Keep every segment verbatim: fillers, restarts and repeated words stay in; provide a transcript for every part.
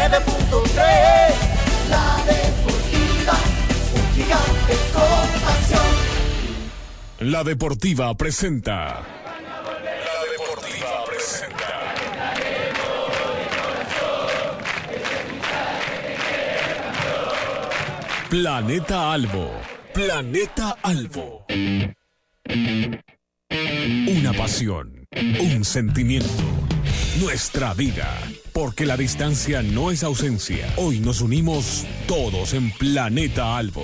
nueve punto tres. La Deportiva, un gigante con pasión. La Deportiva presenta. La Deportiva presenta. Planeta Albo. Planeta Albo. Una pasión, un sentimiento, nuestra vida. Porque la distancia no es ausencia. Hoy nos unimos todos en Planeta Albo.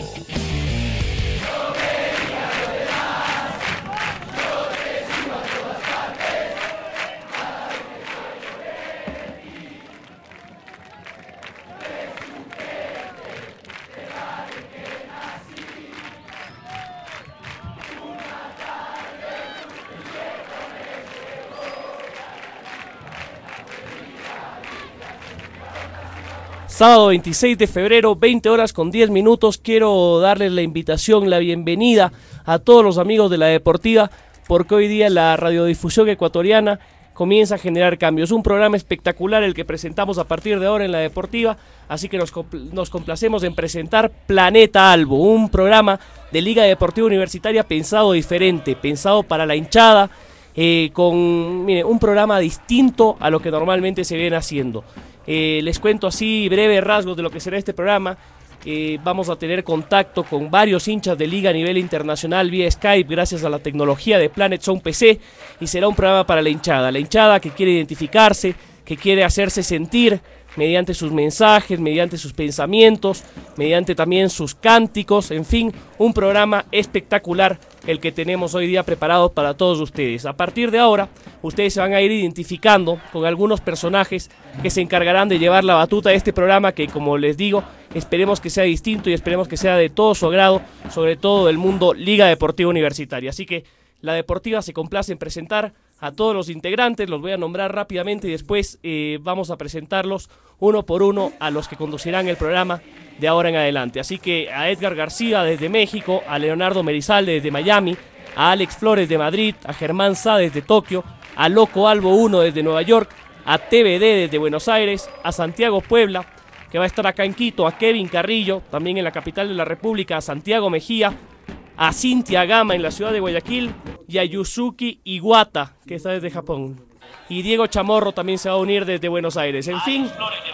Sábado veintiséis de febrero, veinte horas con diez minutos. Quiero darles la invitación, la bienvenida a todos los amigos de La Deportiva, porque hoy día la radiodifusión ecuatoriana comienza a generar cambios. Un programa espectacular el que presentamos a partir de ahora en La Deportiva, así que nos, nos complacemos en presentar Planeta Albo, un programa de Liga Deportiva Universitaria pensado diferente, pensado para la hinchada, eh, con mire, un programa distinto a lo que normalmente se viene haciendo. Eh, les cuento así breves rasgos de lo que será este programa. Eh, vamos a tener contacto con varios hinchas de liga a nivel internacional vía Skype gracias a la tecnología de Planet Zone P C, y será un programa para la hinchada, la hinchada que quiere identificarse, que quiere hacerse sentir mediante sus mensajes, mediante sus pensamientos, mediante también sus cánticos, en fin, un programa espectacular el que tenemos hoy día preparado para todos ustedes. A partir de ahora, ustedes se van a ir identificando con algunos personajes que se encargarán de llevar la batuta de este programa que, como les digo, esperemos que sea distinto y esperemos que sea de todo su agrado, sobre todo del mundo Liga Deportiva Universitaria. Así que La Deportiva se complace en presentar a todos los integrantes, los voy a nombrar rápidamente y después eh, vamos a presentarlos uno por uno a los que conducirán el programa de ahora en adelante. Así que a Edgar García desde México, a Leonardo Merizalde desde Miami, a Alex Flores de Madrid, a Germán Sá desde Tokio, a Loco Albo uno desde Nueva York, a T V D desde Buenos Aires, a Santiago Puebla, que va a estar acá en Quito, a Kevin Carrillo, también en la capital de la República, a Santiago Mejía, a Cintia Gama en la ciudad de Guayaquil y a Yusuki Iwata, que está desde Japón. Y Diego Chamorro también se va a unir desde Buenos Aires. En fin,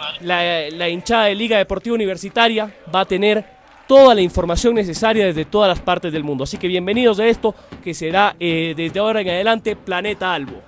la, la hinchada de Liga Deportiva Universitaria va a tener toda la información necesaria desde todas las partes del mundo. Así que bienvenidos a esto que será eh, desde ahora en adelante Planeta Albo.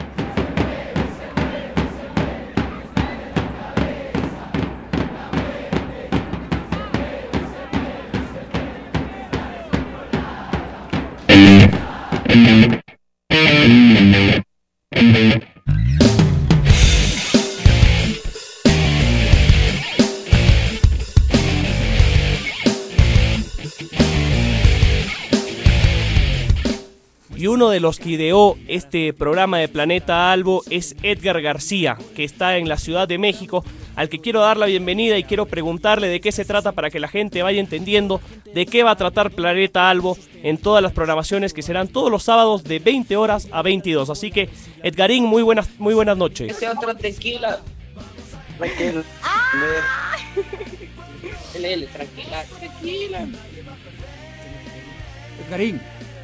Y uno de los que ideó este programa de Planeta Albo es Edgar García, que está en la Ciudad de México, al que quiero dar la bienvenida y quiero preguntarle de qué se trata para que la gente vaya entendiendo de qué va a tratar Planeta Albo en todas las programaciones que serán todos los sábados de veinte horas a veintidós. Así que, Edgarín, muy buenas, muy buenas noches. Ese otro tequila. Tranquila. L L, tranquila, tranquila. Edgarín.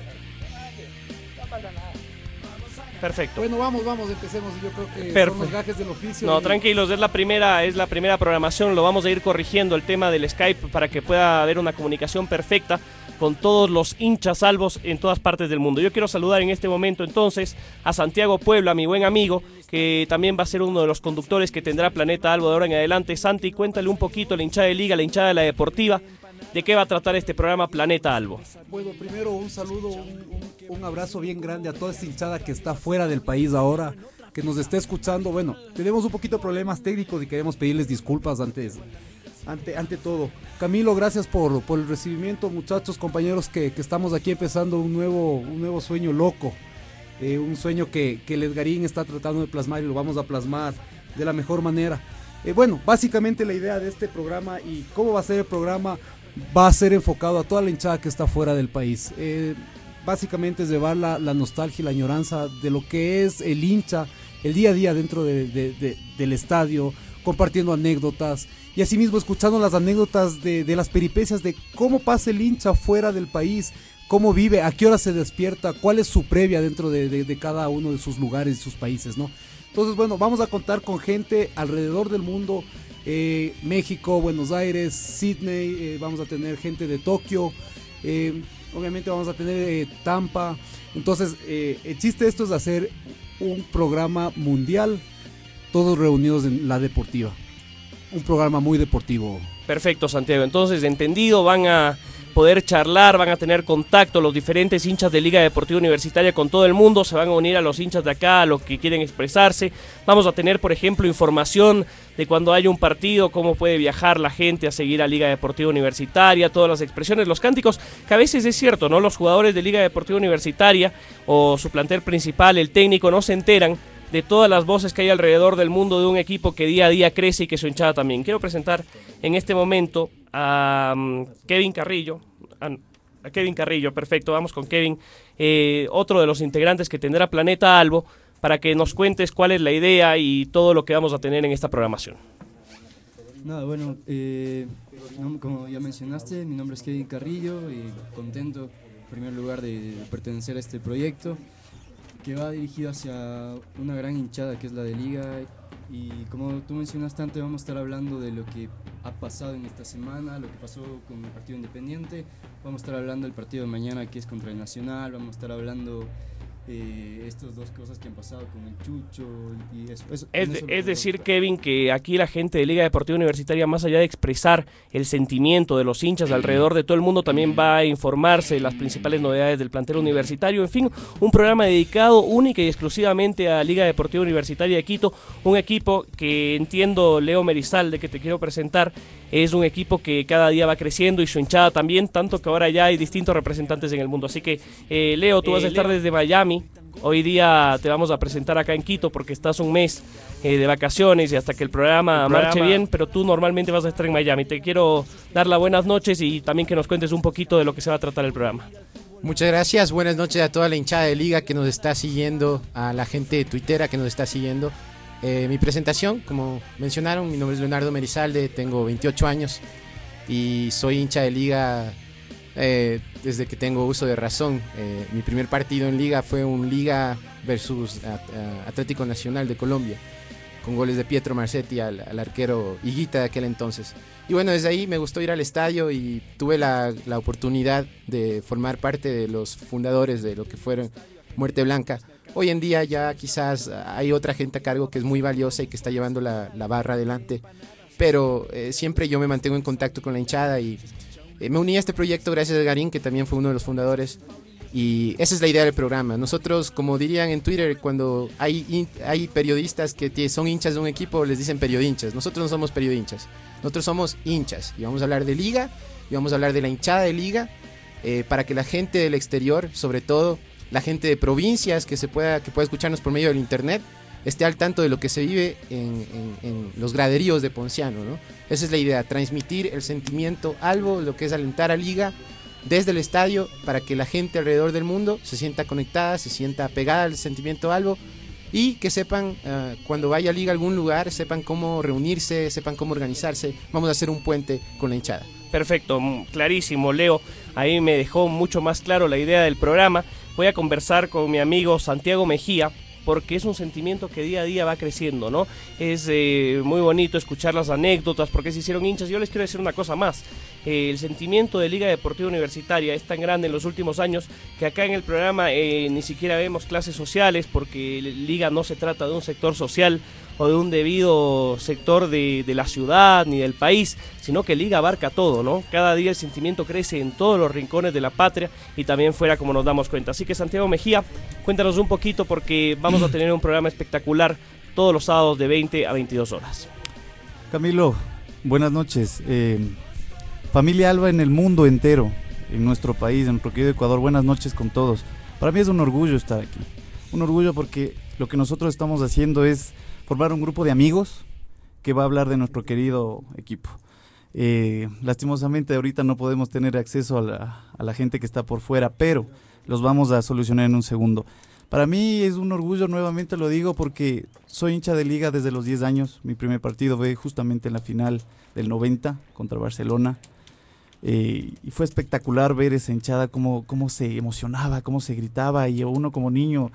Perfecto. Bueno, vamos, vamos, empecemos. Yo creo que Perfecto. son los gajes del oficio. No, y... tranquilos, es la primera, es la primera programación, lo vamos a ir corrigiendo el tema del Skype para que pueda haber una comunicación perfecta con todos los hinchas albos en todas partes del mundo. Yo quiero saludar en este momento entonces a Santiago Puebla, mi buen amigo, que también va a ser uno de los conductores que tendrá Planeta Albo de ahora en adelante. Santi, cuéntale un poquito a la hinchada de Liga, la hinchada de La Deportiva, de qué va a tratar este programa Planeta Albo. Bueno, primero un saludo, un, un, un abrazo bien grande a toda esta hinchada que está fuera del país ahora, que nos está escuchando. Bueno, tenemos un poquito de problemas técnicos y queremos pedirles disculpas antes, ante, ante todo. Camilo, gracias por, por el recibimiento, muchachos, compañeros, que, que estamos aquí empezando un nuevo, un nuevo sueño loco, eh, un sueño que, que el Edgarín está tratando de plasmar y lo vamos a plasmar de la mejor manera. Eh, bueno, básicamente la idea de este programa y cómo va a ser el programa va a ser enfocado a toda la hinchada que está fuera del país. Eh, básicamente es llevar la, la nostalgia y la añoranza de lo que es el hincha, el día a día dentro de, de, de, del estadio, compartiendo anécdotas y asimismo escuchando las anécdotas de, de las peripecias de cómo pasa el hincha fuera del país, cómo vive, a qué hora se despierta, cuál es su previa dentro de, de, de cada uno de sus lugares y sus países, ¿no? Entonces, bueno, vamos a contar con gente alrededor del mundo, eh, México, Buenos Aires, Sydney, eh, vamos a tener gente de Tokio, eh, obviamente vamos a tener eh, Tampa. Entonces, eh, el chiste de esto es hacer un programa mundial, todos reunidos en La Deportiva. Un programa muy deportivo. Perfecto, Santiago. Entonces, entendido, van a poder charlar, van a tener contacto los diferentes hinchas de Liga Deportiva Universitaria con todo el mundo, se van a unir a los hinchas de acá, a los que quieren expresarse. Vamos a tener, por ejemplo, información de cuando haya un partido, cómo puede viajar la gente a seguir a Liga Deportiva Universitaria, todas las expresiones, los cánticos, que a veces es cierto, ¿no? Los jugadores de Liga Deportiva Universitaria o su plantel principal, el técnico, no se enteran de todas las voces que hay alrededor del mundo de un equipo que día a día crece y que su hinchada también. Quiero presentar en este momento a um, Kevin Carrillo, a, a Kevin Carrillo, perfecto, vamos con Kevin, eh, otro de los integrantes que tendrá Planeta Albo, para que nos cuentes cuál es la idea y todo lo que vamos a tener en esta programación. Nada, bueno, eh, como ya mencionaste, mi nombre es Kevin Carrillo y contento en primer lugar de, de pertenecer a este proyecto que va dirigido hacia una gran hinchada que es la de Liga, y como tú mencionaste antes, vamos a estar hablando de lo que ha pasado en esta semana, lo que pasó con el partido Independiente, vamos a estar hablando del partido de mañana que es contra el Nacional, vamos a estar hablando eh, estas dos cosas que han pasado con el Chucho y eso. eso es, eso es decir, Kevin, que aquí la gente de Liga Deportiva Universitaria, más allá de expresar el sentimiento de los hinchas alrededor de todo el mundo, también va a informarse de las principales novedades del plantel universitario. En fin, un programa dedicado única y exclusivamente a Liga Deportiva Universitaria de Quito, un equipo que entiendo, Leo Merizalde, que te quiero presentar, es un equipo que cada día va creciendo y su hinchada también, tanto que ahora ya hay distintos representantes en el mundo. Así que, eh, Leo, tú vas a estar desde Miami. Hoy día te vamos a presentar acá en Quito porque estás un mes eh, de vacaciones y hasta que el programa, el programa marche bien, pero tú normalmente vas a estar en Miami. Te quiero dar las buenas noches y también que nos cuentes un poquito de lo que se va a tratar el programa. Muchas gracias, buenas noches a toda la hinchada de Liga que nos está siguiendo, a la gente de Twittera que nos está siguiendo. Eh, mi presentación, como mencionaron, mi nombre es Leonardo Merizalde, tengo veintiocho años y soy hincha de Liga eh, desde que tengo uso de razón. Eh, mi primer partido en Liga fue un Liga versus a, a Atlético Nacional de Colombia, con goles de Pietro Marcetti al, al arquero Higuita de aquel entonces. Y bueno, desde ahí me gustó ir al estadio y tuve la, la oportunidad de formar parte de los fundadores de lo que fueron Muerte Blanca. Hoy en día ya quizás hay otra gente a cargo que es muy valiosa y que está llevando la, la barra adelante, pero eh, siempre yo me mantengo en contacto con la hinchada y eh, me uní a este proyecto gracias a Garín, que también fue uno de los fundadores, y esa es la idea del programa. Nosotros, como dirían en Twitter, cuando hay, hay periodistas que son hinchas de un equipo, les dicen periodinchas. Nosotros no somos periodinchas, nosotros somos hinchas y vamos a hablar de Liga y vamos a hablar de la hinchada de Liga, eh, para que la gente del exterior, sobre todo la gente de provincias que se pueda que pueda escucharnos por medio del internet, esté al tanto de lo que se vive en, en, en los graderíos de Ponciano, ¿no? Esa es la idea, transmitir el sentimiento albo, lo que es alentar a Liga desde el estadio, para que la gente alrededor del mundo se sienta conectada, se sienta pegada al sentimiento albo y que sepan, uh, cuando vaya a Liga a algún lugar, sepan cómo reunirse, sepan cómo organizarse. Vamos a hacer un puente con la hinchada. Perfecto, clarísimo, Leo. Ahí me dejó mucho más claro la idea del programa. Voy a conversar con mi amigo Santiago Mejía, porque es un sentimiento que día a día va creciendo, ¿no? Es eh, muy bonito escuchar las anécdotas, porque se hicieron hinchas. Yo les quiero decir una cosa más. Eh, el sentimiento de Liga Deportiva Universitaria es tan grande en los últimos años que acá en el programa eh, ni siquiera vemos clases sociales, porque Liga no se trata de un sector social o de un debido sector de, de la ciudad ni del país, sino que Liga abarca todo, ¿no? Cada día el sentimiento crece en todos los rincones de la patria y también fuera, como nos damos cuenta. Así que, Santiago Mejía, cuéntanos un poquito, porque vamos a tener un programa espectacular todos los sábados de veinte a veintidós horas. Camilo, buenas noches. Eh, familia Alba en el mundo entero, en nuestro país, en nuestro querido Ecuador, buenas noches con todos. Para mí es un orgullo estar aquí, un orgullo porque lo que nosotros estamos haciendo es formar un grupo de amigos que va a hablar de nuestro querido equipo. Eh, lastimosamente ahorita no podemos tener acceso a la, a la gente que está por fuera, pero los vamos a solucionar en un segundo. Para mí es un orgullo, nuevamente lo digo, porque soy hincha de Liga desde los diez años. Mi primer partido fue justamente en la final del noventa contra Barcelona. Eh, y fue espectacular ver esa hinchada, cómo, cómo se emocionaba, cómo se gritaba, y uno como niño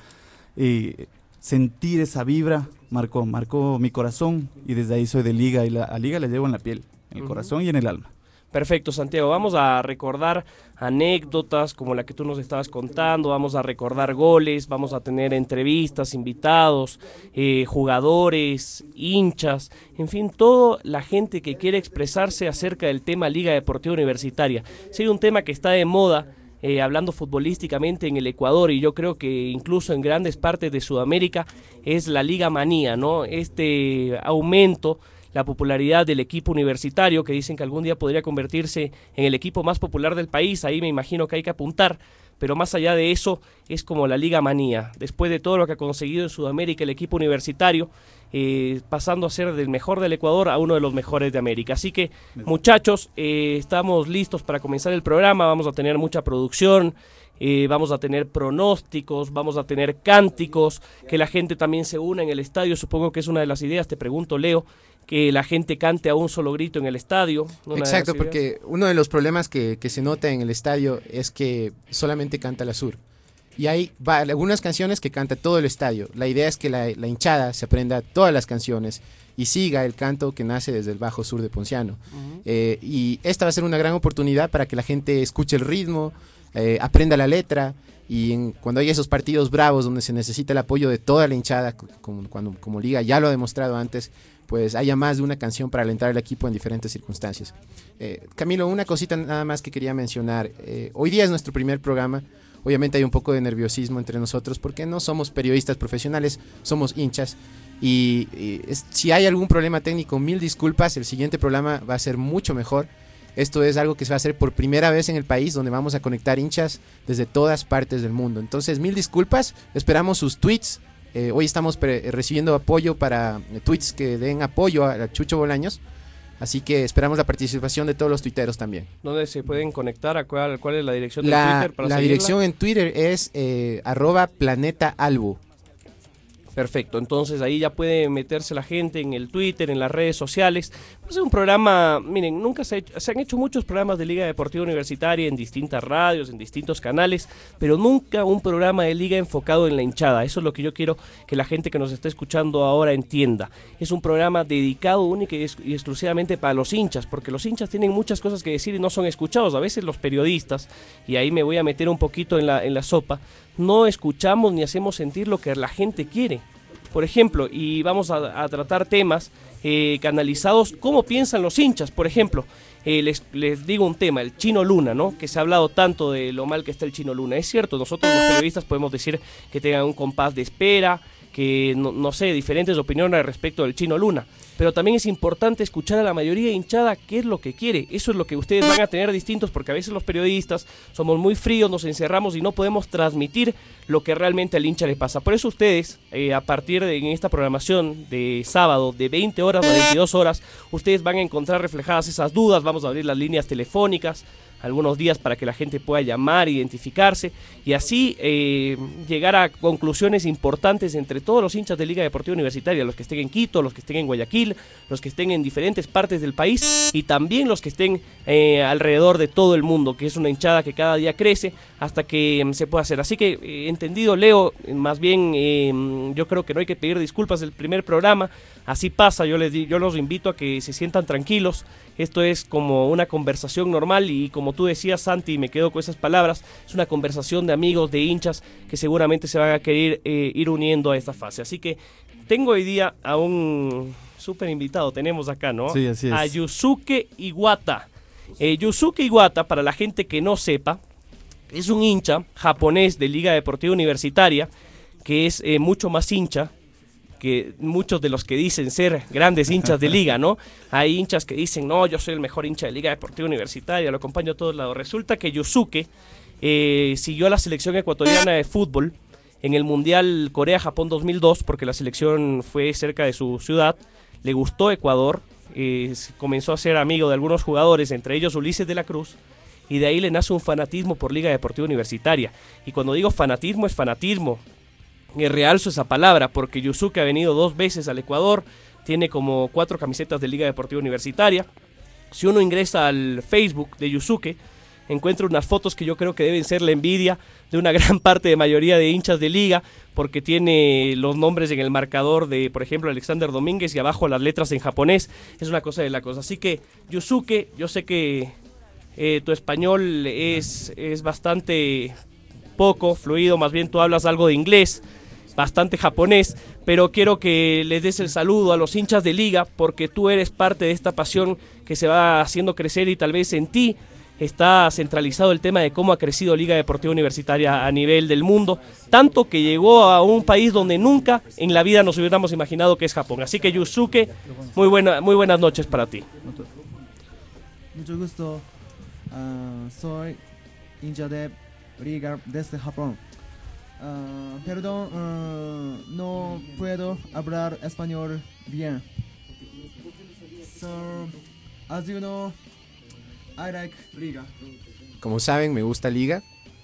eh, sentir esa vibra marcó, marcó mi corazón, y desde ahí soy de Liga, y la, a Liga la llevo en la piel, en el uh-huh. corazón y en el alma. Perfecto, Santiago. Vamos a recordar anécdotas como la que tú nos estabas contando, vamos a recordar goles, vamos a tener entrevistas, invitados, eh, jugadores, hinchas, en fin, toda la gente que quiere expresarse acerca del tema Liga Deportiva Universitaria. Si hay un tema que está de moda, eh, hablando futbolísticamente en el Ecuador, y yo creo que incluso en grandes partes de Sudamérica, es la Liga Manía, ¿no? Este aumento, la popularidad del equipo universitario, que dicen que algún día podría convertirse en el equipo más popular del país. Ahí me imagino que hay que apuntar, pero más allá de eso es como la Liga Manía, después de todo lo que ha conseguido en Sudamérica el equipo universitario, eh, pasando a ser del mejor del Ecuador a uno de los mejores de América. Así que, muchachos, eh, estamos listos para comenzar el programa, vamos a tener mucha producción, Eh, vamos a tener pronósticos, vamos a tener cánticos, que la gente también se una en el estadio. Supongo que es una de las ideas, te pregunto, Leo, que la gente cante a un solo grito en el estadio. Exacto, porque uno de los problemas que, que se nota en el estadio es que solamente canta la Sur. Y hay va, algunas canciones que canta todo el estadio. La idea es que la, la hinchada se aprenda todas las canciones y siga el canto que nace desde el Bajo Sur de Ponciano. Uh-huh. eh, y esta va a ser una gran oportunidad para que la gente escuche el ritmo, Eh, aprenda la letra, y en, cuando hay esos partidos bravos donde se necesita el apoyo de toda la hinchada, como, cuando, como Liga ya lo ha demostrado antes, pues haya más de una canción para alentar al equipo en diferentes circunstancias. Eh, Camilo, una cosita nada más que quería mencionar. Eh, hoy día es nuestro primer programa. Obviamente hay un poco de nerviosismo entre nosotros porque no somos periodistas profesionales, somos hinchas. Y, y es, si hay algún problema técnico, mil disculpas, el siguiente programa va a ser mucho mejor. Esto es algo que se va a hacer por primera vez en el país, donde vamos a conectar hinchas desde todas partes del mundo. Entonces, mil disculpas, esperamos sus tweets. Eh, hoy estamos pre- recibiendo apoyo para eh, tweets que den apoyo a, a Chucho Bolaños. Así que esperamos la participación de todos los tuiteros también. ¿Dónde se pueden conectar? ¿A cuál, cuál es la dirección de la, Twitter para La seguirla? dirección en Twitter es eh, arroba planeta albu. Perfecto, entonces ahí ya puede meterse la gente en el Twitter, en las redes sociales. Pues es un programa, miren, nunca se, ha hecho, se han hecho muchos programas de Liga Deportiva Universitaria en distintas radios, en distintos canales, pero nunca un programa de Liga enfocado en la hinchada. Eso es lo que yo quiero que la gente que nos está escuchando ahora entienda. Es un programa dedicado única y, ex- y exclusivamente para los hinchas, porque los hinchas tienen muchas cosas que decir y no son escuchados. A veces los periodistas, y ahí me voy a meter un poquito en la, en la sopa, no escuchamos ni hacemos sentir lo que la gente quiere. Por ejemplo, y vamos a, a tratar temas eh, canalizados, cómo piensan los hinchas. Por ejemplo, eh, les, les digo un tema, el Chino Luna, ¿no? Que se ha hablado tanto de lo mal que está el Chino Luna. Es cierto, nosotros los periodistas podemos decir que tengan un compás de espera, que no, no sé, diferentes opiniones respecto del Chino Luna, pero también es importante escuchar a la mayoría hinchada qué es lo que quiere. Eso es lo que ustedes van a tener distintos, porque a veces los periodistas somos muy fríos, nos encerramos y no podemos transmitir lo que realmente al hincha le pasa. Por eso ustedes, eh, a partir de en esta programación de sábado, de veinte horas a veintidós horas, ustedes van a encontrar reflejadas esas dudas. Vamos a abrir las líneas telefónicas algunos días para que la gente pueda llamar, identificarse y así eh, llegar a conclusiones importantes entre todos los hinchas de Liga Deportiva Universitaria, los que estén en Quito, los que estén en Guayaquil, los que estén en diferentes partes del país y también los que estén eh, alrededor de todo el mundo, que es una hinchada que cada día crece hasta que eh, se pueda hacer. Así que, eh, entendido, Leo, más bien eh, yo creo que no hay que pedir disculpas del primer programa, así pasa, yo les di, yo los invito a que se sientan tranquilos. Esto es como una conversación normal y como tú decías, Santi, y me quedo con esas palabras, es una conversación de amigos, de hinchas que seguramente se van a querer eh, ir uniendo a esta fase. Así que tengo hoy día a un súper invitado, tenemos acá, ¿no? Sí, así es. A Yusuke Iwata. Eh, Yusuke Iwata, para la gente que no sepa, es un hincha japonés de Liga Deportiva Universitaria, que es eh, mucho más hincha que muchos de los que dicen ser grandes hinchas de Liga, ¿no? Hay hinchas que dicen, no, yo soy el mejor hincha de Liga Deportiva Universitaria, lo acompaño a todos lados. Resulta que Yusuke eh, siguió a la selección ecuatoriana de fútbol en el Mundial Corea-Japón dos mil dos, porque la selección fue cerca de su ciudad, le gustó Ecuador, eh, comenzó a ser amigo de algunos jugadores, entre ellos Ulises de la Cruz, y de ahí le nace un fanatismo por Liga Deportiva Universitaria. Y cuando digo fanatismo, es fanatismo eh, realzo esa palabra, porque Yusuke ha venido dos veces al Ecuador, tiene como cuatro camisetas de Liga Deportiva Universitaria. Si uno ingresa al Facebook de Yusuke, encuentra unas fotos que yo creo que deben ser la envidia de una gran parte de mayoría de hinchas de Liga, porque tiene los nombres en el marcador de, por ejemplo, Alexander Domínguez y abajo las letras en japonés. Es una cosa de la cosa. Así que, Yusuke, yo sé que eh, tu español es, es bastante poco fluido, más bien tú hablas algo de inglés, bastante japonés, pero quiero que les des el saludo a los hinchas de Liga, porque tú eres parte de esta pasión que se va haciendo crecer y tal vez en ti está centralizado el tema de cómo ha crecido Liga Deportiva Universitaria a nivel del mundo, tanto que llegó a un país donde nunca en la vida nos hubiéramos imaginado, que es Japón. Así que, Yusuke, muy, buena, muy buenas noches para ti. Mucho gusto, uh, soy hincha de Liga desde Japón. Uh, perdón, uh, no puedo hablar español bien. So, as you know, I like Liga. Como saben, me gusta Liga.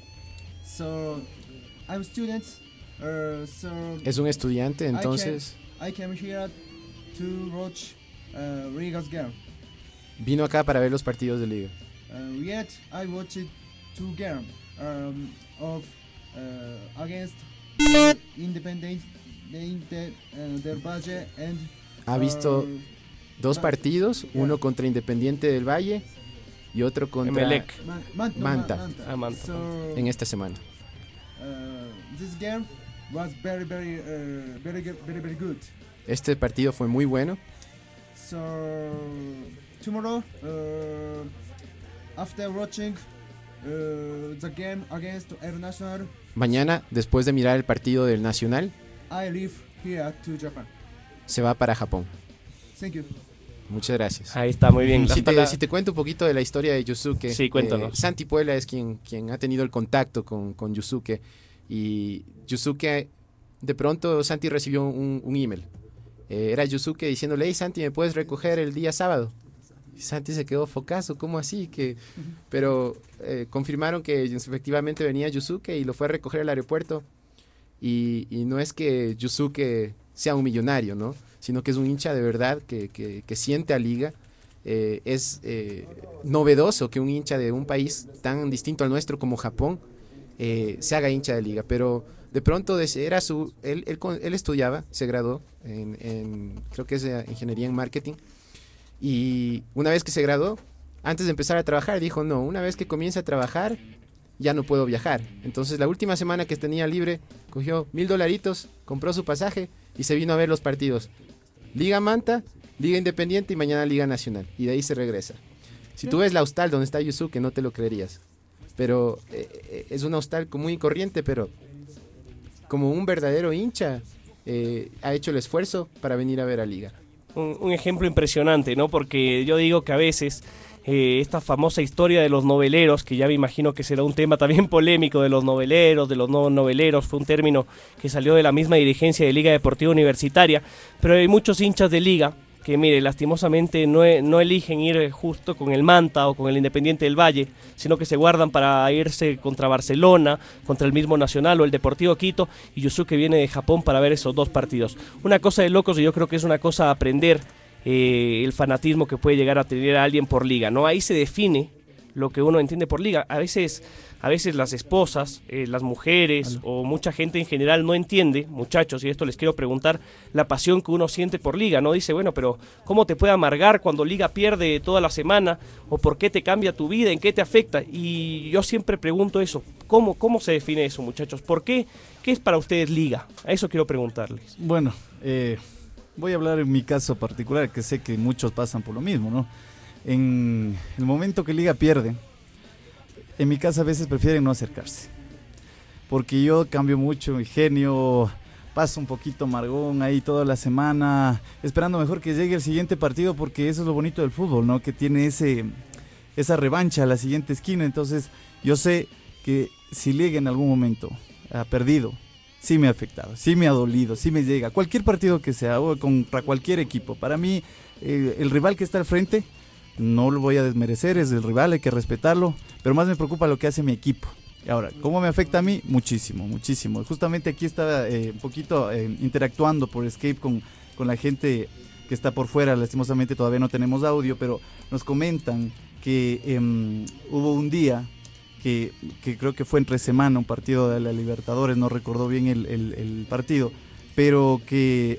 So, I'm student. Uh, so Es un estudiante, entonces I came, I came here to watch uh, Liga's game. vino acá para ver los partidos de Liga. Uh, yet I watched two games um, of uh, against uh, Independent de, uh, del Valle and Ha visto uh, dos partidos, uno contra Independiente del Valle y otro contra Emelec. Man, man, no, Manta. Man- Manta. Ah, Manta. So, en esta semana. uh, this game was very very uh, very good- very very good. Este partido fue muy bueno. So tomorrow, uh, after watching uh, the game against Air National, Mañana, después de mirar el partido del Nacional, I leave here to Japan. se va para Japón. Thank you. Muchas gracias. Ahí está, muy bien. Las Si te, pala- si te cuento un poquito de la historia de Yusuke. Sí, cuéntanos. eh, Santi Puebla es quien, quien ha tenido el contacto con, con Yusuke. Y Yusuke, de pronto Santi recibió un, un email. Eh, era Yusuke diciéndole: hey Santi, ¿me puedes recoger el día sábado? Y Santi se quedó focazo, ¿cómo así? Que, pero eh, confirmaron que efectivamente venía Yusuke y lo fue a recoger al aeropuerto. Y, y no es que Yusuke sea un millonario, ¿no? Sino que es un hincha de verdad que, que, que siente a Liga. Eh, es eh, novedoso que un hincha de un país tan distinto al nuestro como Japón eh, se haga hincha de Liga, pero de pronto era su, él, él, él estudiaba, se graduó en, en creo que es de ingeniería en marketing, y una vez que se graduó, antes de empezar a trabajar, dijo: no, una vez que comience a trabajar ya no puedo viajar. Entonces la última semana que tenía libre, cogió mil dolaritos, compró su pasaje y se vino a ver los partidos. Liga Manta, Liga Independiente y mañana Liga Nacional. Y de ahí se regresa. Si tú ves la hostal donde está Yusuke, no te lo creerías. Pero eh, es una hostal muy corriente, pero como un verdadero hincha, eh, ha hecho el esfuerzo para venir a ver a Liga. Un, un ejemplo impresionante, ¿no? Porque yo digo que a veces eh, esta famosa historia de los noveleros, que ya me imagino que será un tema también polémico, de los noveleros, de los no noveleros, fue un término que salió de la misma dirigencia de Liga Deportiva Universitaria, pero hay muchos hinchas de Liga que, mire, lastimosamente no, e- no eligen ir justo con el Manta o con el Independiente del Valle, sino que se guardan para irse contra Barcelona, contra el mismo Nacional o el Deportivo Quito, y Yusuke viene de Japón para ver esos dos partidos. Una cosa de locos, y yo creo que es una cosa a aprender, eh, el fanatismo que puede llegar a tener a alguien por Liga, ¿no? Ahí se define lo que uno entiende por Liga. A veces, a veces las esposas, eh, las mujeres o mucha gente en general no entiende, muchachos, y esto les quiero preguntar, la pasión que uno siente por Liga, ¿no? Dice, bueno, pero ¿cómo te puede amargar cuando Liga pierde toda la semana? ¿O por qué te cambia tu vida? ¿En qué te afecta? Y yo siempre pregunto eso, ¿cómo, cómo se define eso, muchachos? ¿Por qué? ¿Qué es para ustedes Liga? A eso quiero preguntarles. Bueno, eh, voy a hablar en mi caso particular, que sé que muchos pasan por lo mismo, ¿no? En el momento que Liga pierde, en mi casa a veces prefieren no acercarse, porque yo cambio mucho mi genio, paso un poquito amargón ahí toda la semana, esperando mejor que llegue el siguiente partido, porque eso es lo bonito del fútbol, ¿no? Que tiene ese esa revancha a la siguiente esquina. Entonces yo sé que si Liga en algún momento ha perdido, sí me ha afectado, sí me ha dolido, sí me llega, cualquier partido que sea, o contra cualquier equipo. Para mí, eh, el rival que está al frente, no lo voy a desmerecer, es el rival, hay que respetarlo, pero más me preocupa lo que hace mi equipo. Ahora, ¿cómo me afecta a mí? Muchísimo, muchísimo. Justamente aquí estaba eh, un poquito eh, interactuando por Skype con, con la gente que está por fuera. Lastimosamente todavía no tenemos audio, pero nos comentan que eh, hubo un día que, que creo que fue entre semana, un partido de la Libertadores, no recordó bien el, el, el partido, pero que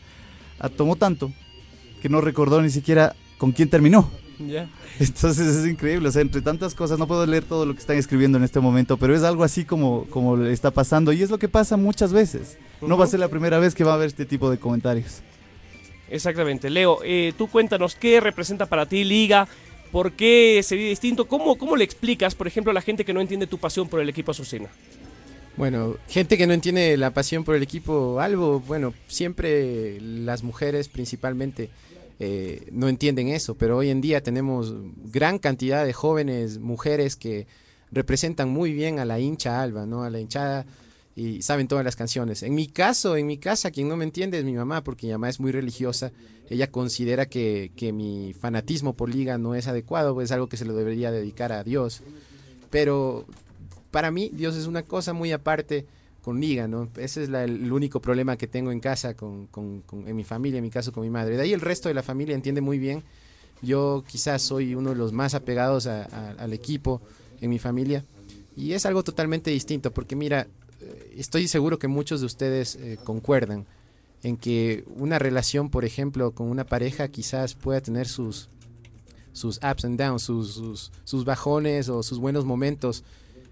tomó tanto que no recordó ni siquiera con quién terminó. Yeah. Entonces es increíble, o sea, entre tantas cosas, no puedo leer todo lo que están escribiendo en este momento, pero es algo así como, como le está pasando, y es lo que pasa muchas veces. Uh-huh. No va a ser la primera vez que va a haber este tipo de comentarios. Exactamente. Leo, eh, tú cuéntanos qué representa para ti Liga, por qué se vive distinto, ¿Cómo, cómo le explicas, por ejemplo, a la gente que no entiende tu pasión por el equipo Azucena? Bueno, gente que no entiende la pasión por el equipo Albo, bueno, siempre las mujeres principalmente eh, no entienden eso, pero hoy en día tenemos gran cantidad de jóvenes mujeres que representan muy bien a la hincha Alba, ¿no? A la hinchada, y saben todas las canciones. En mi caso, en mi casa, quien no me entiende es mi mamá, porque mi mamá es muy religiosa. Ella considera que, que mi fanatismo por Liga no es adecuado, pues es algo que se lo debería dedicar a Dios. Pero para mí, Dios es una cosa muy aparte con Liga, ¿no? Ese es la, el único problema que tengo en casa, con, con, con, en mi familia, en mi caso con mi madre. De ahí el resto de la familia entiende muy bien. Yo quizás soy uno de los más apegados a, a, al equipo en mi familia. Y es algo totalmente distinto, porque mira, estoy seguro que muchos de ustedes eh, concuerdan en que una relación, por ejemplo, con una pareja quizás pueda tener sus, sus ups and downs, sus, sus, sus bajones o sus buenos momentos,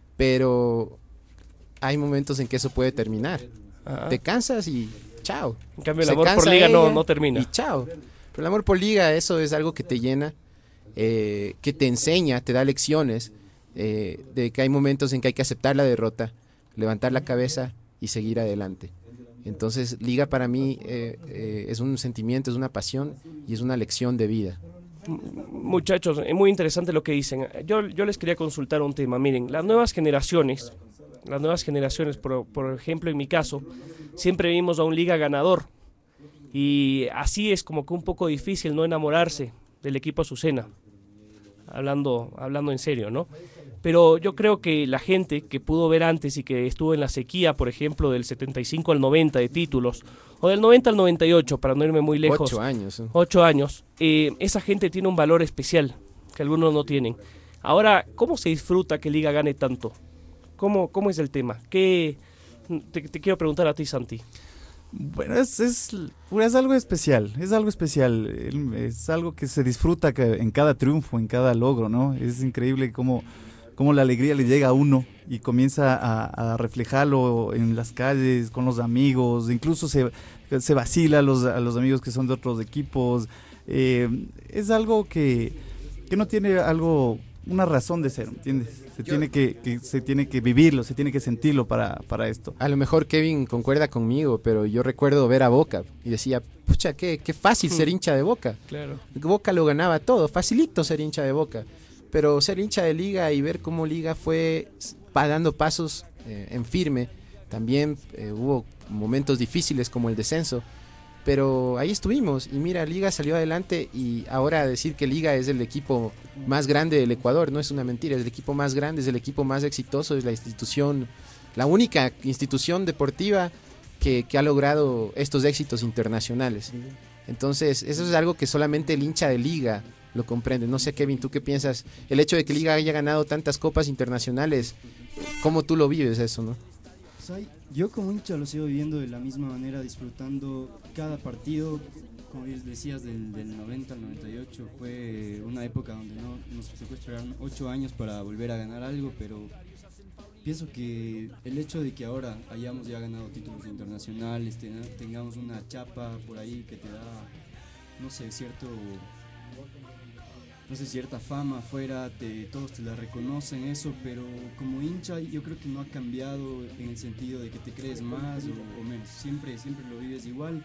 pero hay momentos en que eso puede terminar. Ajá. Te cansas y chao. En cambio el Se amor por Liga no, no termina. Y chao. Pero el amor por Liga, eso es algo que te llena, eh, que te enseña, te da lecciones, eh, de que hay momentos en que hay que aceptar la derrota, levantar la cabeza y seguir adelante. Entonces Liga para mí eh, eh, es un sentimiento, es una pasión y es una lección de vida. Muchachos, es muy interesante lo que dicen. Yo, yo les quería consultar un tema. Miren, las nuevas generaciones, las nuevas generaciones, por, por ejemplo en mi caso, siempre vimos a un Liga ganador, y así es como que un poco difícil no enamorarse del equipo Azucena, hablando, hablando en serio, ¿no? Pero yo creo que la gente que pudo ver antes y que estuvo en la sequía, por ejemplo, del setenta y cinco al noventa de títulos, o del noventa al noventa y ocho, para no irme muy lejos. Ocho años. ¿eh? Ocho años. Eh, esa gente tiene un valor especial que algunos no tienen. Ahora, ¿cómo se disfruta que Liga gane tanto? ¿Cómo, cómo es el tema? ¿Qué, te, te quiero preguntar a ti, Santi. Bueno, es, es, es algo especial, es algo especial, es algo que se disfruta en cada triunfo, en cada logro, ¿no? Es increíble cómo... cómo la alegría le llega a uno y comienza a, a reflejarlo en las calles, con los amigos, incluso se, se vacila a los, a los amigos que son de otros equipos. Eh, es algo que, que no tiene algo, una razón de ser, ¿entiendes? Se, Yo, tiene que, que, se tiene que vivirlo, se tiene que sentirlo para, para esto. A lo mejor Kevin concuerda conmigo, pero yo recuerdo ver a Boca y decía, pucha, qué, qué fácil ser hincha de Boca. Claro. Boca lo ganaba todo, facilito ser hincha de Boca. Pero ser hincha de Liga y ver cómo Liga fue pa dando pasos eh, en firme, también eh, hubo momentos difíciles como el descenso, pero ahí estuvimos y mira, Liga salió adelante, y ahora decir que Liga es el equipo más grande del Ecuador no es una mentira, es el equipo más grande, es el equipo más exitoso, es la institución, la única institución deportiva que, que ha logrado estos éxitos internacionales. Entonces eso es algo que solamente el hincha de Liga lo comprende. No sé, Kevin, ¿tú qué piensas? El hecho de que Liga haya ganado tantas copas internacionales, ¿cómo tú lo vives eso, no? O sea, yo como hincha lo sigo viviendo de la misma manera, disfrutando cada partido. Como decías, del, del noventa al noventa y ocho fue una época donde no nos tocó esperar ocho años para volver a ganar algo, pero pienso que el hecho de que ahora hayamos ya ganado títulos internacionales, ten, tengamos una chapa por ahí que te da, no sé, cierto... no sé, cierta fama afuera, te, todos te la reconocen eso, pero como hincha yo creo que no ha cambiado en el sentido de que te crees más o, o menos, siempre, siempre lo vives igual,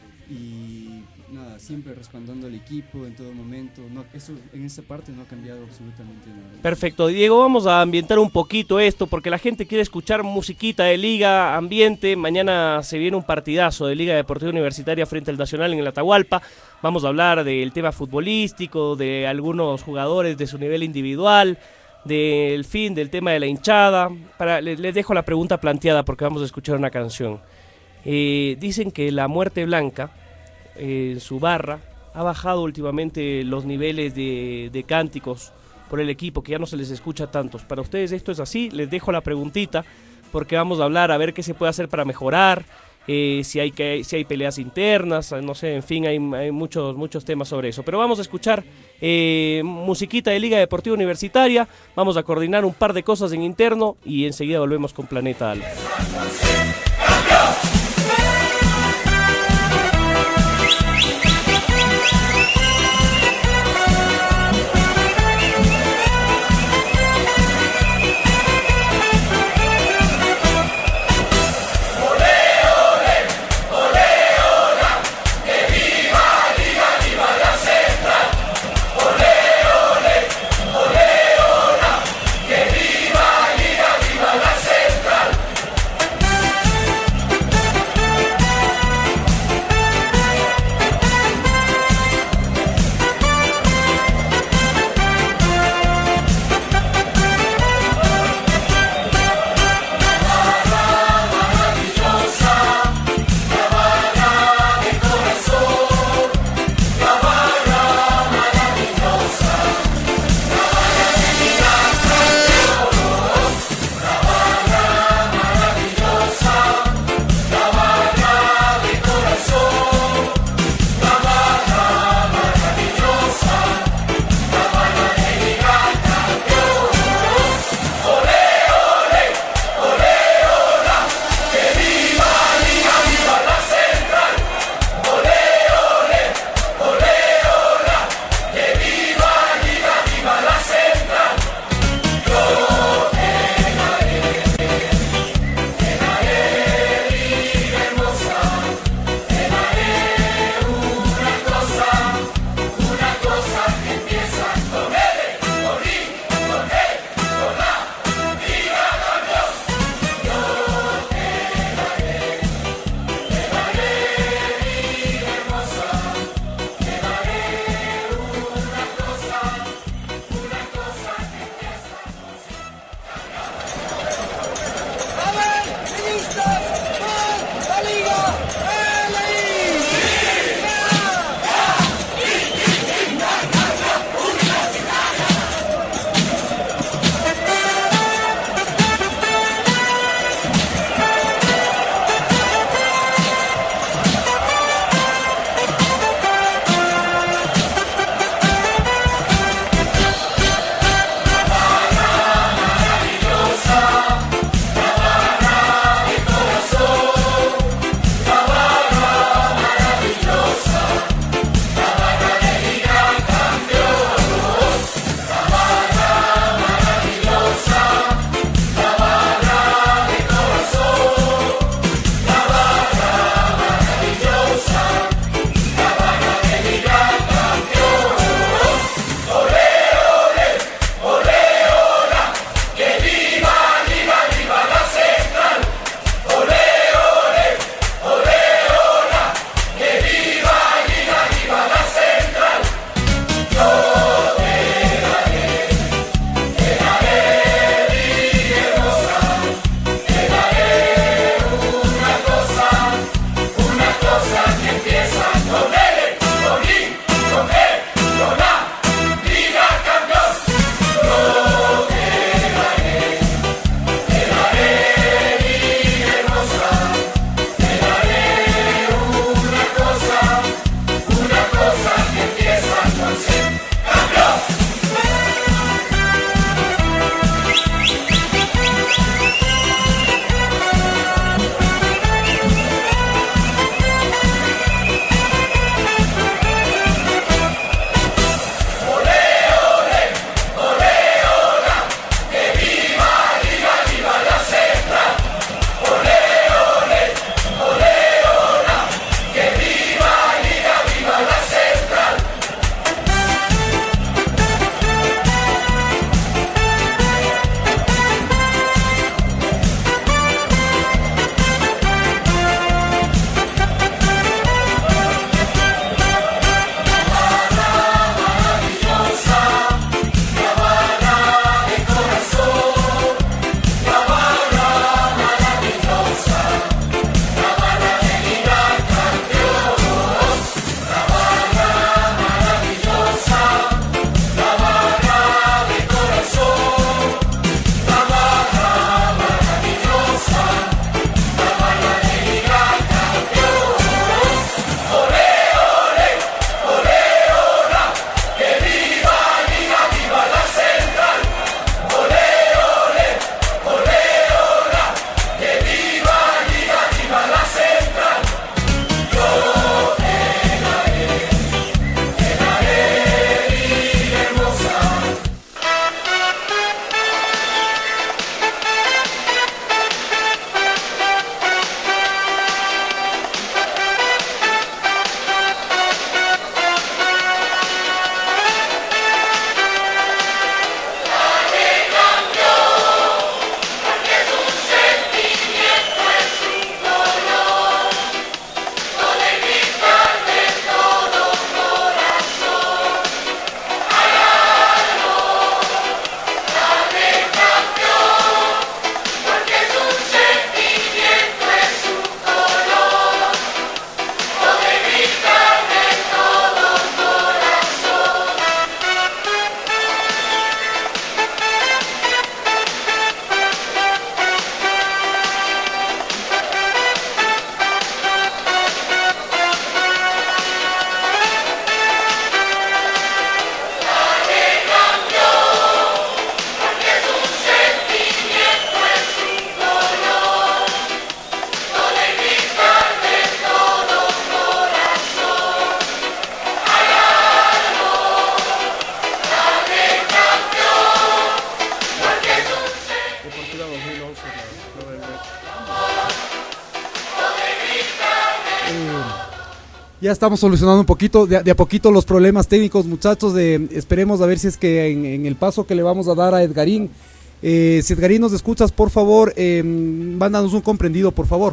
y nada, siempre respaldando al equipo en todo momento. No, eso en esa parte no ha cambiado absolutamente nada. Perfecto, Diego, vamos a ambientar un poquito esto porque la gente quiere escuchar musiquita de Liga, ambiente. Mañana se viene un partidazo de Liga Deportiva Universitaria frente al Nacional en el Atahualpa. Vamos a hablar del tema futbolístico, de algunos jugadores de su nivel individual, del fin del tema de la hinchada. Para, les, les dejo la pregunta planteada porque vamos a escuchar una canción. Eh, dicen que la Muerte Blanca, eh, en su barra, ha bajado últimamente los niveles de, de cánticos por el equipo, que ya no se les escucha tantos. ¿Para ustedes esto es así? Les dejo la preguntita porque vamos a hablar a ver qué se puede hacer para mejorar, eh, si hay que si hay peleas internas, no sé, en fin, hay, hay muchos muchos temas sobre eso. Pero vamos a escuchar eh, musiquita de Liga Deportiva Universitaria, vamos a coordinar un par de cosas en interno y enseguida volvemos con Planeta Alba. ¡Que viva Liga, viva la Central! Ya estamos solucionando un poquito, de, de a poquito los problemas técnicos, muchachos. De, esperemos a ver si es que en, en el paso que le vamos a dar a Edgarín, eh, si Edgarín nos escuchas, por favor, eh, mándanos un comprendido, por favor.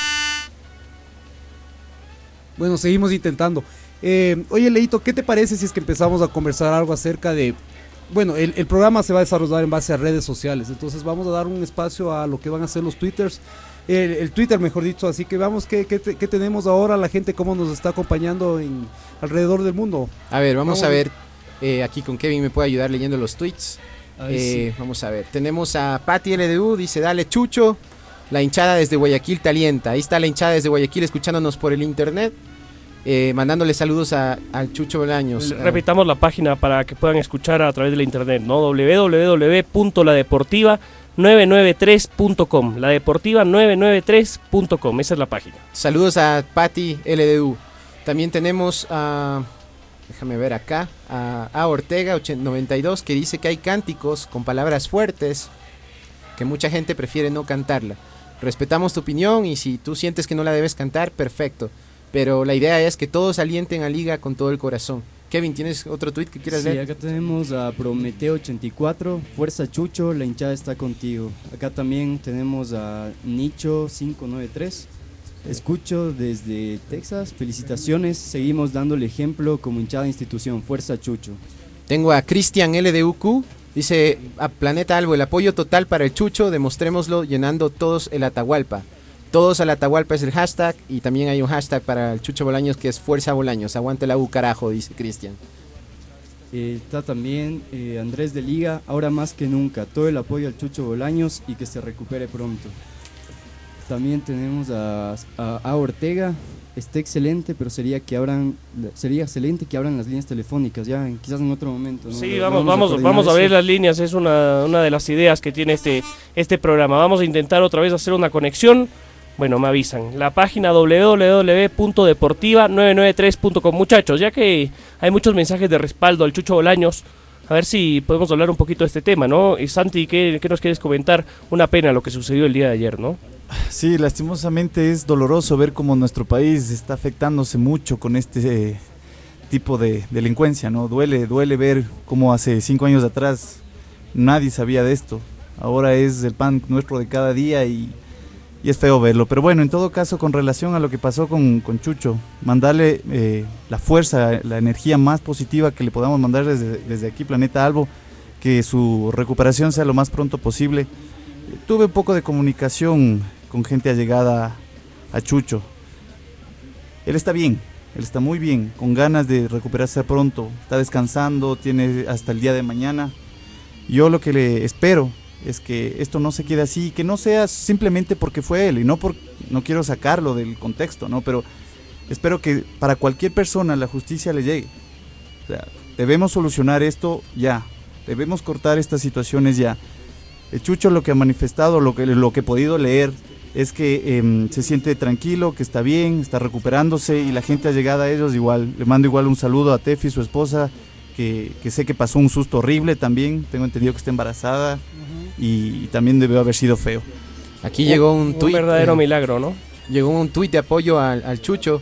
Bueno, seguimos intentando. Eh, oye, Leito, ¿qué te parece si es que empezamos a conversar algo acerca de... Bueno, el, el programa se va a desarrollar en base a redes sociales, entonces vamos a dar un espacio a lo que van a ser los twitters. El, el Twitter, mejor dicho, así que vamos, ¿qué, qué, qué tenemos ahora? La gente, ¿cómo nos está acompañando en, alrededor del mundo? A ver, vamos, vamos a ver, a... eh, aquí con Kevin me puede ayudar leyendo los tweets. Ay, eh, sí. Vamos a ver, tenemos a Pati L D U, dice, dale Chucho, la hinchada desde Guayaquil te alienta. Ahí está la hinchada desde Guayaquil escuchándonos por el internet, eh, mandándole saludos a, al Chucho Bolaños. Repitamos la página para que puedan escuchar a través de la internet, ¿no? doble u doble u doble u punto la deportiva nueve nueve tres punto com, la deportiva nueve nueve tres punto com, esa es la página. Saludos a Pati L D U. También tenemos a, déjame ver acá, a, a Ortega noventa y dos, que dice que hay cánticos con palabras fuertes que mucha gente prefiere no cantarla. Respetamos tu opinión y si tú sientes que no la debes cantar, perfecto. Pero la idea es que todos alienten a Liga con todo el corazón. Kevin, ¿tienes otro tweet que quieras sí, leer? Sí, acá tenemos a Prometeo ochenta y cuatro, Fuerza Chucho, la hinchada está contigo. Acá también tenemos a Nicho cinco nueve tres, escucho desde Texas, felicitaciones, seguimos dándole ejemplo como hinchada institución, Fuerza Chucho. Tengo a Cristian L D U Q, dice, a Planeta Albo, el apoyo total para el Chucho, demostrémoslo llenando todos el Atahualpa. Todos al Atahualpa es el hashtag y también hay un hashtag para el Chucho Bolaños que es Fuerza Bolaños. Aguante la U, carajo, dice Cristian. Eh, está también eh, Andrés de Liga, ahora más que nunca, todo el apoyo al Chucho Bolaños y que se recupere pronto. También tenemos a, a, a Ortega, está excelente, pero sería que abran, sería excelente que abran las líneas telefónicas, ya en, quizás en otro momento, ¿no? Sí, Lo, vamos, vamos, vamos, a, vamos a abrir eso. las líneas, es una, una de las ideas que tiene este, este programa. Vamos a intentar otra vez hacer una conexión. Bueno, me avisan. La página doble u doble u doble u punto deportiva nueve nueve tres punto com. Muchachos, ya que hay muchos mensajes de respaldo al Chucho Bolaños, a ver si podemos hablar un poquito de este tema, ¿no? Y Santi, ¿qué, qué nos quieres comentar? Una pena lo que sucedió el día de ayer, ¿no? Sí, lastimosamente es doloroso ver cómo nuestro país está afectándose mucho con este eh, tipo de delincuencia, ¿no? Duele, duele ver cómo hace cinco años atrás nadie sabía de esto. Ahora es el pan nuestro de cada día y... Y es feo verlo, pero bueno, en todo caso, con relación a lo que pasó con, con Chucho, mandarle eh, la fuerza, la energía más positiva que le podamos mandar desde, desde aquí, Planeta Albo, que su recuperación sea lo más pronto posible. Eh, tuve un poco de comunicación con gente allegada a Chucho. Él está bien, él está muy bien, con ganas de recuperarse pronto, está descansando, tiene hasta el día de mañana. Yo lo que le espero es que esto no se quede así, que no sea simplemente porque fue él, y no por, no quiero sacarlo del contexto, ¿no? Pero espero que para cualquier persona la justicia le llegue. O sea, debemos solucionar esto ya, debemos cortar estas situaciones ya. El Chucho lo que ha manifestado, lo que, lo que he podido leer, es que eh, se siente tranquilo, que está bien, está recuperándose, y la gente allegada a ellos igual. Le mando igual un saludo a Tefi, su esposa, que, que sé que pasó un susto horrible también, tengo entendido que está embarazada. Y, y también debió haber sido feo. Aquí llegó un tuit. Un verdadero eh, milagro, ¿no? Llegó un tuit de apoyo al, al Chucho.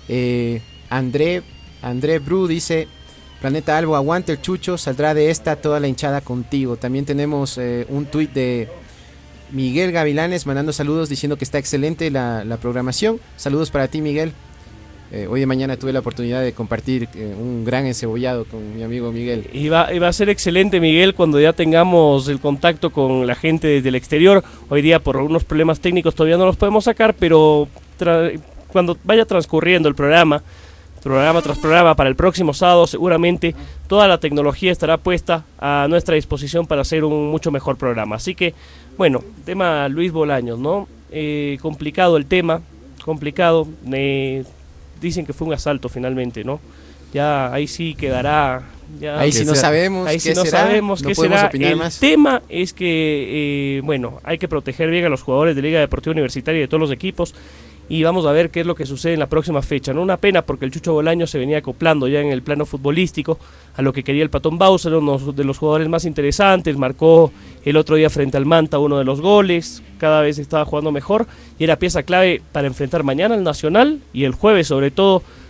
Eh, André, André Bru dice: Planeta Albo, aguante el Chucho, saldrá de esta toda la hinchada contigo. También tenemos eh, un tuit de Miguel Gavilanes mandando saludos diciendo que está excelente la, la programación. Saludos para ti, Miguel. Eh, hoy de mañana tuve la oportunidad de compartir eh, un gran encebollado con mi amigo Miguel. Y va, y va a ser excelente, Miguel, cuando ya tengamos el contacto con la gente desde el exterior. Hoy día por algunos problemas técnicos todavía no los podemos sacar, pero tra- cuando vaya transcurriendo el programa, programa tras programa, para el próximo sábado seguramente toda la tecnología estará puesta a nuestra disposición para hacer un mucho mejor programa. Así que, bueno, tema Luis Bolaños, ¿no? Eh, complicado el tema, complicado. Eh, Dicen que fue un asalto finalmente, ¿no? Ya ahí sí quedará. Ya, ahí sí no sabemos. Ahí sí no será? sabemos no qué podemos será. Opinar El más. tema es que, eh, bueno, hay que proteger bien a los jugadores de Liga Deportiva Universitaria y de todos los equipos. Y vamos a ver qué es lo que sucede en la próxima fecha, ¿no? Una pena porque el Chucho Bolaños se venía acoplando ya en el plano futbolístico a lo que quería el Patón Bauser, uno de los jugadores más interesantes, marcó el otro día frente al Manta uno de los goles, cada vez estaba jugando mejor y era pieza clave para enfrentar mañana al Nacional y el jueves sobre todo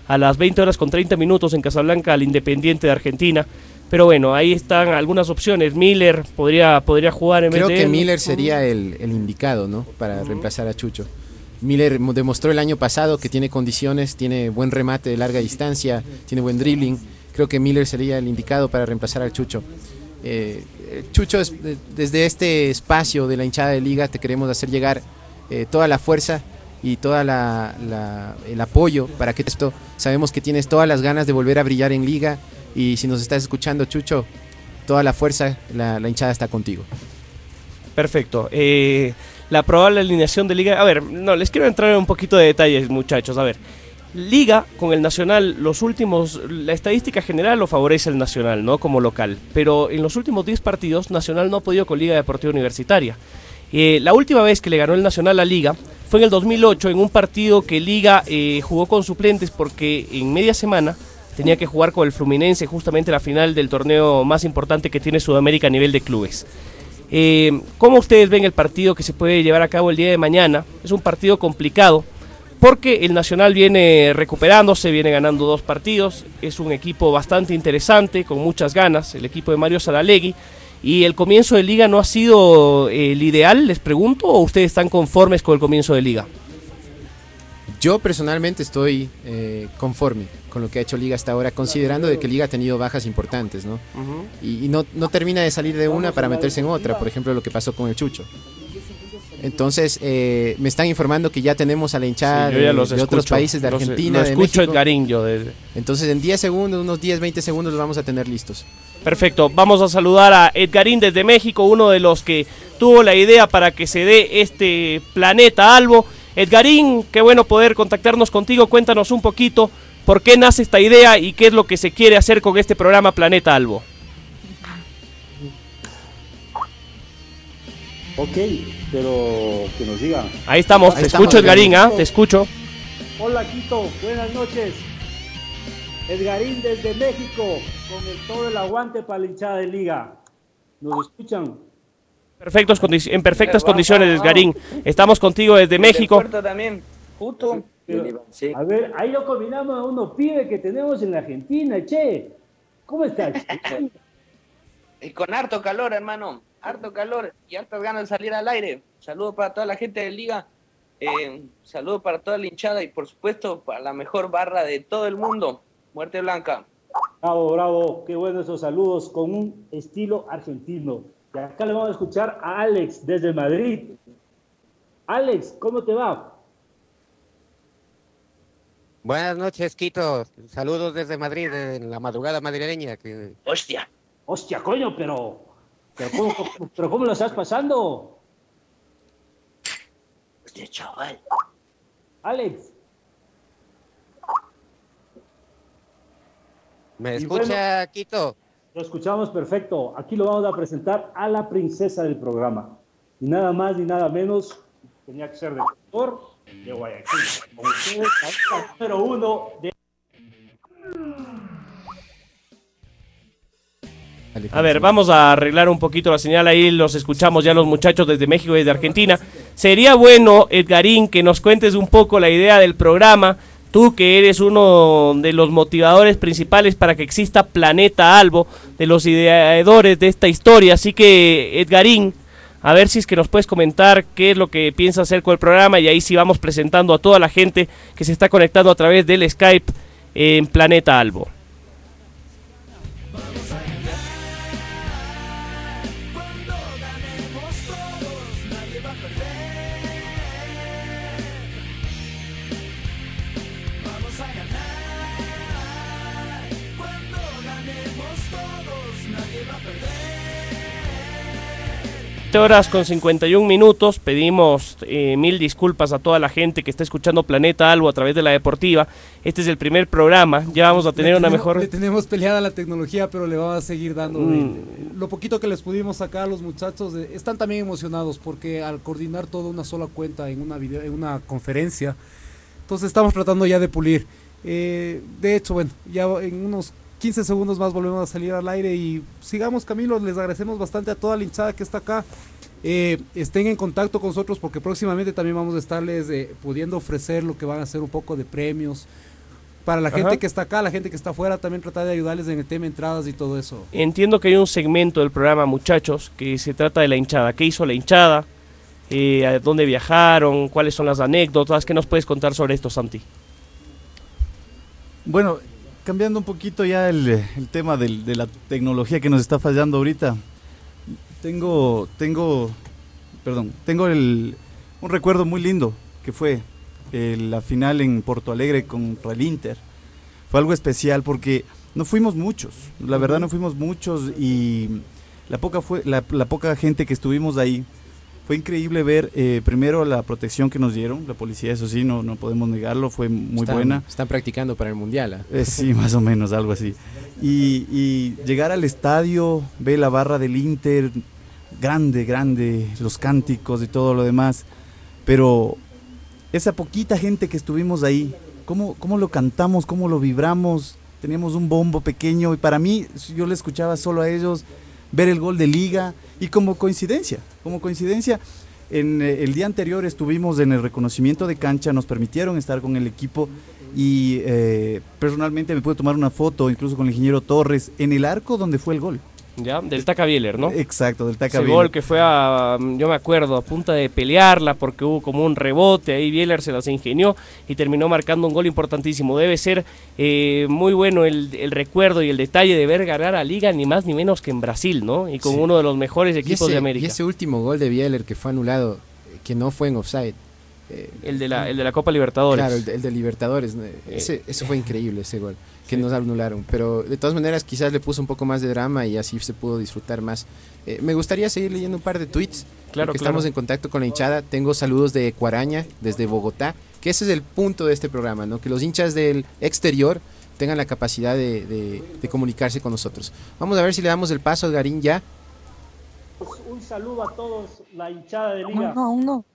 a las veinte horas con treinta minutos en Casablanca al Independiente de Argentina. Pero bueno, ahí están algunas opciones. Miller podría, podría jugar en Creo vez de que él. Miller sería el, el indicado, ¿no? Para uh-huh. reemplazar a Chucho. Miller demostró el año pasado que tiene condiciones, tiene buen remate de larga distancia, tiene buen dribbling. Creo que Miller sería el indicado para reemplazar al Chucho. Eh, Chucho, es, desde este espacio de la hinchada de Liga te queremos hacer llegar eh, toda la fuerza y todo la, la, el apoyo para que esto, sabemos que tienes todas las ganas de volver a brillar en Liga, y si nos estás escuchando, Chucho, toda la fuerza, la, la hinchada está contigo. Perfecto. Eh, la probable alineación de Liga, a ver, no, les quiero entrar en un poquito de detalles, muchachos. A ver, Liga con el Nacional, los últimos, la estadística general lo favorece el Nacional, ¿no? Como local, pero en los últimos diez partidos Nacional no ha podido con Liga Deportiva Universitaria. Eh, la última vez que le ganó el Nacional a Liga fue en el dos mil ocho, en un partido que Liga eh, jugó con suplentes porque en media semana tenía que jugar con el Fluminense, justamente la final del torneo más importante que tiene Sudamérica a nivel de clubes. Eh, ¿Cómo ustedes ven el partido que se puede llevar a cabo el día de mañana? Es un partido complicado porque el Nacional viene recuperándose, viene ganando dos partidos, es un equipo bastante interesante, con muchas ganas, el equipo de Mario Saralegui, y el comienzo de Liga no ha sido eh, el ideal, les pregunto, ¿o ustedes están conformes con el comienzo de Liga? Yo personalmente estoy eh, conforme con lo que ha hecho Liga hasta ahora, considerando de que Liga ha tenido bajas importantes, ¿no? Uh-huh. Y, y no, no termina de salir de una para meterse en otra, por ejemplo lo que pasó con el Chucho. Entonces eh, me están informando que ya tenemos a la hinchada sí, de, de escucho, otros países, de Argentina, lo de escucho México. Edgarín yo. De... Entonces en diez segundos, unos diez, veinte segundos los vamos a tener listos. Perfecto, vamos a saludar a Edgarín desde México, uno de los que tuvo la idea para que se dé este Planeta Albo. Edgarín, qué bueno poder contactarnos contigo, cuéntanos un poquito por qué nace esta idea y qué es lo que se quiere hacer con este programa Planeta Albo. Ok, pero que nos digan. Ahí estamos, Ahí te estamos, escucho Edgarín, ¿ah? ¿eh? Te escucho. Hola Quito, buenas noches. Edgarín desde México, con el, todo el aguante para la hinchada de Liga. ¿Nos escuchan? Perfectos condi- en perfectas condiciones, Edgarín. Estamos contigo desde México. También, justo. Pero, sí. A ver, ahí lo combinamos a unos pibes que tenemos en la Argentina, che. ¿Cómo estás? Y con harto calor, hermano. Harto calor y hartas ganas de salir al aire. Saludos para toda la gente de Liga. Eh, saludos para toda la hinchada y por supuesto para la mejor barra de todo el mundo. Muerte Blanca. Bravo, bravo. Qué bueno esos saludos con un estilo argentino. Y acá le vamos a escuchar a Alex desde Madrid. Alex, ¿cómo te va? Buenas noches, Quito. Saludos desde Madrid, en la madrugada madrileña. Que... Hostia. Hostia, coño, pero... ¿Pero cómo, cómo, pero cómo lo estás pasando? Hostia, chaval. Alex. ¿Me escucha, bueno, Quito? Lo escuchamos perfecto. Aquí lo vamos a presentar a la princesa del programa. Y nada más ni nada menos, tenía que ser de doctor de Guayaquil. Con ustedes, la número uno de... A ver, vamos a arreglar un poquito la señal ahí, los escuchamos ya los muchachos desde México y desde Argentina. Sería bueno, Edgarín, que nos cuentes un poco la idea del programa, tú que eres uno de los motivadores principales para que exista Planeta Albo, de los ideadores de esta historia, así que Edgarín, a ver si es que nos puedes comentar qué es lo que piensas hacer con el programa y ahí sí vamos presentando a toda la gente que se está conectando a través del Skype en Planeta Albo. Horas con cincuenta y un minutos, pedimos eh, mil disculpas a toda la gente que está escuchando Planeta Albo a través de la Deportiva. Este es el primer programa, ya vamos a tener le una tenemos, mejor... Le tenemos peleada la tecnología, pero le vamos a seguir dando. Mm. Eh, lo poquito que les pudimos sacar a los muchachos, eh, están también emocionados porque al coordinar toda una sola cuenta en una, video, en una conferencia, entonces estamos tratando ya de pulir. Eh, de hecho, bueno, ya en unos quince segundos más volvemos a salir al aire y sigamos, Camilo, les agradecemos bastante a toda la hinchada que está acá. Eh, estén en contacto con nosotros porque próximamente también vamos a estarles eh, pudiendo ofrecer lo que van a ser un poco de premios, para la gente Ajá. que está acá, la gente que está afuera, también tratar de ayudarles en el tema de entradas y todo eso. Entiendo que hay un segmento del programa, muchachos, que se trata de la hinchada. ¿Qué hizo la hinchada? Eh, ¿A dónde viajaron? ¿Cuáles son las anécdotas? ¿Qué nos puedes contar sobre esto, Santi? Bueno, cambiando un poquito ya el, el tema del- de la tecnología que nos está fallando ahorita, tengo, tengo, perdón, tengo el, un recuerdo muy lindo que fue eh, la final en Porto Alegre contra el Inter. Fue algo especial porque no fuimos muchos, la verdad no fuimos muchos y la poca, fue, la, la poca gente que estuvimos ahí, fue increíble ver eh, primero la protección que nos dieron, la policía, eso sí, no, no podemos negarlo, fue muy están, buena. Están practicando para el Mundial. ¿ah? Eh, sí, más o menos, algo así. Y, y llegar al estadio, ver la barra del Inter, grande, grande, los cánticos y todo lo demás. Pero esa poquita gente que estuvimos ahí, ¿cómo, cómo lo cantamos, cómo lo vibramos? Teníamos un bombo pequeño y para mí, yo le escuchaba solo a ellos, ver el gol de Liga y como coincidencia, como coincidencia, en eh, el día anterior estuvimos en el reconocimiento de cancha, nos permitieron estar con el equipo y eh, personalmente me pude tomar una foto incluso con el ingeniero Torres en el arco donde fue el gol. ¿Ya? Del Taca Bieler, ¿no? Exacto, del Taca Ese Bieler. gol que fue a, yo me acuerdo, a punta de pelearla porque hubo como un rebote, ahí Bieler se las ingenió y terminó marcando un gol importantísimo. Debe ser eh, muy bueno el, el recuerdo y el detalle de ver ganar a Liga ni más ni menos que en Brasil, ¿no? Y con Sí. uno de los mejores Y equipos ese, de América. y ese último gol de Bieler que fue anulado, eh, que no fue en offside. eh, El de la, el de la Copa Libertadores. Claro, el de, el de Libertadores. ¿no? Ese, ese fue increíble, ese gol, que nos anularon. Pero de todas maneras quizás le puso un poco más de drama y así se pudo disfrutar más. Eh, me gustaría seguir leyendo un par de tweets. Claro, porque claro. estamos en contacto con la hinchada. Tengo saludos de Cuaraña, desde Bogotá, que ese es el punto de este programa, ¿no? Que los hinchas del exterior tengan la capacidad de, de, de comunicarse con nosotros. Vamos a ver si le damos el paso al Garín ya. Un saludo a todos, la hinchada de Liga. No, aún no.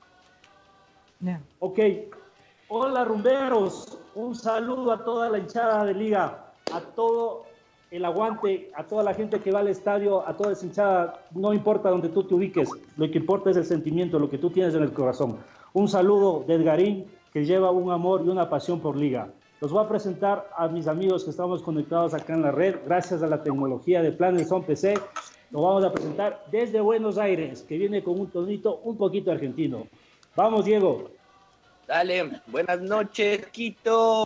Ok. Hola, rumberos. Un saludo a toda la hinchada de Liga, a todo el aguante, a toda la gente que va al estadio, a toda esa hinchada. No importa donde tú te ubiques, lo que importa es el sentimiento, lo que tú tienes en el corazón. Un saludo de Edgarín, que lleva un amor y una pasión por Liga. Los voy a presentar a mis amigos que estamos conectados acá en la red, gracias a la tecnología de Planes On P C. Lo vamos a presentar desde Buenos Aires, que viene con un tonito un poquito argentino. Vamos, Diego. Dale, buenas noches, Quito.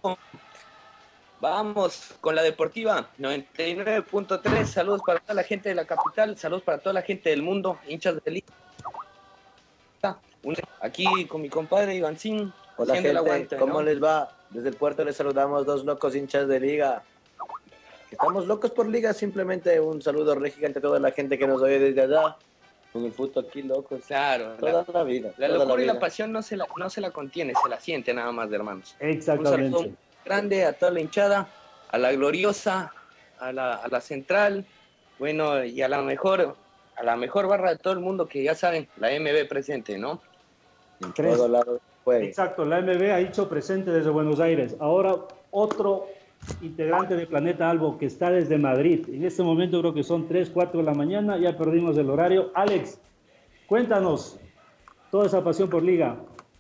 Vamos con la Deportiva noventa y nueve punto tres. Saludos para toda la gente de la capital, saludos para toda la gente del mundo, hinchas de Liga. Aquí con mi compadre Ivancín. Hola haciendo el gente, aguante, ¿cómo ¿no? les va? Desde el puerto les saludamos dos locos hinchas de Liga. Estamos locos por Liga, simplemente un saludo re gigante a toda la gente que nos oye desde allá. Con el fútbol aquí locos. Claro, Toda la, la vida. la toda locura y la vida. pasión no se la, no se la contiene, se la siente nada más de hermanos. Exactamente. Un saludo grande a toda la hinchada, a la gloriosa, a la, a la central, bueno, y a la mejor, a la mejor barra de todo el mundo que ya saben, la M B presente, ¿no? En Tres. todo lado juegue. Exacto, la M B ha hecho presente desde Buenos Aires. Ahora otro integrante de Planeta Albo que está desde Madrid. En este momento creo que son tres, cuatro de la mañana, ya perdimos el horario. Alex, cuéntanos toda esa pasión por Liga.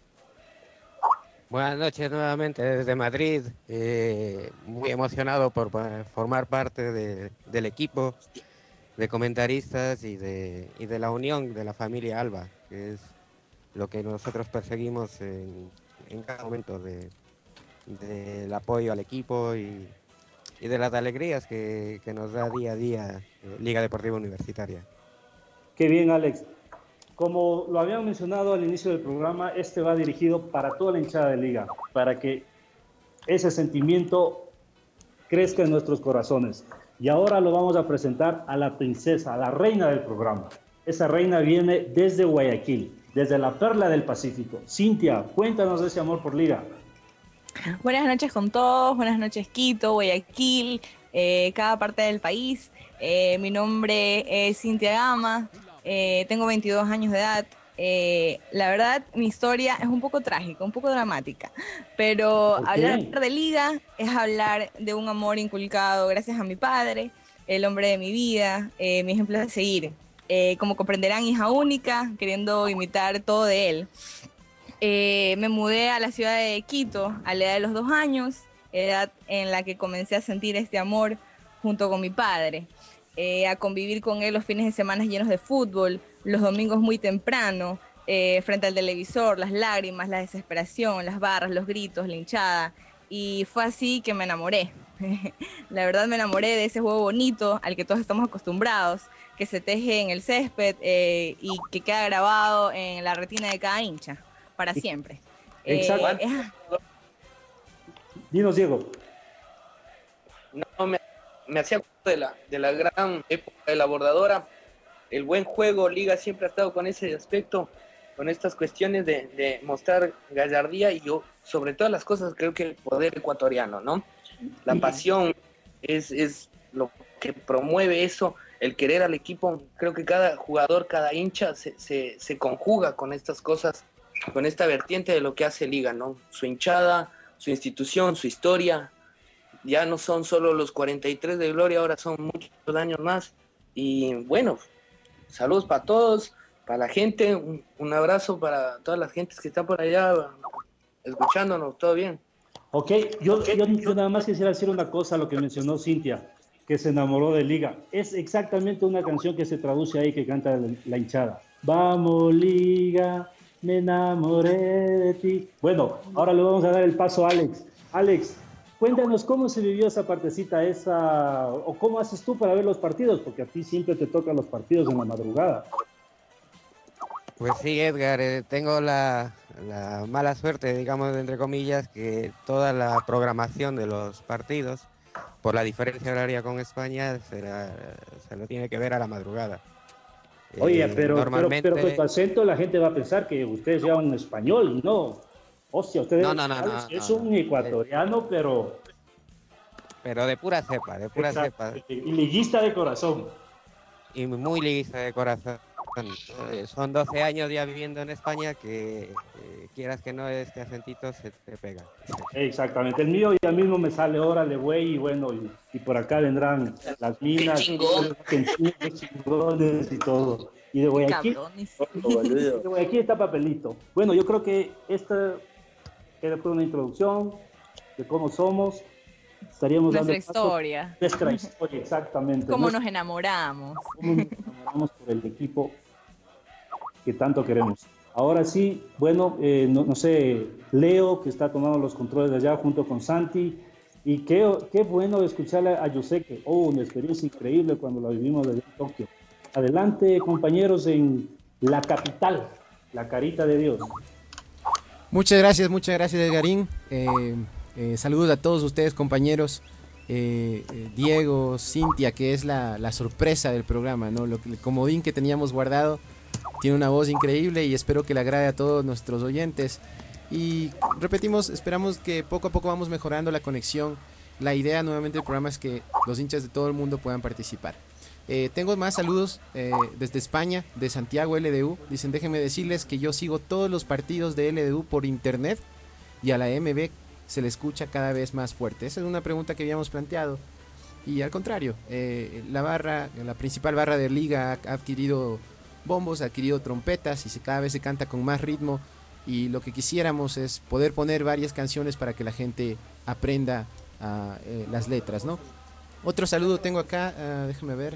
Buenas noches nuevamente desde Madrid, eh, muy emocionado por pa- formar parte de- del equipo de comentaristas y de, y de la unión de la familia Alba, que es lo que nosotros perseguimos en, en cada momento de- del apoyo al equipo y, y de las alegrías que, que nos da día a día eh, Liga Deportiva Universitaria. Qué bien, Alex. Como lo habían mencionado al inicio del programa, este va dirigido para toda la hinchada de Liga, para que ese sentimiento crezca en nuestros corazones. Y ahora lo vamos a presentar a la princesa, a la reina del programa. Esa reina viene desde Guayaquil, desde la perla del Pacífico. Cintia, cuéntanos de ese amor por Liga. Buenas noches con todos, buenas noches Quito, Guayaquil, eh, cada parte del país. Eh, mi nombre es Cintia Gama, eh, tengo veintidós años de edad. Eh, la verdad, mi historia es un poco trágica, un poco dramática, pero ¿Por qué? hablar de Liga es hablar de un amor inculcado gracias a mi padre, el hombre de mi vida, eh, mi ejemplo de seguir. Eh, como comprenderán, hija única, queriendo imitar todo de él. Eh, me mudé a la ciudad de Quito a la edad de los dos años. edad en la que comencé a sentir este amor junto con mi padre, eh, a convivir con él los fines de semana llenos de fútbol, los domingos muy temprano, eh, frente al televisor, las lágrimas, la desesperación, las barras, los gritos, la hinchada, y fue así que me enamoré. La verdad me enamoré de ese juego bonito al que todos estamos acostumbrados, que se teje en el césped eh, y que queda grabado en la retina de cada hincha para siempre. Exacto. Eh, eh, Dinos, Diego. No, me, me hacía acuerdo de la, de la gran época de la Bordadora. El buen juego, Liga siempre ha estado con ese aspecto, con estas cuestiones de, de mostrar gallardía y yo, sobre todas las cosas, creo que el poder ecuatoriano, ¿no? La pasión es, es lo que promueve eso, el querer al equipo. Creo que cada jugador, cada hincha se, se, se conjuga con estas cosas, con esta vertiente de lo que hace Liga, ¿no? Su hinchada, su institución, su historia. Ya no son solo los cuarenta y tres de gloria, ahora son muchos años más. Y bueno, saludos para todos, para la gente, un, un abrazo para todas las gentes que están por allá escuchándonos, todo bien. Ok, yo, yo, yo nada más quisiera decir una cosa a lo que mencionó Cintia, que se enamoró de Liga. Es exactamente una canción que se traduce ahí, que canta la, la hinchada. Vamos Liga, me enamoré de ti. Bueno, ahora le vamos a dar el paso a Alex. Alex, cuéntanos cómo se vivió esa partecita, esa, o cómo haces tú para ver los partidos, porque a ti siempre te tocan los partidos en la madrugada. Pues sí, Edgar, eh, tengo la, la mala suerte, digamos, entre comillas, que toda la programación de los partidos, por la diferencia horaria con España, se, la, se lo tiene que ver a la madrugada. Oye, Eh, pero, normalmente... pero, pero con tu acento la gente va a pensar que ustedes llevan español, no. Hostia, ustedes No, no, no, no, es no, un no. ecuatoriano, pero... Pero de pura cepa, de pura Exacto, cepa. y liguista de corazón. Y muy liguista de corazón. Eh, Son doce años ya viviendo en España que, eh, quieras que no, este acentito se te pega. Exactamente, el mío ya mismo me sale, órale, güey, y bueno, y, y por acá vendrán las minas, chingón. los chingones y todo. Y de Guayaquil, de Guayaquil está papelito. Bueno, yo creo que esta era fue una introducción de cómo somos. Estaríamos nuestra dando paso- historia. Nuestra historia, exactamente. Cómo Nuestra- nos enamoramos. cómo nos enamoramos por el equipo que tanto queremos. Ahora sí, bueno, eh, no, no sé, Leo, que está tomando los controles de allá junto con Santi, y qué, qué bueno escucharle a Yoseke. Oh, una experiencia increíble cuando la vivimos desde Tokio. Adelante, compañeros, en la capital, la carita de Dios. Muchas gracias, muchas gracias, Edgarín. Eh, eh, saludos a todos ustedes, compañeros. Eh, eh, Diego, Cintia, que es la, la sorpresa del programa, ¿no? Lo que, el comodín que teníamos guardado. Tiene una voz increíble y espero que le agrade a todos nuestros oyentes. Y repetimos, esperamos que poco a poco vamos mejorando la conexión. La idea nuevamente del programa es que los hinchas de todo el mundo puedan participar. Eh, tengo más saludos eh, desde España, de Santiago L D U. Dicen, déjenme decirles que yo sigo todos los partidos de L D U por internet y a la M B se le escucha cada vez más fuerte. Esa es una pregunta que habíamos planteado. Y al contrario, eh, la barra, la principal barra de Liga ha adquirido bombos, ha adquirido trompetas y se, cada vez se canta con más ritmo. Y lo que quisiéramos es poder poner varias canciones para que la gente aprenda uh, eh, las letras, ¿no? Otro saludo tengo acá, uh, déjame ver.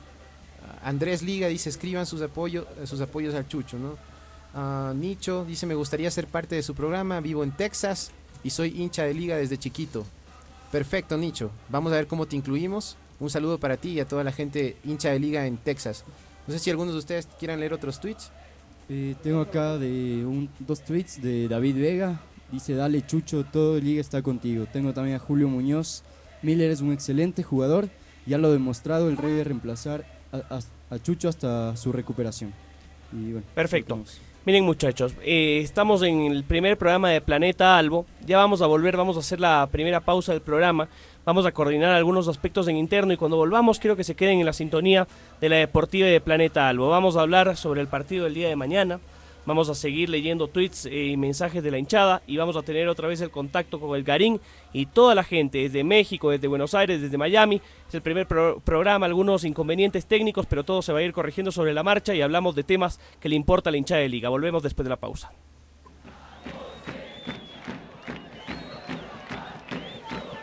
Uh, Andrés Liga dice, escriban sus, apoyo, sus apoyos al Chucho, ¿no? Uh, Nicho dice, me gustaría ser parte de su programa, vivo en Texas y soy hincha de Liga desde chiquito. Perfecto, Nicho. Vamos a ver cómo te incluimos. Un saludo para ti y a toda la gente hincha de Liga en Texas. No sé si algunos de ustedes quieran leer otros tweets. Eh, tengo acá de un, dos tweets de David Vega. Dice, dale Chucho, todo Liga está contigo. Tengo también a Julio Muñoz. Miller es un excelente jugador. Ya lo ha demostrado, el rey de reemplazar a, a, a Chucho hasta su recuperación. Y bueno, perfecto. Miren, muchachos, eh, estamos en el primer programa de Planeta Albo. Ya vamos a volver, vamos a hacer la primera pausa del programa. Vamos a coordinar algunos aspectos en interno y cuando volvamos quiero que se queden en la sintonía de la Deportiva y de Planeta Albo. Vamos a hablar sobre el partido del día de mañana. Vamos a seguir leyendo tweets y mensajes de la hinchada y vamos a tener otra vez el contacto con el Garín y toda la gente desde México, desde Buenos Aires, desde Miami. Es el primer pro programa, algunos inconvenientes técnicos, pero todo se va a ir corrigiendo sobre la marcha y hablamos de temas que le importa a la hinchada de Liga. Volvemos después de la pausa.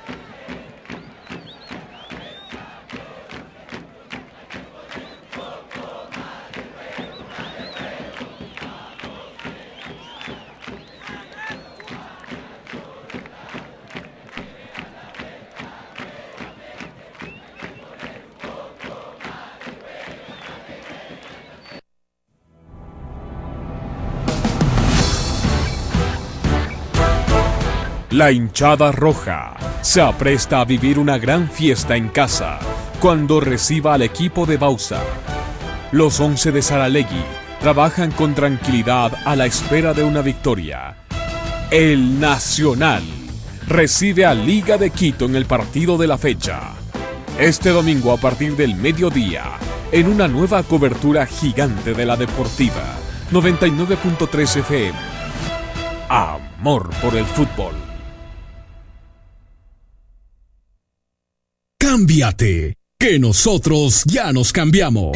La hinchada roja se apresta a vivir una gran fiesta en casa cuando reciba al equipo de Bausa. Los once de Saralegui trabajan con tranquilidad a la espera de una victoria. El Nacional recibe a Liga de Quito en el partido de la fecha. Este domingo a partir del mediodía, en una nueva cobertura gigante de la Deportiva noventa y nueve punto tres F M. Amor por el fútbol. Cámbiate, que nosotros ya nos cambiamos.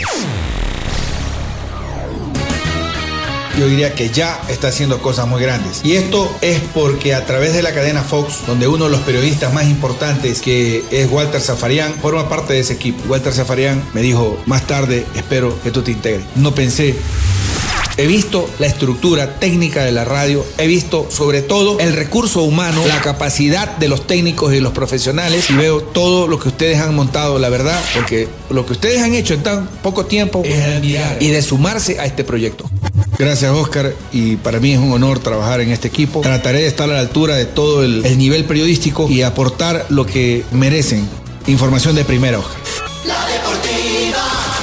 Yo diría que ya está haciendo cosas muy grandes. Y esto es porque a través de la cadena Fox, donde uno de los periodistas más importantes, que es Walter Zafarian, forma parte de ese equipo. Walter Zafarian me dijo, más tarde espero que tú te integres. No pensé. He visto la estructura técnica de la radio, he visto sobre todo el recurso humano, la capacidad de los técnicos y los profesionales, y veo todo lo que ustedes han montado, la verdad, porque lo que ustedes han hecho en tan poco tiempo es admirar y de sumarse a este proyecto. Gracias, Oscar, y para mí es un honor trabajar en este equipo. Trataré de estar a la altura de todo el, el nivel periodístico y aportar lo que merecen. Información de primera, Oscar. La Deportiva.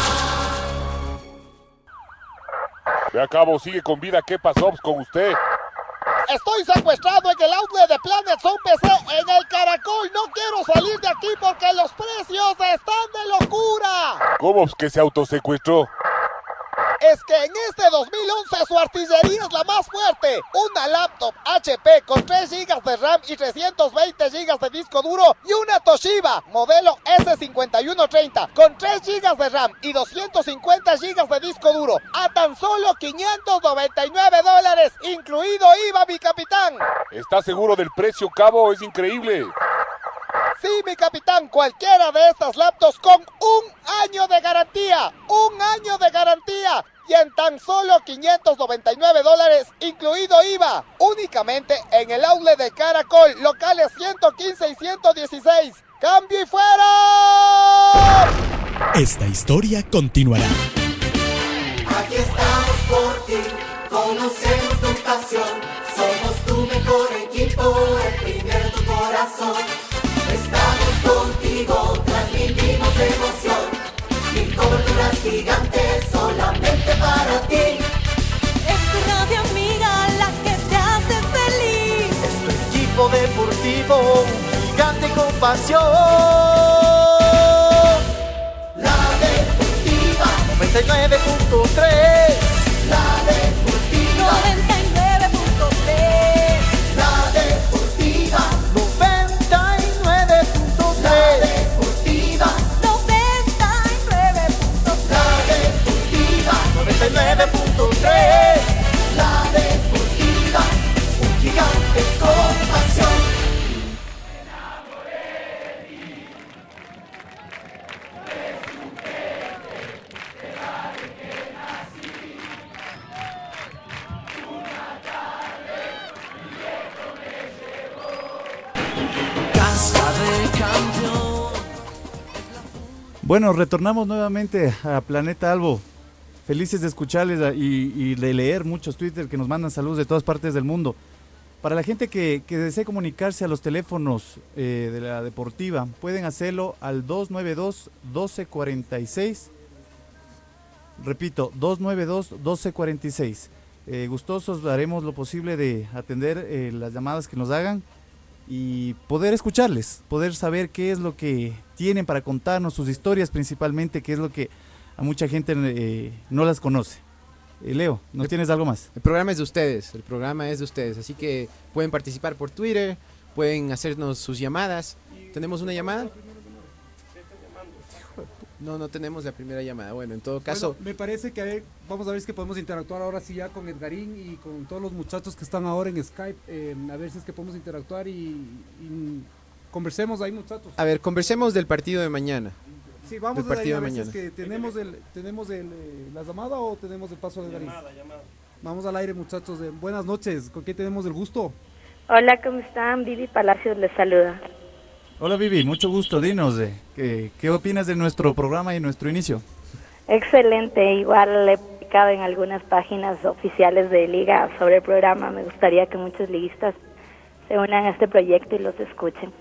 Ve a cabo, sigue con vida. ¿Qué pasó con usted? Estoy secuestrado en el outlet de Planet Zone P C en el Caracol. No quiero salir de aquí porque los precios están de locura. ¿Cómo que se autosecuestró? Es que en este dos mil once su artillería es la más fuerte. Una laptop H P con tres gigas de RAM y trescientos veinte gigas de disco duro y una Toshiba modelo S cincuenta y uno treinta con tres gigas de RAM y doscientos cincuenta gigas de disco duro a tan solo quinientos noventa y nueve dólares, incluido I V A, mi capitán. ¿Está seguro del precio, cabo? Es increíble. Sí, mi capitán, cualquiera de estas laptops con un año de garantía, un año de garantía y en tan solo quinientos noventa y nueve dólares, incluido I V A, únicamente en el outlet de Caracol, locales ciento quince y ciento dieciséis. ¡Cambio y fuera! Esta historia continuará. Aquí estamos por ti, conocemos tu pasión, somos tu mejor equipo, el primero en tu corazón. Estamos contigo, transmitimos emoción, mil coberturas gigantes solamente para ti. Es tu radio amiga la que te hace feliz. Es tu equipo deportivo, un gigante con pasión. La Deportiva noventa y nueve punto tres. La Deportiva noventa y nueve punto tres. La Deportiva noventa y nueve punto tres. La Deportiva noventa y nueve punto tres. La Deportiva noventa y nueve punto tres. La Deportiva, un gigante con pasión. Bueno, retornamos nuevamente a Planeta Albo. Felices de escucharles a- y, y de leer muchos Twitter que nos mandan saludos de todas partes del mundo. Para la gente que, que desee comunicarse a los teléfonos eh, de la Deportiva, pueden hacerlo al dos nueve dos, uno dos cuatro seis. Repito, dos nueve dos, uno dos cuatro seis. Eh, gustosos haremos lo posible de atender eh, las llamadas que nos hagan y poder escucharles, poder saber qué es lo que tienen para contarnos, sus historias principalmente, qué es lo que a mucha gente eh, no las conoce. Eh, Leo, ¿no tienes algo más? El programa es de ustedes, el programa es de ustedes, así que pueden participar por Twitter, pueden hacernos sus llamadas. ¿Tenemos una llamada? No, no tenemos la primera llamada. Bueno, en todo caso... Bueno, me parece que a ver, vamos a ver si es que podemos interactuar ahora sí ya con Edgarín y con todos los muchachos que están ahora en Skype, eh, a ver si es que podemos interactuar y, y conversemos ahí, muchachos. A ver, conversemos del partido de mañana. Sí, vamos del a ver, partido a de ver si es mañana. que tenemos el, tenemos el, eh, la llamada o tenemos el paso de Edgarín. Llamada, llamada. Vamos al aire, muchachos. eh, buenas noches, ¿con qué tenemos el gusto? Hola, ¿cómo están? Vivi Palacios les saluda. Hola Vivi, mucho gusto, dinos, eh, ¿qué, ¿qué opinas de nuestro programa y nuestro inicio? Excelente, igual he publicado en algunas páginas oficiales de Liga sobre el programa. Me gustaría que muchos liguistas se unan a este proyecto y los escuchen.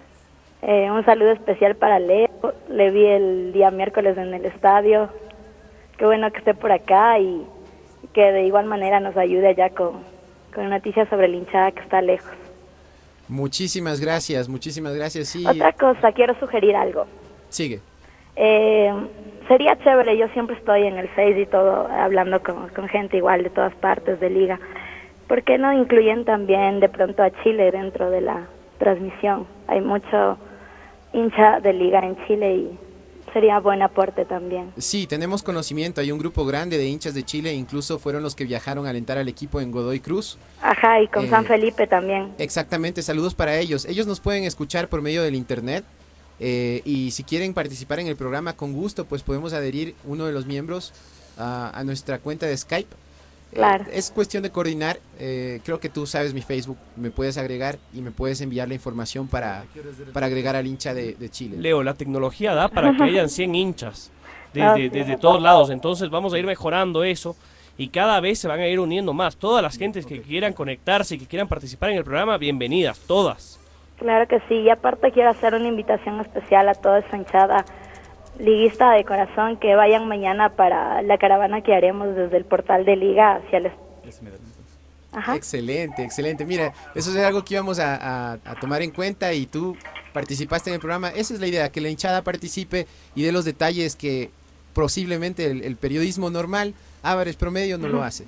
Eh, un saludo especial para Leo, le vi el día miércoles en el estadio, qué bueno que esté por acá y que de igual manera nos ayude allá con, con noticias sobre la hinchada que está lejos. Muchísimas gracias, muchísimas gracias. Sí. Otra cosa, quiero sugerir algo. Sigue. Eh, sería chévere, yo siempre estoy en el Face y todo, hablando con, con gente igual de todas partes de Liga. ¿Por qué no incluyen también de pronto a Chile dentro de la transmisión? Hay mucho hincha de Liga en Chile y sería buen aporte también. Sí, tenemos conocimiento, hay un grupo grande de hinchas de Chile, incluso fueron los que viajaron a alentar al equipo en Godoy Cruz. Ajá, y con Eh, San Felipe también. Exactamente, saludos para ellos. Ellos nos pueden escuchar por medio del internet eh, y si quieren participar en el programa con gusto, pues podemos adherir uno de los miembros a, a nuestra cuenta de Skype. Claro. Eh, es cuestión de coordinar, eh, creo que tú sabes mi Facebook, me puedes agregar y me puedes enviar la información para, para agregar al hincha de, de Chile. Leo, la tecnología da para que hayan cien hinchas desde, desde todos lados, entonces vamos a ir mejorando eso y cada vez se van a ir uniendo más. Todas las gentes que quieran conectarse y que quieran participar en el programa, bienvenidas, todas. Claro que sí, y aparte quiero hacer una invitación especial a toda esa hinchada liguista de corazón que vayan mañana para la caravana que haremos desde el portal de Liga hacia el... Ajá. Excelente, excelente. Mira, eso es algo que íbamos a, a, a tomar en cuenta y tú participaste en el programa. Esa es la idea, que la hinchada participe y dé los detalles que posiblemente el, el periodismo normal, Álvarez Promedio, no lo hace.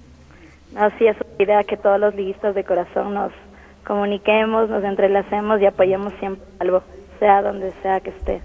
Así es la idea, que todos los liguistas de corazón nos comuniquemos, nos entrelacemos y apoyemos siempre algo, sea donde sea que esté.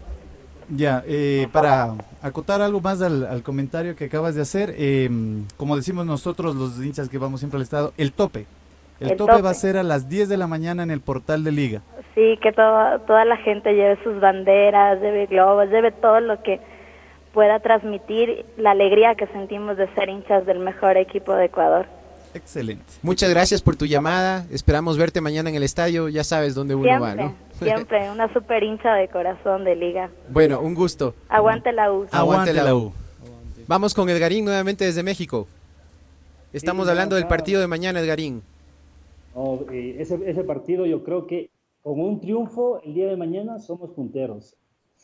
Ya, eh, para acotar algo más al, al comentario que acabas de hacer, eh, como decimos nosotros los hinchas que vamos siempre al estado, el tope. El, El tope, tope. va a ser a las diez de la mañana en el portal de Liga. Sí, que toda toda la gente lleve sus banderas, lleve globos, lleve todo lo que pueda transmitir la alegría que sentimos de ser hinchas del mejor equipo de Ecuador. Excelente. Muchas gracias por tu llamada, esperamos verte mañana en el estadio, ya sabes dónde uno Siempre, va, ¿no? siempre, una super hincha de corazón de Liga. Bueno, un gusto. Aguante la U. Aguante la U. Vamos con Edgarín nuevamente desde México. Estamos Sí, hablando del acá- partido de mañana, Edgarín. No, eh, ese, ese partido yo creo que con un triunfo el día de mañana somos punteros.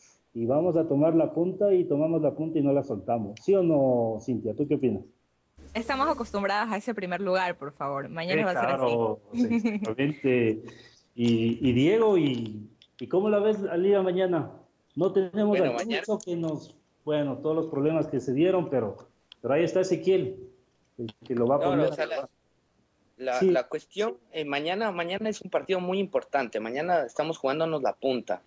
Y vamos a tomar la punta y tomamos la punta y no la soltamos. ¿Sí o no, Cintia? ¿Tú qué opinas? Estamos acostumbradas a ese primer lugar, por favor. Mañana Eh, va a ser claro, así. exactamente. Y, y Diego, ¿y, ¿y cómo la ves la Liga mañana? No tenemos Bueno, al mañana- Chucho que nos... Bueno, todos los problemas que se dieron, pero, pero ahí está Ezequiel, el que lo va a No, poner. no, o sea, la, la- Sí. la cuestión, eh, mañana, mañana es un partido muy importante. Mañana estamos jugándonos la punta.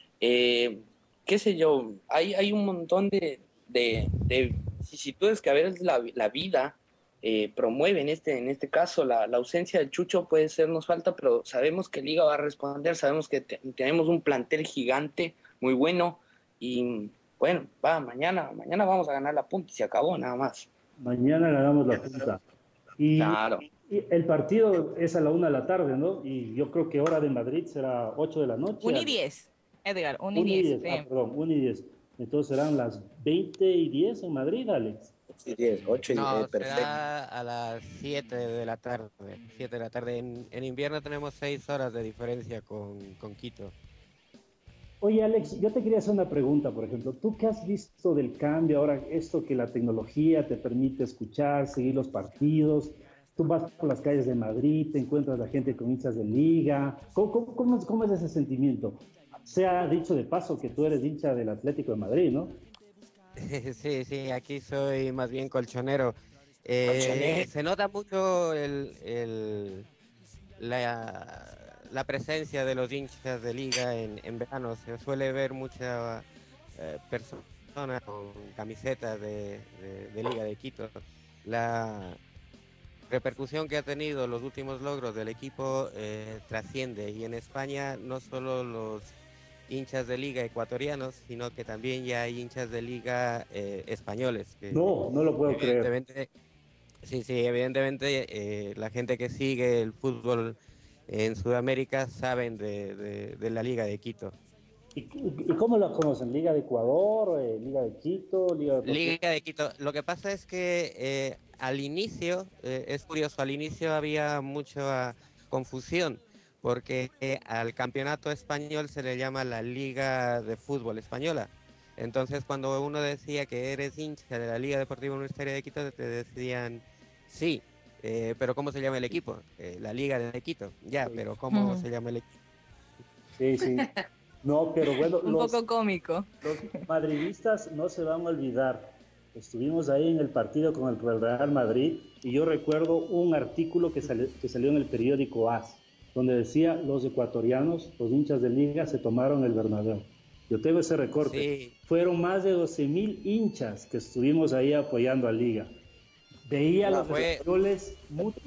Eh, qué sé yo, hay, hay un montón de, de, de vicisitudes que a veces la, la vida eh, promueve. En este, en este caso, la, la ausencia del Chucho puede sernos falta, pero sabemos que Liga va a responder, sabemos que te- tenemos un plantel gigante, muy bueno, y bueno, va, mañana, mañana vamos a ganar la punta y se acabó, nada más. Mañana ganamos la punta. Y, Claro. y el partido es a la una de la tarde, ¿no? Y yo creo que hora de Madrid será ocho de la noche. Un y diez, Edgar, un y Un y diez. diez, ah, sí. perdón, un y diez. Entonces serán las veinte y diez en Madrid, Alex. diez, ocho y No, diez, perfecto. será a las siete de la tarde. siete de la tarde. En, en invierno tenemos seis horas de diferencia con, con Quito. Oye, Alex, yo te quería hacer una pregunta, por ejemplo. ¿Tú qué has visto del cambio ahora, esto que la tecnología te permite escuchar, seguir los partidos? Tú vas por las calles de Madrid, te encuentras la gente con hinchas de Liga. ¿Cómo, cómo, cómo es, cómo es ese sentimiento? Se ha dicho de paso que tú eres hincha del Atlético de Madrid, ¿no? Sí, sí, aquí soy más bien colchonero. Eh, Colchonero. se nota mucho el, el- la, la presencia de los hinchas de Liga en, en verano. Se suele ver mucha eh, personas con camisetas de, de- de Liga de Quito. La repercusión que ha tenido los últimos logros del equipo eh, trasciende, y en España no solo los hinchas de Liga ecuatorianos, sino que también ya hay hinchas de Liga eh, españoles. Que No, no lo puedo creer. evidentemente, sí, sí, evidentemente eh, la gente que sigue el fútbol en Sudamérica saben de, de- de la Liga de Quito. ¿Y, y- y cómo la conocen? ¿Liga de Ecuador, eh, Liga de Quito, Liga de... Liga de Quito. Lo que pasa es que eh, al inicio, eh, es curioso, al inicio había mucha confusión, porque eh, al campeonato español se le llama la Liga de Fútbol Española. Entonces, cuando uno decía que eres hincha de la Liga Deportiva Universitaria de Quito, te decían, sí, eh, pero ¿cómo se llama el equipo? Eh, la Liga de Quito. Ya, pero ¿cómo Mm. se llama el equipo? Sí, sí. No, pero bueno, Un los, poco cómico. los madridistas no se van a olvidar. Estuvimos ahí en el partido con el Real Madrid y yo recuerdo un artículo que, sali- que salió en el periódico A S, donde decía los ecuatorianos, los hinchas de Liga, se tomaron el Bernabéu. Yo tengo ese recorte. Sí. Fueron más de doce mil hinchas que estuvimos ahí apoyando a Liga. Veía No, los fue- españoles mutis.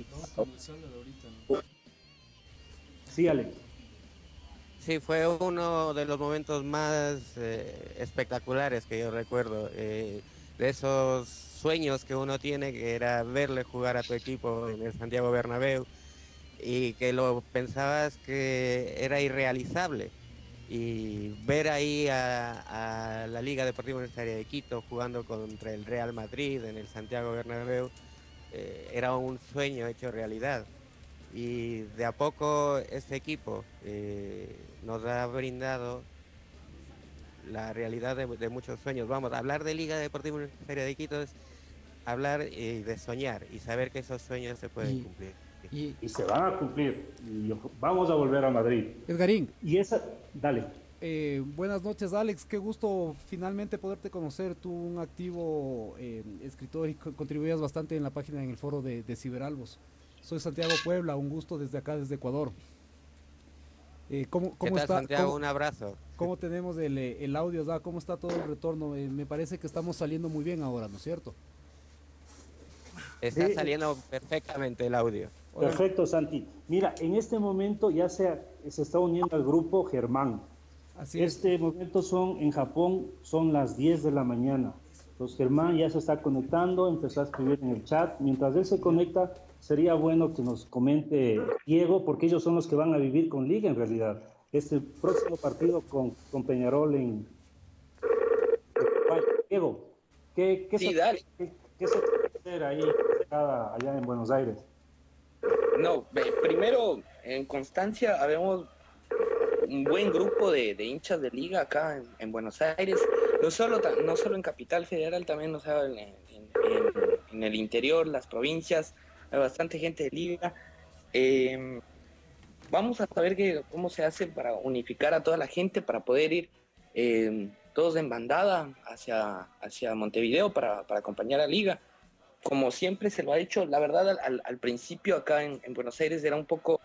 Sí, Alex. Sí, fue uno de los momentos más eh, espectaculares que yo recuerdo, eh, de esos sueños que uno tiene, que era verle jugar a tu equipo en el Santiago Bernabéu y que lo pensabas que era irrealizable. Y ver ahí a, a la Liga Deportiva Universitaria de Quito jugando contra el Real Madrid en el Santiago Bernabéu eh, era un sueño hecho realidad. Y de a poco este equipo eh, nos ha brindado la realidad de, de muchos sueños. Vamos, hablar de Liga Deportiva Universitaria de Quito es hablar eh, de soñar y saber que esos sueños se pueden Y- cumplir. Y, Y se van a cumplir. Y vamos a volver a Madrid. Edgarín, Y esa, dale. eh, buenas noches Alex, qué gusto finalmente poderte conocer, tú un activo eh, escritor y co- contribuías bastante en la página, en el foro de, de Ciberalbos. Soy Santiago Puebla, un gusto desde acá, desde Ecuador. Eh, ¿cómo, ¿Qué cómo tal, está? Santiago? ¿Cómo- Un abrazo. ¿Cómo tenemos el, eh, el audio? ¿Da? ¿Cómo está todo el retorno? Eh, me parece que estamos saliendo muy bien ahora, ¿no es cierto? Está Sí. saliendo perfectamente el audio. Perfecto, Santi. Mira, en este momento ya se, se está uniendo al grupo Germán. Así es. Este momento son, en Japón, son las diez de la mañana. Entonces Germán ya se está conectando, empezó a escribir en el chat. Mientras él se conecta, sería bueno que nos comente Diego, porque ellos son los que van a vivir con Liga en realidad. Este próximo partido con, con Peñarol en... Vale, Diego, ¿qué, qué, Sí, se, dale. qué, qué se puede hacer ahí cada- allá en Buenos Aires? No, ve, primero, en Constancia habemos un buen grupo de, de hinchas de Liga acá en, en Buenos Aires, no solo, ta- no solo en Capital Federal, también o sea, en, en- en- en el interior, las provincias, hay bastante gente de Liga. Eh, vamos a saber que, cómo se hace para unificar a toda la gente, para poder ir eh, todos en bandada hacia, hacia Montevideo para, para acompañar a Liga. Como siempre se lo ha hecho, la verdad, al, al- al principio acá en, en Buenos Aires era un poco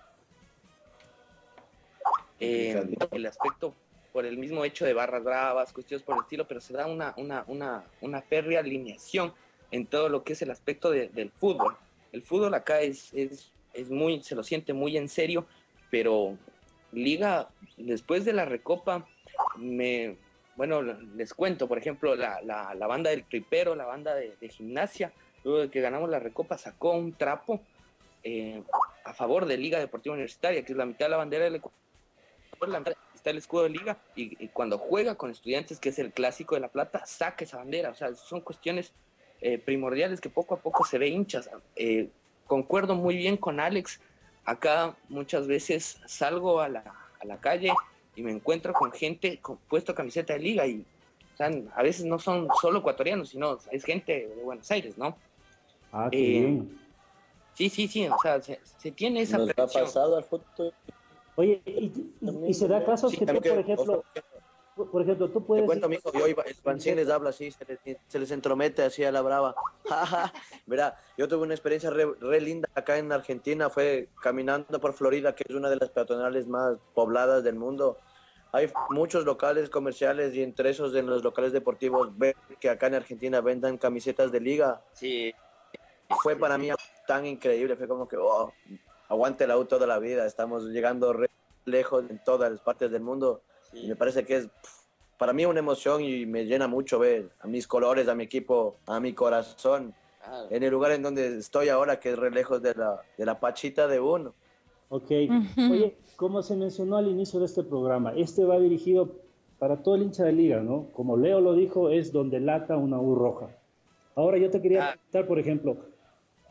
eh, el aspecto por el mismo hecho de barras bravas, cuestiones por el estilo, pero se da una, una, una, una férrea alineación en todo lo que es el aspecto de- del fútbol. El fútbol acá es, es, es muy, se lo siente muy en serio, pero Liga, después de la Recopa, me, bueno, les cuento, por ejemplo, la, la, la banda del Tripero, la banda de, de Gimnasia, luego de que ganamos la Recopa, sacó un trapo eh, a favor de Liga Deportiva Universitaria, que es la mitad de la bandera del Ecuador, la mitad está el escudo de Liga, y, y cuando juega con Estudiantes, que es el clásico de La Plata, saca esa bandera. O sea, son cuestiones eh, primordiales que poco a poco se ve hinchas. Eh, concuerdo muy bien con Alex, acá muchas veces salgo a la, a la calle y me encuentro con gente con puesto camiseta de Liga, y o sea, a veces no son solo ecuatorianos, sino es gente de Buenos Aires, ¿no? Ah, qué Eh, bien. Sí, sí, sí, o sea, se, se tiene esa Nos ha percepción. pasado al fútbol. Oye, y, y- y se da casos Sí, que tú, también por que- ejemplo, por por ejemplo, tú Te puedes... cuento, amigo, yo iba, el Pancín les habla así, se les, se les entromete así a la brava. Verá, yo tuve una experiencia re, re linda acá en Argentina, fue caminando por Florida, que es una de las peatonales más pobladas del mundo. Hay muchos locales comerciales y entre esos en los locales deportivos, ver que acá en Argentina vendan camisetas de Liga. Sí. Fue para mí tan increíble, fue como que, oh, aguante la U toda la vida, estamos llegando re lejos en todas las partes del mundo. Y me parece que es pf, para mí una emoción y me llena mucho ver a mis colores, a mi equipo, a mi corazón, Ah, en el lugar en donde estoy ahora, que es re lejos de la, de la pachita de uno. Ok. Oye, como se mencionó al inicio de este programa, este va dirigido para todo el hincha de Liga, ¿no? Como Leo lo dijo, es donde lata una U roja. Ahora yo te quería preguntar, por ejemplo,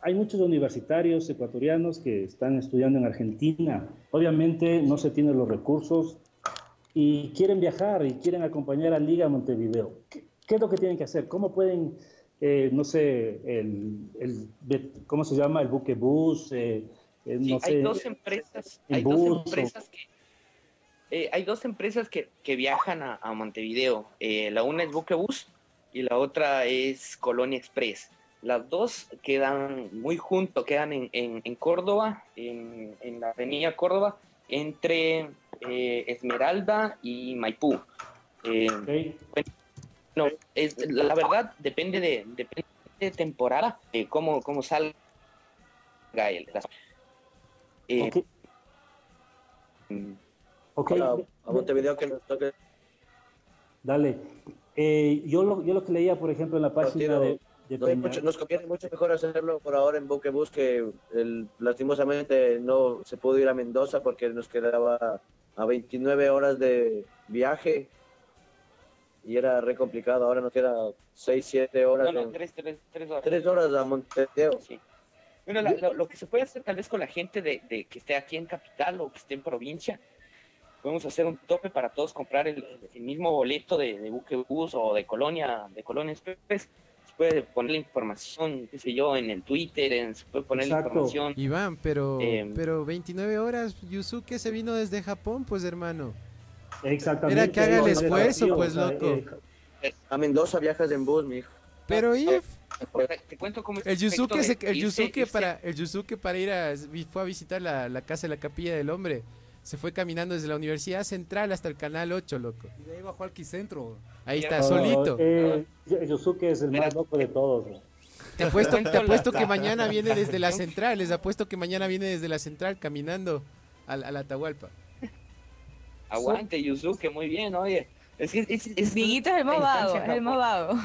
hay muchos universitarios ecuatorianos que están estudiando en Argentina. Obviamente no se tienen los recursos y quieren viajar y quieren acompañar a Liga Montevideo. ¿Qué, qué es lo que tienen que hacer? ¿Cómo pueden, eh, no sé, el, el, ¿cómo se llama? El buquebús, eh, eh, no sí, sé. Hay dos empresas, el hay bus, dos empresas que eh, hay dos empresas que, que viajan a, a Montevideo. Eh, la una es Buquebus y la otra es Colonia Express. Las dos quedan muy juntos, quedan en, en, en Córdoba, en, en la avenida Córdoba, entre eh, Esmeralda y Maipú. Eh, okay. Bueno, es, la verdad depende de, depende de temporada, de cómo, cómo salga el... Eh, okay. Okay. A, a Montevideo que nos toque. Dale. Eh, yo, lo, yo lo que leía, por ejemplo, en la página de... de Nos, mucho, nos conviene mucho mejor hacerlo por ahora en Buquebus, que el, lastimosamente no se pudo ir a Mendoza porque nos quedaba a veintinueve horas de viaje y era re complicado. Ahora nos queda seis, siete horas. No, no, en, tres, tres, tres horas. tres horas a Montevideo. Sí. Bueno, la, lo, lo que se puede hacer tal vez con la gente de, de que esté aquí en capital o que esté en provincia, podemos hacer un tope para todos comprar el, el mismo boleto de, de Buquebus o de Colonia, de Colonia Express. Se puede poner la información, qué sé yo, en el Twitter, en, se puede poner Exacto. la información. Iván, pero, eh, pero veintinueve horas, Yusuke se vino desde Japón, pues hermano. Exactamente. Era que haga el esfuerzo, pues loco. A Mendoza viajas en bus, mijo. Pero y te cuento cómo es el Yusuke, de se, el irse, Yusuke irse. para el Yusuke para ir a fue a visitar la, la casa de la Capilla del Hombre. Se fue caminando desde la Universidad Central hasta el Canal ocho, loco. Y de ahí bajó al Quicentro. Ahí está, no, solito. Eh, Yusuke es el más loco de todos. ¿no? Te apuesto, te apuesto que mañana viene desde la Central. Les apuesto que mañana viene desde la Central caminando a, a la Atahualpa. Aguante, Yusuke, muy bien, oye. Es que es, es, Dieguito es el más vago, es el más vago.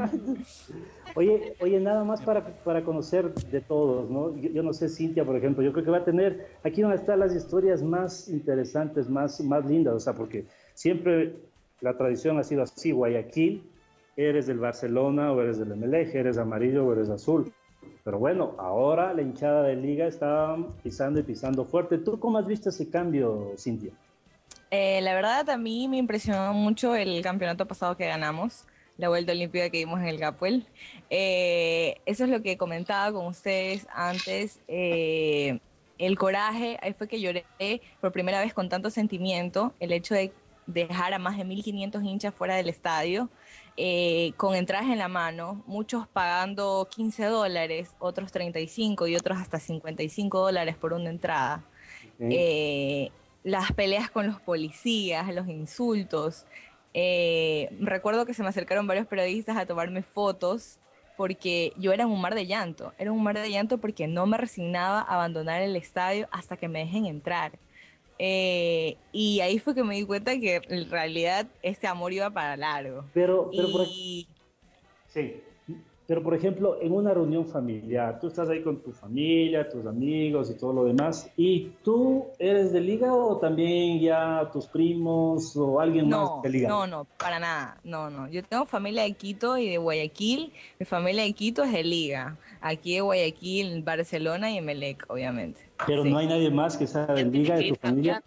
Oye, oye, nada más para, para conocer de todos, ¿no? Yo, yo no sé, Cintia, por ejemplo, yo creo que va a tener, aquí van a estar las historias más interesantes, más, más lindas, o sea, porque siempre la tradición ha sido así, Guayaquil, eres del Barcelona o eres del Emelec, eres amarillo o eres azul. Pero bueno, ahora la hinchada de Liga está pisando y pisando fuerte. ¿Tú cómo has visto ese cambio, Cintia? Eh, la verdad, a mí me impresionó mucho el campeonato pasado que ganamos, la vuelta olímpica que dimos en el Gapuel. Eh, eso es lo que comentaba con ustedes antes. Eh, el coraje, ahí fue que lloré por primera vez con tanto sentimiento, el hecho de dejar a más de mil quinientos hinchas fuera del estadio, eh, con entradas en la mano, muchos pagando quince dólares, otros treinta y cinco y otros hasta cincuenta y cinco dólares por una entrada. Okay. Eh, las peleas con los policías, los insultos. Eh, recuerdo que se me acercaron varios periodistas a tomarme fotos porque yo era un mar de llanto. Era un mar de llanto porque no me resignaba a abandonar el estadio hasta que me dejen entrar. Eh, y ahí fue que me di cuenta que en realidad este amor iba para largo. Pero, pero por y... Sí. Pero, por ejemplo, en una reunión familiar, tú estás ahí con tu familia, tus amigos y todo lo demás, ¿y tú eres de Liga o también ya tus primos o alguien No, más de Liga? no, no, para nada, no, no. Yo tengo familia de Quito y de Guayaquil. Mi familia de Quito es de Liga. Aquí de Guayaquil, Barcelona y Emelec, obviamente. Pero Sí. no hay nadie más que sea de Liga de tu familia.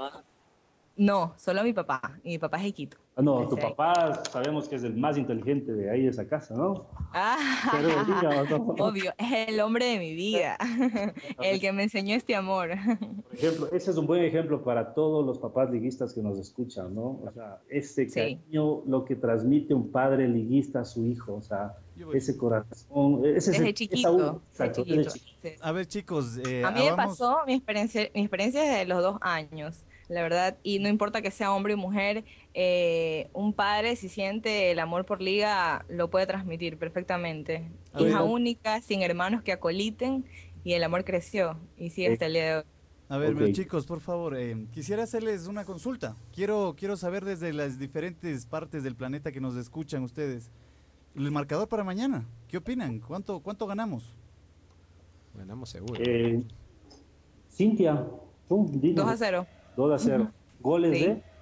No, solo mi papá. Y mi papá es de Quito. Ah, no, tu Sí. papá sabemos que es el más inteligente de ahí de esa casa, ¿no? Ah, Pero de Liga, ¿no? obvio, es el hombre de mi vida. El que me enseñó este amor. Por ejemplo, ese es un buen ejemplo para todos los papás liguistas que nos escuchan, ¿no? O sea, ese Sí. cariño, lo que transmite un padre liguista a su hijo, o sea, ese corazón, ese Desde ese- chiquito, esa- desde exacto, chiquito, desde chiquito. sí. A ver, chicos, eh, A mí me hagamos- pasó mi experiencia, mi experiencia desde los dos años, la verdad, y no importa que sea hombre o mujer, eh, un padre si siente el amor por Liga lo puede transmitir perfectamente. A Hija ver. única, sin hermanos que acoliten, y el amor creció y sigue hasta el día de hoy. A ver, Ok. mis chicos, por favor, eh, quisiera hacerles una consulta. Quiero, quiero saber desde las diferentes partes del planeta que nos escuchan ustedes. El marcador para mañana, ¿qué opinan? ¿Cuánto, cuánto ganamos? Ganamos seguro. Eh, Cintia, tú, dinos. dos a cero. dos a cero. Goles Sí. de.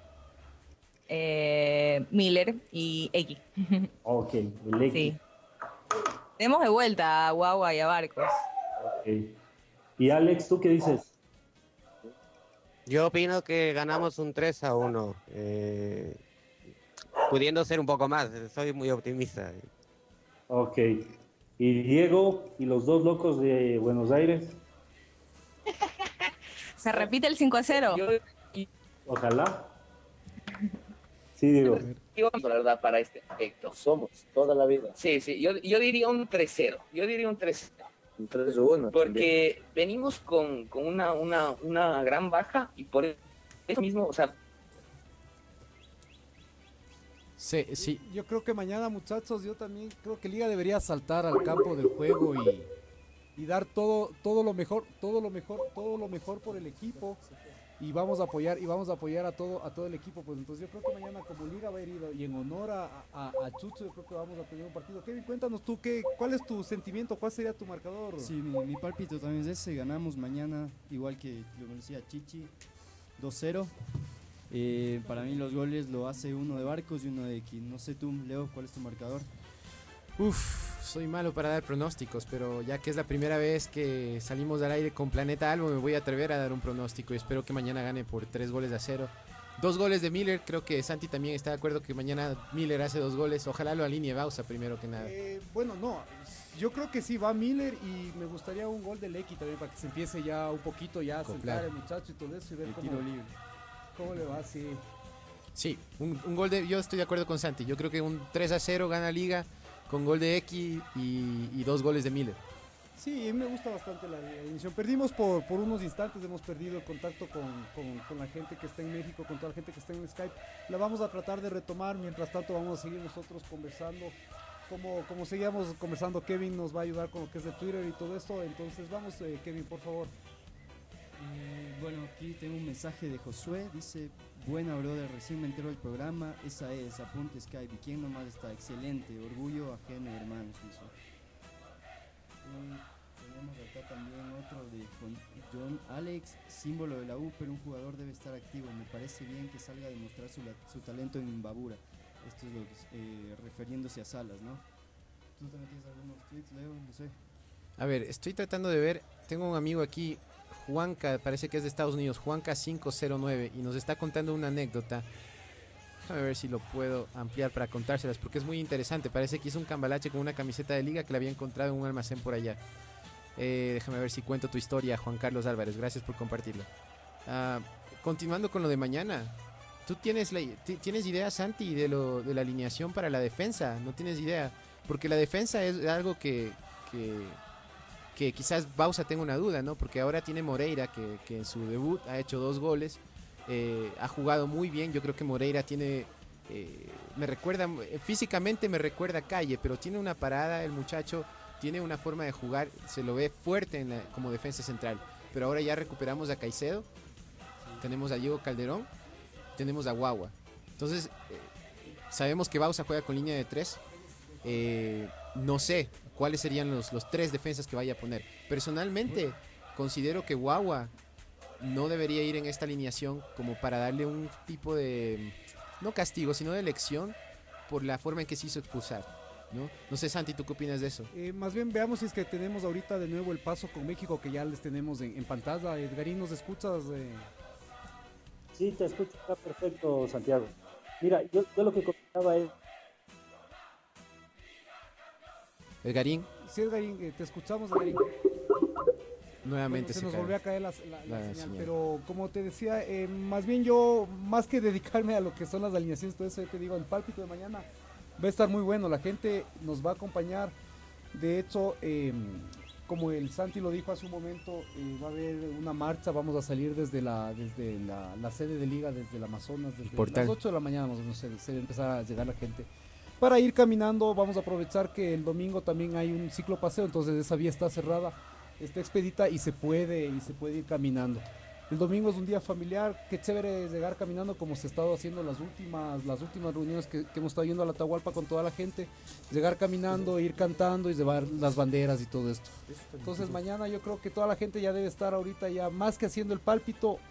Eh, Miller y X. Ok, el X. Sí. Tenemos de vuelta a Guagua y a Barcos. Ok. Y Alex, ¿tú qué dices? Yo opino que ganamos un tres a uno, eh, pudiendo ser un poco más, soy muy optimista. Ok. ¿Y Diego y los dos locos de Buenos Aires? ¿Se repite el cinco a cero? Ojalá. Sí, Diego. Yo, la verdad, para este efecto. Somos toda la vida. Sí, sí, yo, yo diría un tres cero. Yo diría un tres cero. Un tres uno. Porque también venimos con, con una, una, una gran baja y por eso mismo, o sea... Sí, sí. Yo creo que mañana, muchachos, yo también creo que Liga debería saltar al campo del juego y, y dar todo, todo lo mejor, todo lo mejor, todo lo mejor por el equipo. Y vamos a apoyar, y vamos a apoyar a todo, a todo el equipo. Pues entonces yo creo que mañana como Liga va a ir y en honor a, a, a Chucho, yo creo que vamos a tener un partido. Kevin, cuéntanos tú, ¿qué, ¿cuál es tu sentimiento? ¿Cuál sería tu marcador? Sí, mi, mi pálpito también es ese, ganamos mañana, igual que lo decía Chichi, dos cero. Eh, para mí los goles lo hace uno de Barcos y uno de X. No sé tú, Leo, ¿cuál es tu marcador? Uf, soy malo para dar pronósticos, pero ya que es la primera vez que salimos al aire con Planeta Albo, me voy a atrever a dar un pronóstico y espero que mañana gane por tres goles a cero. Dos goles de Miller, creo que Santi también está de acuerdo que mañana Miller hace dos goles. Ojalá lo alinee Bausa primero que nada. Eh, bueno, no, yo creo que sí va Miller y me gustaría un gol de Lecky también para que se empiece ya un poquito ya a sentar el muchacho y todo eso y ver el cómo, tiro libre. cómo le va, sí. Sí, un, un gol de... Yo estoy de acuerdo con Santi, yo creo que un tres a cero gana Liga con gol de X y, y dos goles de Miller. Sí, me gusta bastante la inicio. Perdimos por, por unos instantes, hemos perdido el contacto con, con, con la gente que está en México, con toda la gente que está en Skype. La vamos a tratar de retomar, mientras tanto vamos a seguir nosotros conversando. Como, como seguíamos conversando, Kevin nos va a ayudar con lo que es de Twitter y todo esto. Entonces vamos, eh, Kevin, por favor. Eh, bueno, aquí tengo un mensaje de Josué, dice: buena brother, recién me entero del programa, esa es, apunte Skype, ¿y quién nomás está? Excelente, orgullo ajeno, hermanos, dice. Eh, tenemos acá también otro de John Alex, símbolo de la U, pero un jugador debe estar activo, me parece bien que salga a demostrar su, su talento en Imbabura. Esto es lo que, eh, refiriéndose a Salas, ¿no? ¿Tú también tienes algunos tweets, Leo? No sé. A ver, estoy tratando de ver, tengo un amigo aquí, Juanca, parece que es de Estados Unidos, Juanca cinco cero nueve, y nos está contando una anécdota. Déjame ver si lo puedo ampliar para contárselas, porque es muy interesante. Parece que hizo un cambalache con una camiseta de Liga que la había encontrado en un almacén por allá. Eh, déjame ver si cuento tu historia, Juan Carlos Álvarez, gracias por compartirlo. Uh, continuando con lo de mañana, ¿tú tienes, la, tienes idea, Santi, de, lo, de la alineación para la defensa? ¿No tienes idea? Porque la defensa es algo que... que que quizás Bausa tenga una duda, ¿no? Porque ahora tiene Moreira, que, que en su debut ha hecho dos goles, eh, ha jugado muy bien. Yo creo que Moreira tiene, eh, me recuerda, físicamente me recuerda a Calle, pero tiene una parada, el muchacho tiene una forma de jugar, se lo ve fuerte en la, como defensa central. Pero ahora ya recuperamos a Caicedo, tenemos a Diego Calderón, tenemos a Guagua. Entonces, eh, sabemos que Bausa juega con línea de tres. Eh, no sé cuáles serían los, los tres defensas que vaya a poner. Personalmente considero que Guagua no debería ir en esta alineación como para darle un tipo de, no castigo, sino de lección por la forma en que se hizo expulsar, ¿no? No sé, Santi, ¿tú qué opinas de eso? Eh, más bien veamos si es que tenemos ahorita de nuevo el paso con México, que ya les tenemos en, en pantalla. Edgarín, ¿nos escuchas? Eh... Sí, te escucho, está perfecto, Santiago. Mira, yo, yo lo que comentaba es... Edgarín. Sí, Edgarín, eh, te escuchamos, Edgarín. Nuevamente bueno, se, se nos cae. volvió a caer la, la, la, la señal, señal, pero como te decía, eh, más bien yo, más que dedicarme a lo que son las alineaciones, todo eso, yo te digo, el pálpito de mañana va a estar muy bueno, la gente nos va a acompañar. De hecho, eh, como el Santi lo dijo hace un momento, eh, va a haber una marcha, vamos a salir desde la desde la, la sede de Liga, desde el Amazonas, desde las ocho de la mañana más o menos, se, se empezar a llegar la gente. Para ir caminando, vamos a aprovechar que el domingo también hay un ciclo paseo, entonces esa vía está cerrada, está expedita y se puede y se puede ir caminando. El domingo es un día familiar, qué chévere llegar caminando como se ha estado haciendo las últimas las últimas reuniones que, que hemos estado yendo a la Atahualpa con toda la gente, llegar caminando, ir cantando y llevar las banderas y todo esto. Entonces mañana yo creo que toda la gente ya debe estar ahorita ya más que haciendo el pálpito,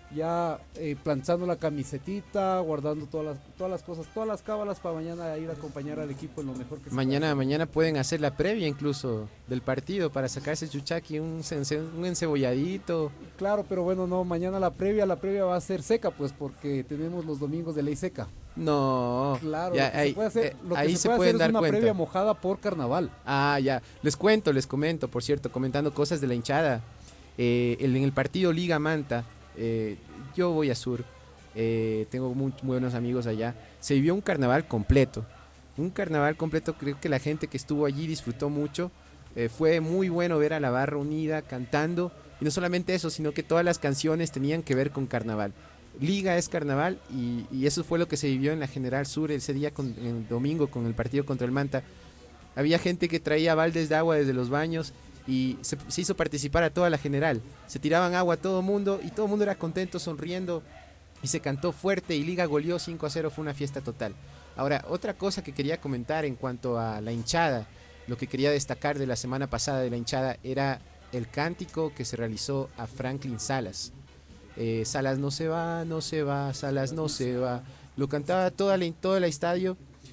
ya eh, planchando la camisetita, guardando todas las, todas las cosas, todas las cábalas para mañana ir a acompañar al equipo en lo mejor que se Mañana, pueda. mañana pueden hacer la previa incluso del partido para sacarse chuchaqui, un, cence- un encebolladito. Claro, pero bueno, no, mañana la previa, la previa va a ser seca, pues porque tenemos los domingos de ley seca. No, Claro, ya, lo que ahí, se puede hacer, eh, lo que ahí se se puede pueden hacer dar es una cuenta. previa mojada por carnaval. Ah, ya. Les cuento, les comento, por cierto, comentando cosas de la hinchada. Eh, el- en el partido Liga Manta, eh, yo voy a Sur, eh, tengo muy, muy buenos amigos allá. Se vivió un carnaval completo. Un carnaval completo, creo que la gente que estuvo allí disfrutó mucho. Eh, fue muy bueno ver a la barra unida cantando. Y no solamente eso, sino que todas las canciones tenían que ver con carnaval. Liga es carnaval y, y eso fue lo que se vivió en la General Sur ese día, con, el domingo, con el partido contra el Manta. Había gente que traía baldes de agua desde los baños y se, se hizo participar a toda la General. Se tiraban agua a todo mundo y todo el mundo era contento, sonriendo, y se cantó fuerte y Liga goleó cinco a cero, fue una fiesta total. Ahora, otra cosa que quería comentar en cuanto a la hinchada, lo que quería destacar de la semana pasada de la hinchada era el cántico que se realizó a Franklin Salas. Eh, Salas no se va, no se va, Salas no se va. Lo cantaba toda la, todo el estadio.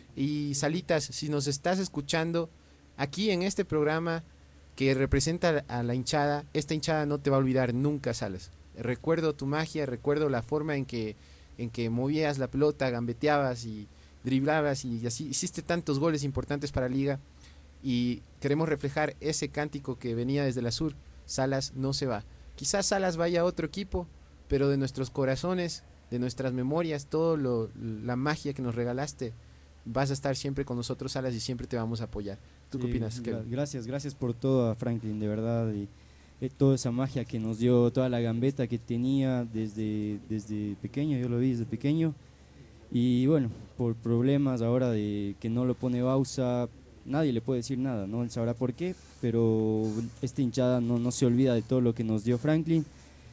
Y Salitas, si nos estás escuchando aquí en este programa que representa a la hinchada, esta hinchada no te va a olvidar nunca, Salas. Recuerdo tu magia, recuerdo la forma en que, en que movías la pelota, gambeteabas y driblabas y así hiciste tantos goles importantes para Liga. Y queremos reflejar ese cántico que venía desde la Sur. Salas no se va. Quizás Salas vaya a otro equipo, pero de nuestros corazones, de nuestras memorias, todo lo, la magia que nos regalaste, vas a estar siempre con nosotros, Salas, y siempre te vamos a apoyar. ¿Tú qué Sí, opinas, gra- Kevin? Gracias, gracias por todo a Franklin, de verdad. Y, eh, toda esa magia que nos dio, toda la gambeta que tenía desde, desde pequeño, yo lo vi desde pequeño. Y bueno, por problemas ahora de que no lo pone Bausa, nadie le puede decir nada, ¿no? Él sabrá por qué, pero esta hinchada no, no se olvida de todo lo que nos dio Franklin.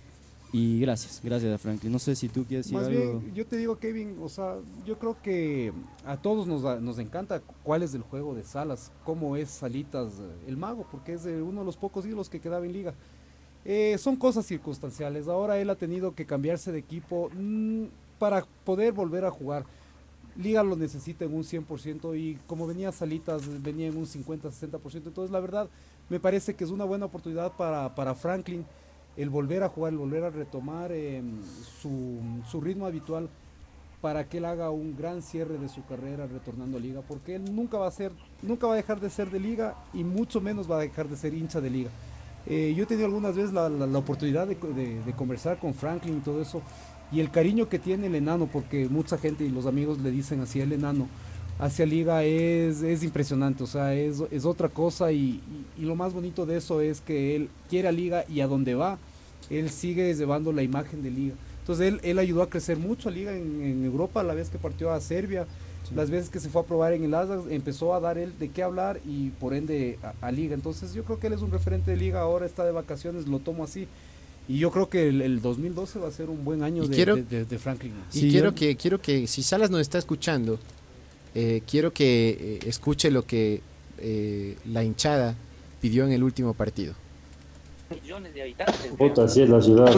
Y gracias, gracias a Franklin. No sé si tú quieres decir Más algo. bien, yo te digo, Kevin, o sea, yo creo que a todos nos, da- nos encanta cuál es el juego de Salas, cómo es Salitas, eh, el mago, porque es de uno de los pocos ídolos que quedaba en Liga. Eh, son cosas circunstanciales. Ahora él ha tenido que cambiarse de equipo mm, para poder volver a jugar. Liga lo necesita en un cien por ciento y como venía Salitas, venía en un cincuenta, sesenta por ciento. Entonces, la verdad, me parece que es una buena oportunidad para, para Franklin el volver a jugar, el volver a retomar eh, su, su ritmo habitual para que él haga un gran cierre de su carrera retornando a Liga, porque él nunca va a ser, nunca va a dejar de ser de Liga y mucho menos va a dejar de ser hincha de Liga. Eh, yo he tenido algunas veces la, la, la oportunidad de, de, de conversar con Franklin y todo eso, y el cariño que tiene el enano, porque mucha gente y los amigos le dicen así, el enano hacia Liga es, es impresionante, o sea, es, es otra cosa y, y, y lo más bonito de eso es que él quiere a Liga y a donde va, él sigue llevando la imagen de Liga. Entonces él, él ayudó a crecer mucho a Liga en, en Europa, la vez que partió a Serbia, sí. Las veces que se fue a probar en el Ajax, empezó a dar él de qué hablar y por ende a, a Liga. Entonces yo creo que él es un referente de Liga, ahora está de vacaciones, lo tomo así. Y yo creo que el, el dos mil doce va a ser un buen año de, quiero, de, de, de Franklin. Y Sí, quiero, yo- que, quiero que, si Salas nos está escuchando, eh, quiero que eh, escuche lo que eh, la hinchada pidió en el último partido. Millones de habitantes. Puta, así es la ciudad.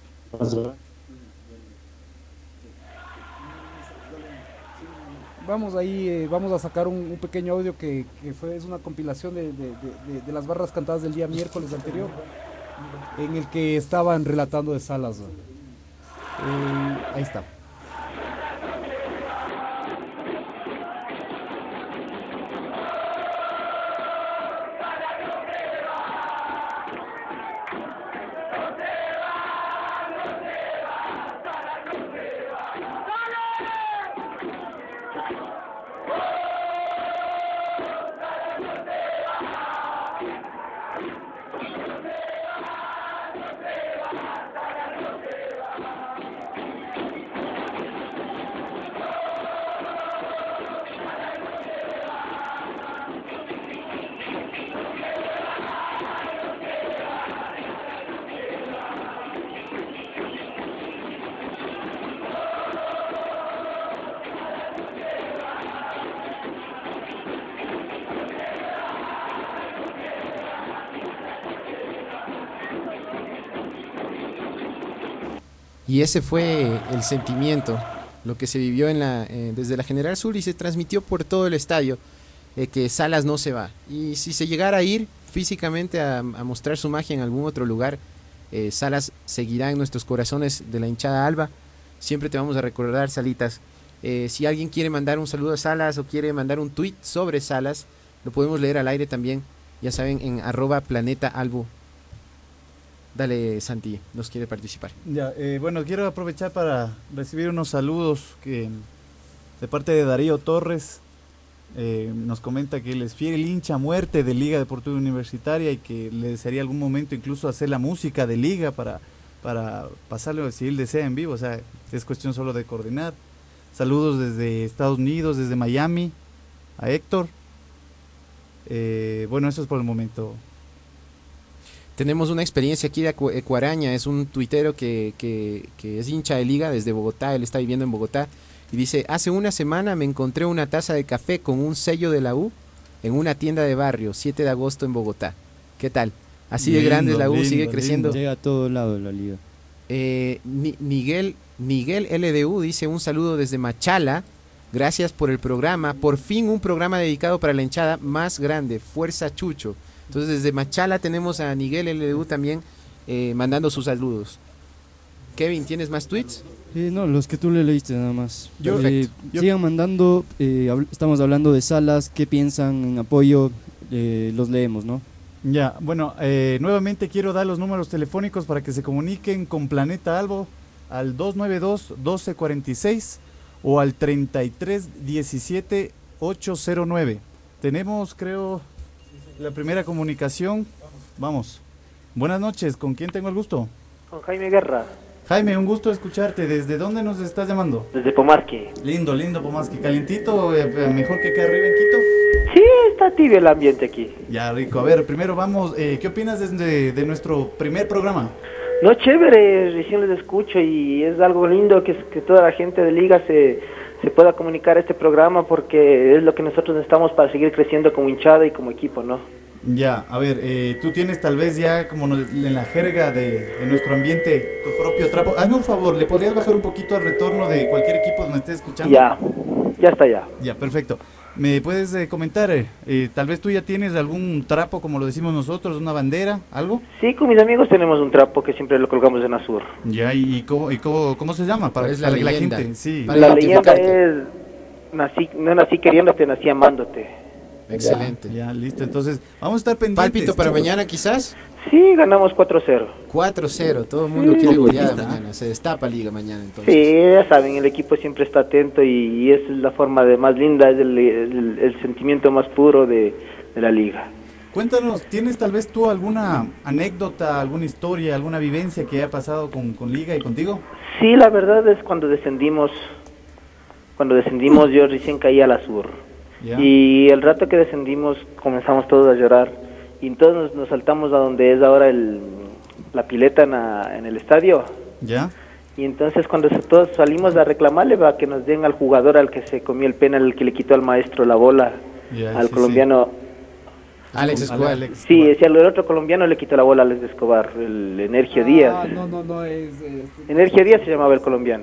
Vamos ahí, eh, vamos a sacar un, un pequeño audio que, que fue es una compilación de, de- de- de- de las barras cantadas del día miércoles anterior, en el que estaban relatando de Salas. ¿no? Eh, ahí está. Y ese fue el sentimiento, lo que se vivió en la, eh, desde la General Sur y se transmitió por todo el estadio, eh, que Salas no se va. Y si se llegara a ir físicamente a, a mostrar su magia en algún otro lugar, eh, Salas seguirá en nuestros corazones de la hinchada alba. Siempre te vamos a recordar, Salitas. Eh, si alguien quiere mandar un saludo a Salas o quiere mandar un tweet sobre Salas, lo podemos leer al aire también, ya saben, en arroba planeta albo. Dale, Santi, nos quiere participar. Ya, eh, bueno, quiero aprovechar para recibir unos saludos que de parte de Darío Torres. Eh, nos comenta que él es fiel hincha a muerte de Liga Deportiva Universitaria y que le desearía algún momento incluso hacer la música de Liga para, para pasarlo si él desea en vivo, o sea, es cuestión solo de coordinar. Saludos desde Estados Unidos, desde Miami, a Héctor. Eh, bueno, eso es por el momento. Tenemos una experiencia aquí de Ecu- Ecuaraña, es un tuitero que, que, que es hincha de Liga desde Bogotá, él está viviendo en Bogotá, y dice, hace una semana me encontré una taza de café con un sello de la U en una tienda de barrio, siete de agosto en Bogotá. ¿Qué tal? Así de Lindo, grande es la U, lindo, sigue creciendo. lindo. Llega a todo lado de la Liga. Eh, Mi- Miguel, Miguel L D U dice un saludo desde Machala, gracias por el programa, por fin un programa dedicado para la hinchada más grande, Fuerza Chucho. Entonces desde Machala tenemos a Miguel L D U también eh, mandando sus saludos. Kevin, ¿tienes más tweets? Eh, no, los que tú le leíste nada más. Yo- Eh, Perfecto. Yo- sigan mandando, eh, habl- estamos hablando de Salas, qué piensan en apoyo, eh, los leemos, ¿no? Ya, bueno, eh, nuevamente quiero dar los números telefónicos para que se comuniquen con Planeta Albo al dos nueve dos, doce cuarenta y seis o al treinta y tres diecisiete ochocientos nueve. Tenemos, creo, la primera comunicación. Vamos. Buenas noches, ¿con quién tengo el gusto? Con Jaime Guerra, Jaime, un gusto escucharte. ¿Desde dónde nos estás llamando? desde Pomarque. Lindo, lindo, Pomasqui. ¿Calientito? Eh, mejor que acá arriba en Quito. Sí, está tibio el ambiente aquí. Ya, rico. A ver, primero vamos, eh, ¿qué opinas de, de nuestro primer programa? No, chévere, recién les escucho y es algo lindo que, que toda la gente de Liga se, se pueda comunicar a este programa porque es lo que nosotros necesitamos para seguir creciendo como hinchada y como equipo, ¿no? Ya, a ver, eh, tú tienes tal vez ya como nos- en la jerga de, de nuestro ambiente tu propio trapo. Hazme un favor, ¿le podrías bajar un poquito al retorno de cualquier equipo donde estés escuchando? Ya, ya está ya. Ya, perfecto. ¿Me puedes eh, comentar, eh, eh, tal vez tú ya tienes algún trapo, como lo decimos nosotros, una bandera, algo? Sí, con mis amigos tenemos un trapo que siempre lo colgamos en Azur. Ya, ¿y, y cómo, y cómo, cómo se llama? Para, Es la para que la leyenda. gente, sí. La leyenda es, nací, no nací queriéndote, nací amándote. Excelente. Ya, listo. Entonces, vamos a estar pendientes. Pálpito para mañana quizás. Sí, ganamos cuatro cero. cuatro cero, todo el mundo Sí. quiere goleada mañana, se destapa Liga mañana entonces. Sí, ya saben, el equipo siempre está atento y, y esa es la forma de más linda, es el, el- el sentimiento más puro de, de la liga. Cuéntanos, ¿tienes tal vez tú alguna anécdota, alguna historia, alguna vivencia que haya pasado con, con Liga y contigo? Sí, la verdad es cuando descendimos, cuando descendimos yo recién caí al Azur. Ya. Y el rato que descendimos comenzamos todos a llorar y todos nos, nos saltamos a donde es ahora el, la pileta en, la- en el estadio. ¿Ya? Y entonces cuando se- todos salimos a reclamarle para que nos den al jugador al que se comió el penal, al que le quitó al maestro la bola, Ya, al sí, colombiano. Alex Escobar. Alex Sí, decía, el otro colombiano le quitó la bola a Alex Escobar, el Energio Díaz. Ah, no, no, no, es... eh, Energio Díaz se llamaba el colombiano.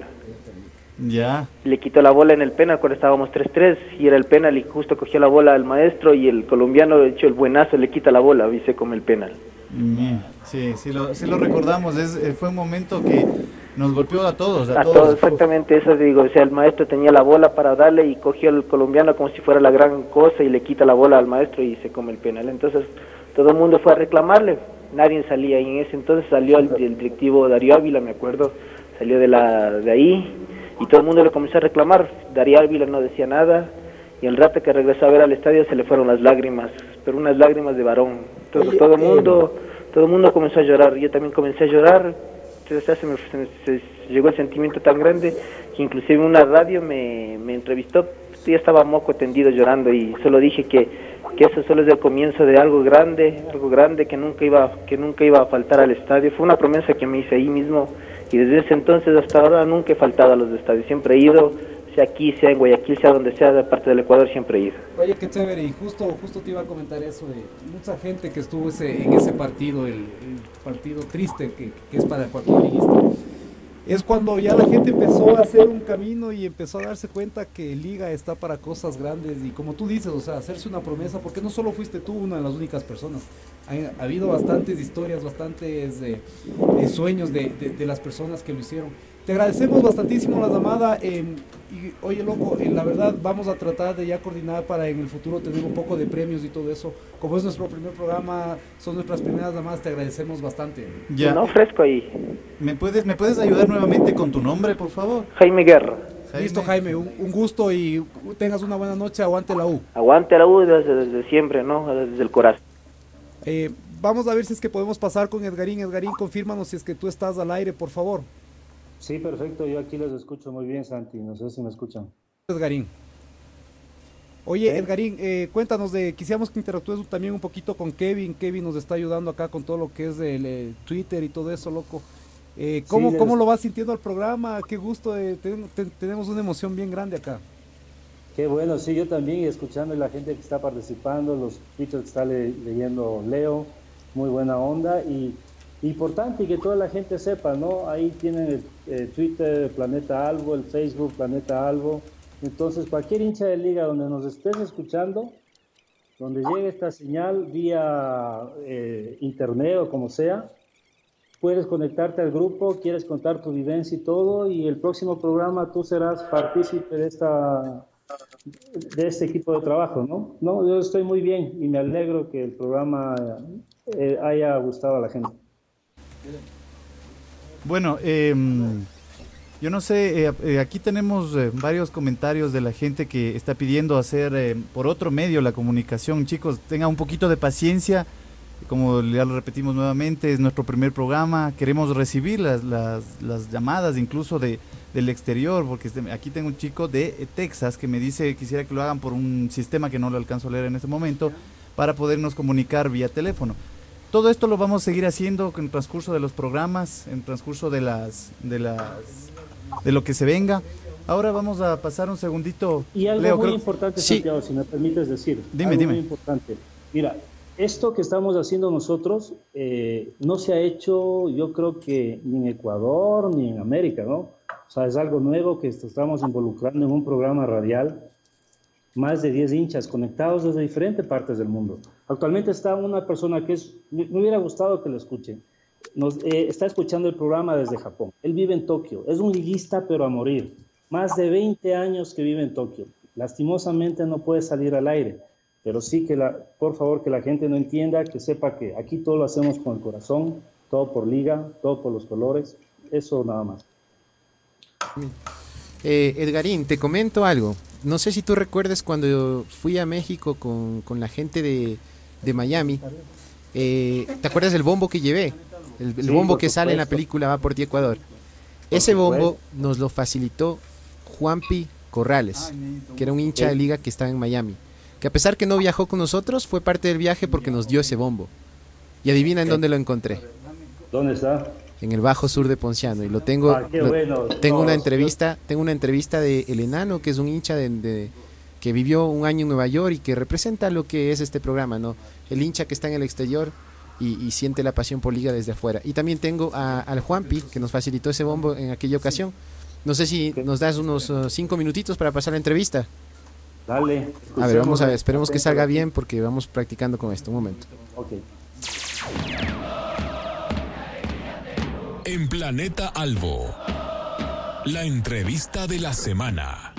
Ya. Le quitó la bola en el penal cuando estábamos tres tres y era el penal y justo cogió la bola al maestro y el colombiano echó el buenazo, le quita la bola y se come el penal. Mm, Sí, sí lo, sí lo recordamos. Es, eh, fue un momento que nos golpeó a todos. A, A todos, exactamente eso digo, o sea, el maestro tenía la bola para darle y cogió el colombiano como si fuera la gran cosa y le quita la bola al maestro y se come el penal. Entonces todo el mundo fue a reclamarle, nadie salía y en ese entonces salió el, el directivo Darío Ávila, me acuerdo, salió de la de ahí y todo el mundo le comenzó a reclamar. Darío Ávila no decía nada y el rato que regresó a ver al estadio se le fueron las lágrimas, pero unas lágrimas de varón. Entonces todo el mundo, todo el mundo comenzó a llorar, yo también comencé a llorar. Entonces se me, se me- se llegó el sentimiento tan grande que inclusive una radio me, me entrevistó, yo estaba moco tendido llorando y solo dije que, que eso solo es el comienzo de algo grande, algo grande que nunca iba que nunca iba a faltar al estadio. Fue una promesa que me hice ahí mismo y desde ese entonces hasta ahora nunca he faltado a los estadios, siempre he ido, sea aquí, sea en Guayaquil, sea donde sea, de parte del Ecuador, siempre he ido. Oye, qué chévere, y justo, justo te iba a comentar eso de mucha gente que estuvo ese, en ese partido, el, el partido triste que, que es para cualquier liguista. es cuando ya la gente empezó a hacer un camino y empezó a darse cuenta que Liga está para cosas grandes y como tú dices, o sea, hacerse una promesa, porque no solo fuiste tú una de las únicas personas, ha, ha habido bastantes historias, bastantes eh, eh, sueños de, de, de las personas que lo hicieron. Te agradecemos bastantísimo la llamada eh, y oye loco, eh, la verdad vamos a tratar de ya coordinar para en el futuro tener un poco de premios y todo eso. Como es nuestro primer programa, son nuestras primeras llamadas, te agradecemos bastante. Ya. No ofrezco ahí. ¿Me puedes, ¿Me puedes ayudar nuevamente con tu nombre, por favor? Jaime Guerra. Jaime. Listo, Jaime, un, un gusto y tengas una buena noche, aguante la U. Aguante la U desde, desde siempre, ¿no? Desde el corazón. Eh, vamos a ver si es que podemos pasar con Edgarín. Edgarín, confírmanos si es que tú estás al aire, por favor. Sí, perfecto, yo aquí los escucho muy bien, Santi, no sé si me escuchan. Edgarín. Oye, ¿Eh? Edgarín, eh, cuéntanos de, quisiéramos que interactúes también un poquito con Kevin. Kevin nos está ayudando acá con todo lo que es el, el Twitter y todo eso, loco. Eh, ¿cómo, Sí, ¿Cómo les- lo vas sintiendo al programa? Qué gusto, eh, ten- ten- tenemos una emoción bien grande acá. Qué bueno, sí, yo también, y escuchando a la gente que está participando, los tweets que está le- leyendo Leo, muy buena onda, y importante que toda la gente sepa, ¿no? Ahí tienen el eh, Twitter Planeta Albo, el Facebook Planeta Albo, entonces cualquier hincha de Liga donde nos estés escuchando, donde llegue esta señal vía eh, internet o como sea, puedes conectarte al grupo, quieres contar tu vivencia y todo, y el próximo programa tú serás partícipe de esta de este equipo de trabajo, ¿no? No, yo estoy muy bien y me alegro que el programa eh, haya gustado a la gente. Bueno, eh, yo no sé, eh, eh, aquí tenemos eh, varios comentarios de la gente que está pidiendo hacer eh, por otro medio la comunicación. Chicos, tengan un poquito de paciencia, como ya lo repetimos nuevamente, es nuestro primer programa, queremos recibir las, las, las llamadas incluso de, del exterior, porque este- aquí tengo un chico de eh, Texas que me dice quisiera que lo hagan por un sistema que no lo alcanzo a leer en este momento, para podernos comunicar vía teléfono. Todo esto lo vamos a seguir haciendo en el transcurso de los programas, en el transcurso de las, de las, de lo que se venga. Ahora vamos a pasar un segundito. Y algo Leo, muy creo- importante, Sí. Santiago, si me permites decir. Dime, algo dime. muy importante. Mira, esto que estamos haciendo nosotros eh, no se ha hecho, yo creo que ni en Ecuador ni en América, ¿no? O sea, es algo nuevo que estamos involucrando en un programa radial. Más de diez hinchas conectados desde diferentes partes del mundo. Actualmente está una persona que es, me me hubiera gustado que lo escuchen, nos, eh, está escuchando el programa desde Japón. Él vive en Tokio, es un liguista pero a morir. Más de veinte años que vive en Tokio. Lastimosamente no puede salir al aire, pero sí que, la, por favor, que la gente no entienda, que sepa que aquí todo lo hacemos con el corazón, todo por Liga, todo por los colores, eso nada más. Eh, Edgarín, te comento algo. No sé si tú recuerdas cuando yo fui a México con, con la gente de, de Miami. Eh, ¿Te acuerdas del bombo que llevé? El, el Sí, bombo por que sale en la supuesto. película Va por ti Ecuador. Ese bombo supuesto. nos lo facilitó Juanpi Corrales, que era un hincha de Liga que estaba en Miami. Que a pesar que no viajó con nosotros, fue parte del viaje porque nos dio ese bombo. Y adivina en dónde lo encontré. ¿Dónde está? En el Bajo Sur de Ponciano, y lo tengo, Ah, qué lo- bueno. tengo No, una yo- entrevista, tengo una entrevista de El Enano, que es un hincha de, de- que vivió un año en Nueva York y que representa lo que es este programa, ¿no? El hincha que está en el exterior y, y siente la pasión por Liga desde afuera. Y también tengo a- al Juanpi, que nos facilitó ese bombo en aquella ocasión. No sé si nos das unos uh, cinco minutitos para pasar la entrevista. Dale. A ver, vamos a ver, escuchemos. esperemos que salga bien porque vamos practicando con esto. Un momento. Ok. En Planeta Albo, la entrevista de la semana.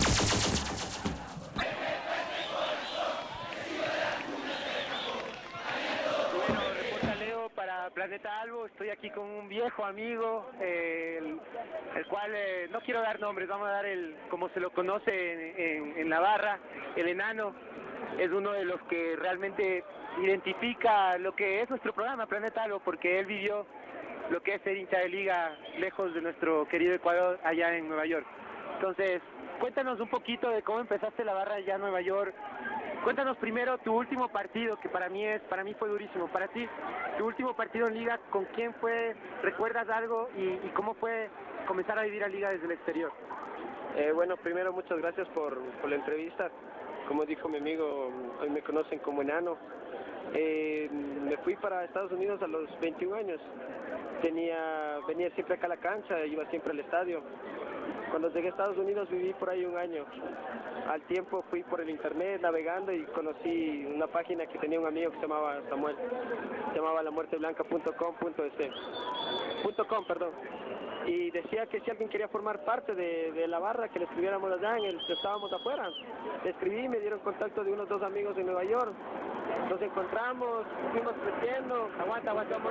Para Planeta Albo, estoy aquí con un viejo amigo, eh, el, el cual eh, no quiero dar nombres, vamos a dar el como se lo conoce en, en, en la barra, el Enano. Es uno de los que realmente identifica lo que es nuestro programa Planeta Albo, porque él vivió lo que es ser hincha de Liga lejos de nuestro querido Ecuador, allá en Nueva York. Entonces, cuéntanos un poquito de cómo empezaste la barra allá en Nueva York. Cuéntanos primero tu último partido, que para mí es, para mí fue durísimo. Para ti, tu último partido en Liga, ¿con quién fue? ¿Recuerdas algo? ¿Y, y cómo fue comenzar a vivir a Liga desde el exterior? Eh, bueno, primero muchas gracias por, por la entrevista. Como dijo mi amigo, hoy me conocen como Enano. Eh, me fui para Estados Unidos a los veintiún años. Tenía, venía siempre acá a la cancha, iba siempre al estadio. Cuando llegué a Estados Unidos viví por ahí un año. Al tiempo fui por el internet navegando y conocí una página que tenía un amigo que se llamaba Samuel. Se llamaba la muerte blanca punto com punto es. .com, perdón. Y decía que si alguien quería formar parte de, de la barra, que le escribiéramos allá, en el, estábamos afuera. Le escribí, me dieron contacto de unos dos amigos de Nueva York. Nos encontramos, fuimos creciendo. Aguanta, aguantamos.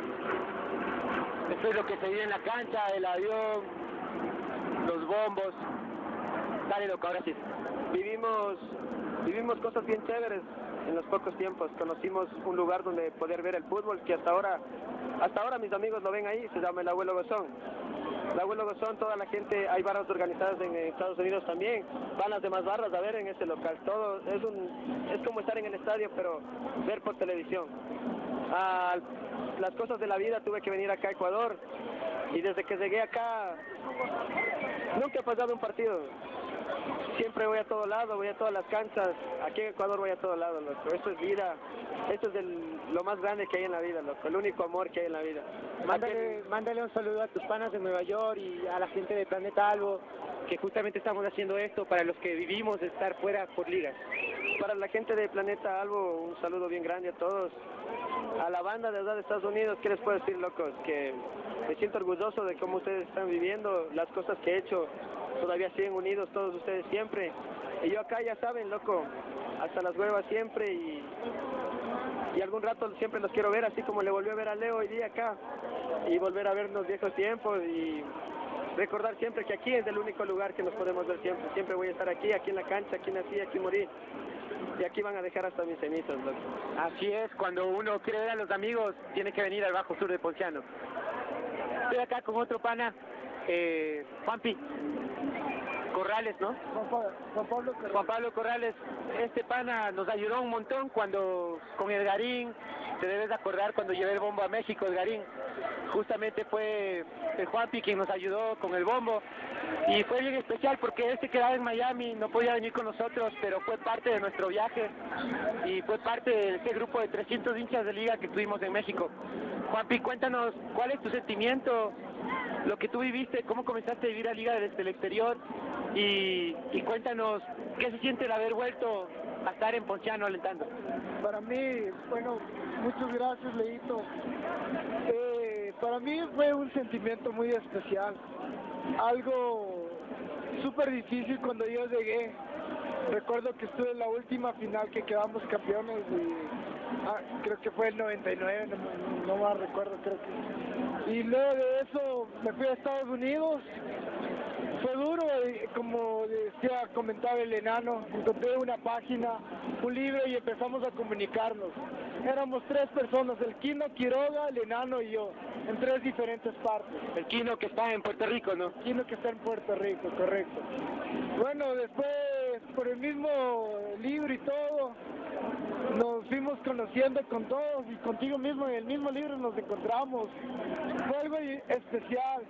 Después lo que se vive en la cancha, el avión, los bombos. Dale, loco, ahora sí. Vivimos, vivimos cosas bien chéveres en los pocos tiempos. Conocimos un lugar donde poder ver el fútbol que hasta ahora, hasta ahora mis amigos lo ven ahí, se llama el Abuelo Gozón. El Abuelo Gozón, toda la gente, hay barras organizadas en, en Estados Unidos también, van las demás barras a ver en ese local. Todo es un, es como estar en el estadio, pero ver por televisión. Ah, las cosas de la vida, tuve que venir acá a Ecuador y desde que llegué acá nunca he pasado un partido. Siempre voy a todo lado, voy a todas las canchas. Aquí en Ecuador voy a todo lado, loco. Esto es vida. Esto es el, lo más grande que hay en la vida, loco. El único amor que hay en la vida. Mándale, mándale un saludo a tus panas de Nueva York y a la gente de Planeta Albo, que justamente estamos haciendo esto para los que vivimos de estar fuera por ligas. Para la gente de Planeta Albo, un saludo bien grande a todos. A la banda de allá de Estados Unidos, ¿qué les puedo decir, locos? Que me siento orgulloso de cómo ustedes están viviendo, las cosas que he hecho. Todavía siguen unidos todos ustedes siempre. Y yo acá, ya saben, loco, hasta las huevas siempre y, y algún rato siempre los quiero ver, así como le volví a ver a Leo hoy día acá. Y volver a ver los viejos tiempos y recordar siempre que aquí es el único lugar que nos podemos ver siempre. Siempre voy a estar aquí, aquí en la cancha, aquí nací, aquí morí. Y aquí van a dejar hasta mis cenizas, loco. Así es, cuando uno quiere ver a los amigos, tiene que venir al Bajo Sur de Ponciano. Estoy acá con otro pana, eh, Juanpi Corrales, ¿no? Juan Pablo Corrales. Juan Pablo Corrales, este pana nos ayudó un montón cuando con Edgarín, te debes de acordar cuando llevé el bombo a México, Edgarín. Justamente fue el Juanpi quien nos ayudó con el bombo y fue bien especial porque este quedaba en Miami, no podía venir con nosotros, pero fue parte de nuestro viaje y fue parte de ese grupo de trescientos hinchas de liga que tuvimos en México. Juanpi, cuéntanos cuál es tu sentimiento, lo que tú viviste, cómo comenzaste a vivir a liga desde el exterior y, y cuéntanos qué se siente el haber vuelto a estar en Ponciano alentando. Para mí, bueno, muchas gracias, Leito. Eh, para mí fue un sentimiento muy especial, algo súper difícil cuando yo llegué. Recuerdo que estuve en la última final que quedamos campeones y ah, creo que fue el noventa y nueve, no, no más recuerdo, creo que. Y luego de eso me fui a Estados Unidos. Fue duro, y como decía, comentaba el enano, encontré una página, un libro y empezamos a comunicarnos. Éramos tres personas, el Quino, Quiroga, el enano y yo, en tres diferentes partes. El Quino que está en Puerto Rico, ¿no? El Quino que está en Puerto Rico, correcto. Bueno, después, por el mismo libro y todo, nos fuimos conociendo con todos y contigo mismo en el mismo libro nos encontramos. Fue algo especial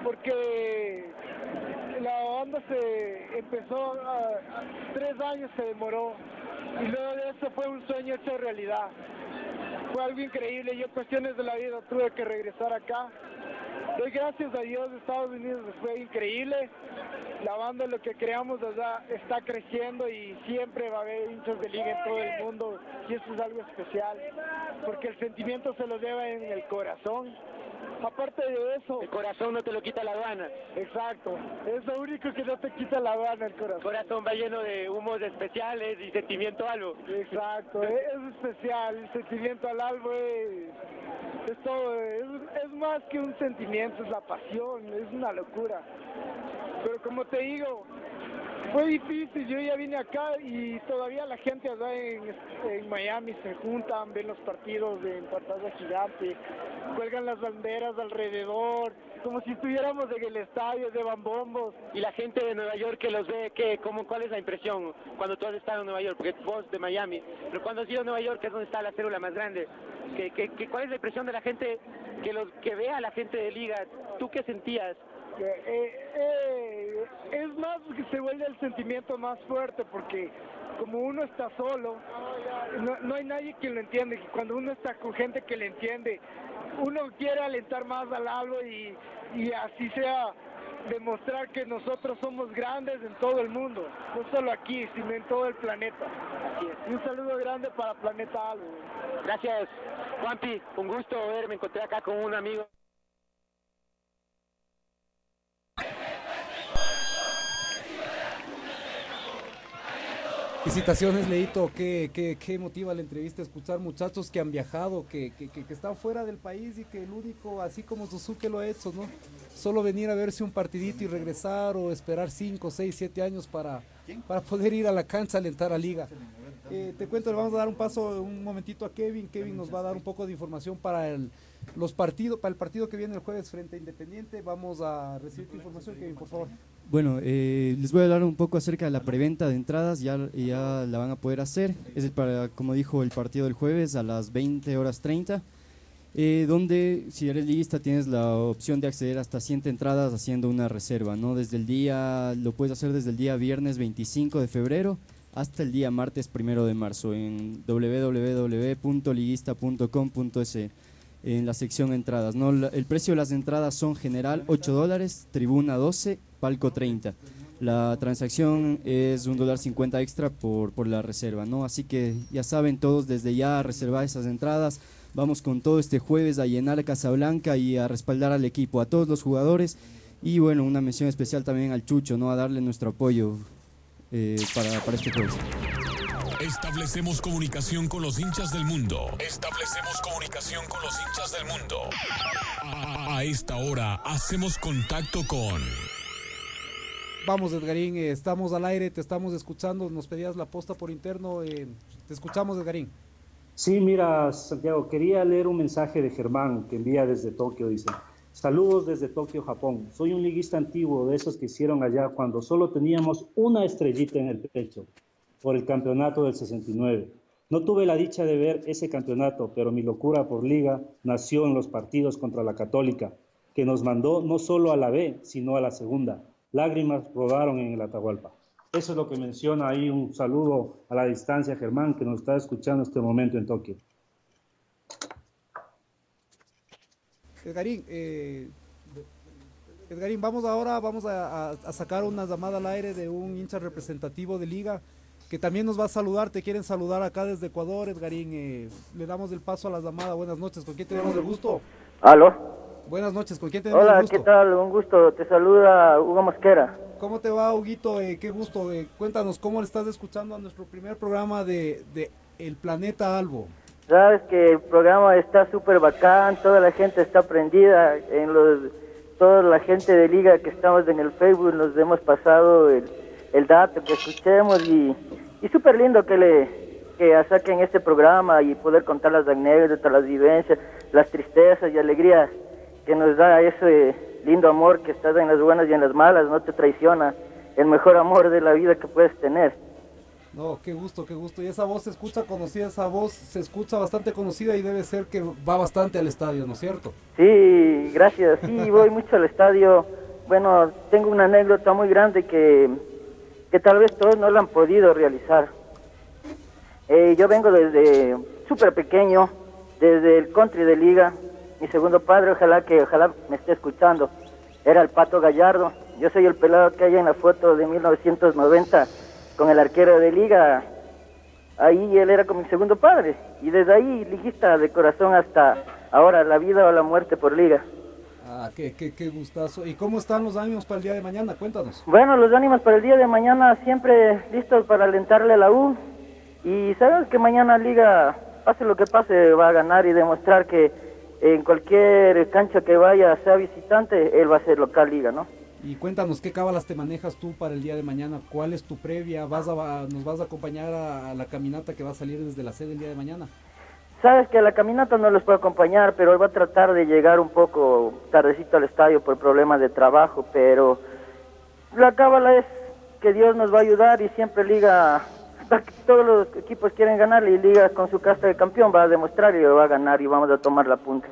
porque la banda se empezó, a, a, tres años se demoró y luego de eso fue un sueño hecho realidad. Fue algo increíble, yo cuestiones de la vida tuve que regresar acá. Doy gracias a Dios, Estados Unidos fue increíble. La banda, lo que creamos allá está creciendo y siempre va a haber hinchas de liga en todo el mundo y eso es algo especial porque el sentimiento se lo lleva en el corazón. Aparte de eso, el corazón no te lo quita la aduana. Exacto, es lo único que no te quita la aduana, el corazón. El corazón va lleno de humos especiales y sentimiento algo. Exacto, es especial, el sentimiento al albo es, es todo, es, es más que un sentimiento, es la pasión, es una locura. Pero como te digo, fue difícil, yo ya vine acá y todavía la gente allá en, en Miami se juntan, ven los partidos en pantalla gigante, cuelgan las banderas alrededor, como si estuviéramos en el estadio, de bambombos. Y la gente de Nueva York que los ve, ¿qué, cómo, ¿cuál es la impresión cuando tú has estado en Nueva York? Porque vos de Miami, pero cuando has ido a Nueva York, que es donde está la célula más grande, ¿qué, qué, qué, ¿cuál es la impresión de la gente que, los, que ve a la gente de liga? ¿Tú qué sentías? Eh, eh, es más que se vuelve el sentimiento más fuerte porque como uno está solo, no, no hay nadie que lo entiende. Cuando uno está con gente que le entiende, uno quiere alentar más al Albo y, y así sea, demostrar que nosotros somos grandes en todo el mundo, no solo aquí, sino en todo el planeta. Así es. Y un saludo grande para Planeta Albo. Gracias, Juanpi, un gusto ver, me encontré acá con un amigo. Felicitaciones, Leito, qué, qué, qué motiva la entrevista, escuchar muchachos que han viajado, que, que, que, que están fuera del país y que el único, así como Suzuki lo ha hecho, ¿no? Solo venir a verse un partidito y regresar o esperar cinco, seis, siete años para, para poder ir a la cancha a alentar a Liga. Eh, te cuento, le vamos a dar un paso un momentito a Kevin. Kevin nos va a dar un poco de información para el, los partidos, para el partido que viene el jueves frente a Independiente. Vamos a recibir tu información, Kevin, por favor. Bueno, eh, les voy a hablar un poco acerca de la preventa de entradas, ya, ya la van a poder hacer. Es el para, como dijo, el partido del jueves a las veinte horas treinta, eh, donde si eres liguista tienes la opción de acceder hasta cien entradas haciendo una reserva, ¿no? Desde el día, lo puedes hacer desde el día viernes veinticinco de febrero hasta el día martes primero de marzo en doble u doble u doble u punto liguista punto com punto es en la sección entradas, ¿no? El precio de las entradas son general ocho dólares, tribuna doce, palco treinta. La transacción es un dólar cincuenta extra por, por la reserva, ¿no? Así que ya saben todos desde ya a reservar esas entradas. Vamos con todo este jueves a llenar Casablanca y a respaldar al equipo, a todos los jugadores y bueno, una mención especial también al Chucho, ¿no? A darle nuestro apoyo eh, para, para este jueves. Establecemos comunicación con los hinchas del mundo. Establecemos comunicación con los hinchas del mundo. A, a esta hora hacemos contacto con... Vamos, Edgarín, eh, estamos al aire, te estamos escuchando, nos pedías la posta por interno, eh, te escuchamos, Edgarín. Sí, mira, Santiago, quería leer un mensaje de Germán que envía desde Tokio, dice: saludos desde Tokio, Japón. Soy un liguista antiguo de esos que hicieron allá cuando solo teníamos una estrellita en el pecho por el campeonato del sesenta y nueve. No tuve la dicha de ver ese campeonato, pero mi locura por Liga nació en los partidos contra la Católica, que nos mandó no solo a la B, sino a la segunda. Lágrimas rodaron en el Atahualpa. Eso es lo que menciona ahí. Un saludo a la distancia, Germán, que nos está escuchando en este momento en Tokio. Edgarín, eh, Edgarín, vamos ahora, vamos a, a, a sacar una llamada al aire de un hincha representativo de Liga que también nos va a saludar. Te quieren saludar acá desde Ecuador, Edgarín. Eh, le damos el paso a la llamada. Buenas noches, ¿con quién tenemos el gusto? ¿Aló? Buenas noches, ¿con quién tenemos Hola, el gusto? ¿qué tal? Un gusto, te saluda Hugo Mosquera. ¿Cómo te va, Huguito? Eh, qué gusto. Eh, cuéntanos, ¿cómo le estás escuchando a nuestro primer programa de, de El Planeta Albo? Sabes que el programa está súper bacán, toda la gente está prendida, en los, toda la gente de Liga que estamos en el Facebook nos hemos pasado el, el dato que escuchemos y, y súper lindo que le que saquen este programa y poder contar las anécdotas, las vivencias, las tristezas y alegrías que nos da ese lindo amor que estás en las buenas y en las malas, no te traiciona, el mejor amor de la vida que puedes tener. No, qué gusto, qué gusto. Y esa voz se escucha conocida, esa voz se escucha bastante conocida y debe ser que va bastante al estadio, ¿no es cierto? Sí, gracias. Sí, voy mucho al estadio. Bueno, tengo una anécdota muy grande que, que tal vez todos no la han podido realizar. Eh, yo vengo desde súper pequeño, desde el country de Liga. Mi segundo padre, ojalá que ojalá me esté escuchando, era el Pato Gallardo. Yo soy el pelado que hay en la foto de mil novecientos noventa con el arquero de Liga. Ahí él era con mi segundo padre. Y desde ahí, liguista de corazón hasta ahora, la vida o la muerte por Liga. Ah, qué, qué, qué gustazo. ¿Y cómo están los ánimos para el día de mañana? Cuéntanos. Bueno, los ánimos para el día de mañana siempre listos para alentarle a la U. Y sabes que mañana Liga, pase lo que pase, va a ganar y demostrar que en cualquier cancha que vaya, sea visitante, él va a ser local Liga, ¿no? Y cuéntanos, ¿qué cábalas te manejas tú para el día de mañana? ¿Cuál es tu previa? ¿Vas a, ¿Nos vas a acompañar a, a la caminata que va a salir desde la sede el día de mañana? Sabes que a la caminata no les puedo acompañar, pero él va a tratar de llegar un poco tardecito al estadio por problemas de trabajo, pero la cábala es que Dios nos va a ayudar y siempre Liga, todos los equipos quieren ganar y Liga con su casta de campeón va a demostrar y va a ganar y vamos a tomar la punta.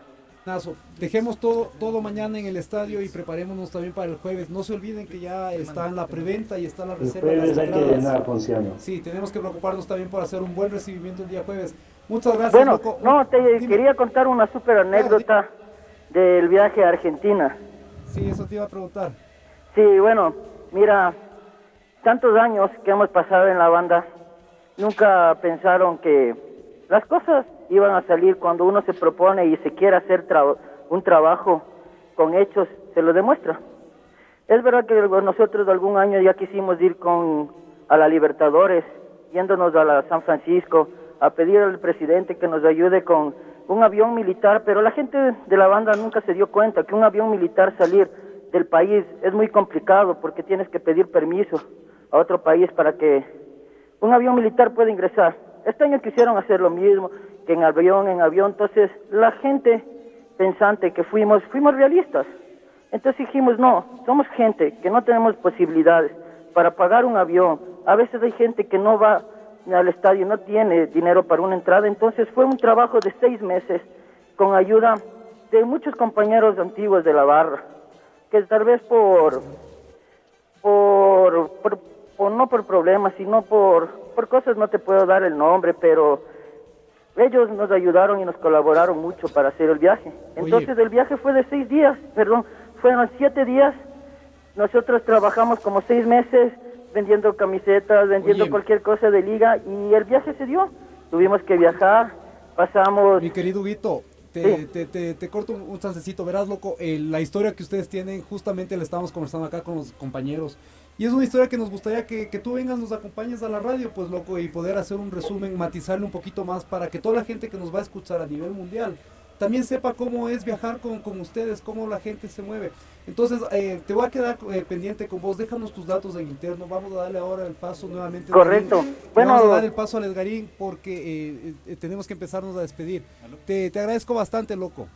Nazo, dejemos todo todo mañana en el estadio y preparémonos también para el jueves. No se olviden que ya está en la preventa y está la El reserva de jueves las hay que entradas. llenar, Ponciano. Sí, tenemos que preocuparnos también por hacer un buen recibimiento el día jueves. Muchas gracias, Bueno, loco. no, te quería contar una súper anécdota del viaje a Argentina. Sí, eso te iba a preguntar. Sí, bueno, mira, tantos años que hemos pasado en la banda, nunca pensaron que las cosas iban a salir cuando uno se propone y se quiere hacer tra- un trabajo con hechos, se lo demuestra. Es verdad que nosotros de algún año ya quisimos ir con a la Libertadores, yéndonos a la San Francisco, a pedir al presidente que nos ayude con un avión militar, pero la gente de la banda nunca se dio cuenta que un avión militar salir del país es muy complicado porque tienes que pedir permiso a otro país para que un avión militar pueda ingresar. Este año quisieron hacer lo mismo, que en avión, en avión, entonces la gente pensante que fuimos, fuimos realistas. Entonces dijimos, no, somos gente que no tenemos posibilidades para pagar un avión. A veces hay gente que no va al estadio, no tiene dinero para una entrada, entonces fue un trabajo de seis meses con ayuda de muchos compañeros antiguos de la barra, que tal vez por, por, por, por no por problemas, sino por, por cosas, no te puedo dar el nombre, pero ellos nos ayudaron y nos colaboraron mucho para hacer el viaje. Entonces Oye. el viaje fue de seis días, perdón, fueron siete días, nosotros trabajamos como seis meses, vendiendo camisetas, vendiendo Oye. cualquier cosa de liga y el viaje se dio. Tuvimos que viajar, pasamos... Mi querido Huguito, te, Sí. te, te, te corto un, un chancecito, verás, loco, eh, la historia que ustedes tienen, justamente la estamos conversando acá con los compañeros, y es una historia que nos gustaría que, que tú vengas, nos acompañes a la radio, pues loco, y poder hacer un resumen, matizarle un poquito más, para que toda la gente que nos va a escuchar a nivel mundial también sepa cómo es viajar con, con ustedes, cómo la gente se mueve. Entonces, eh, te voy a quedar eh, pendiente con vos, déjanos tus datos en interno, vamos a darle ahora el paso nuevamente. Correcto. Edgarín. Le Bueno, vamos a dar el paso al Edgarín porque eh, eh, tenemos que empezarnos a despedir. Te, te agradezco bastante, loco.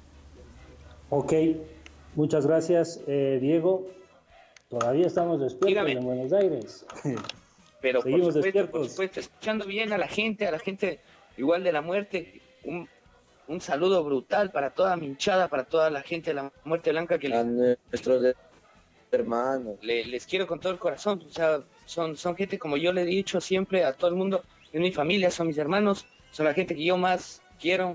Ok, muchas gracias, eh, Diego. Todavía estamos despiertos Dígame. en Buenos Aires. Pero por Seguimos supuesto, despiertos. por supuesto, escuchando bien a la gente, a la gente igual de la muerte, un, un saludo brutal para toda mi hinchada, para toda la gente de la muerte blanca que A les, nuestros de- hermanos. le- les quiero con todo el corazón. O sea, son, son gente como yo le he dicho siempre a todo el mundo, es mi familia, son mis hermanos, son la gente que yo más quiero.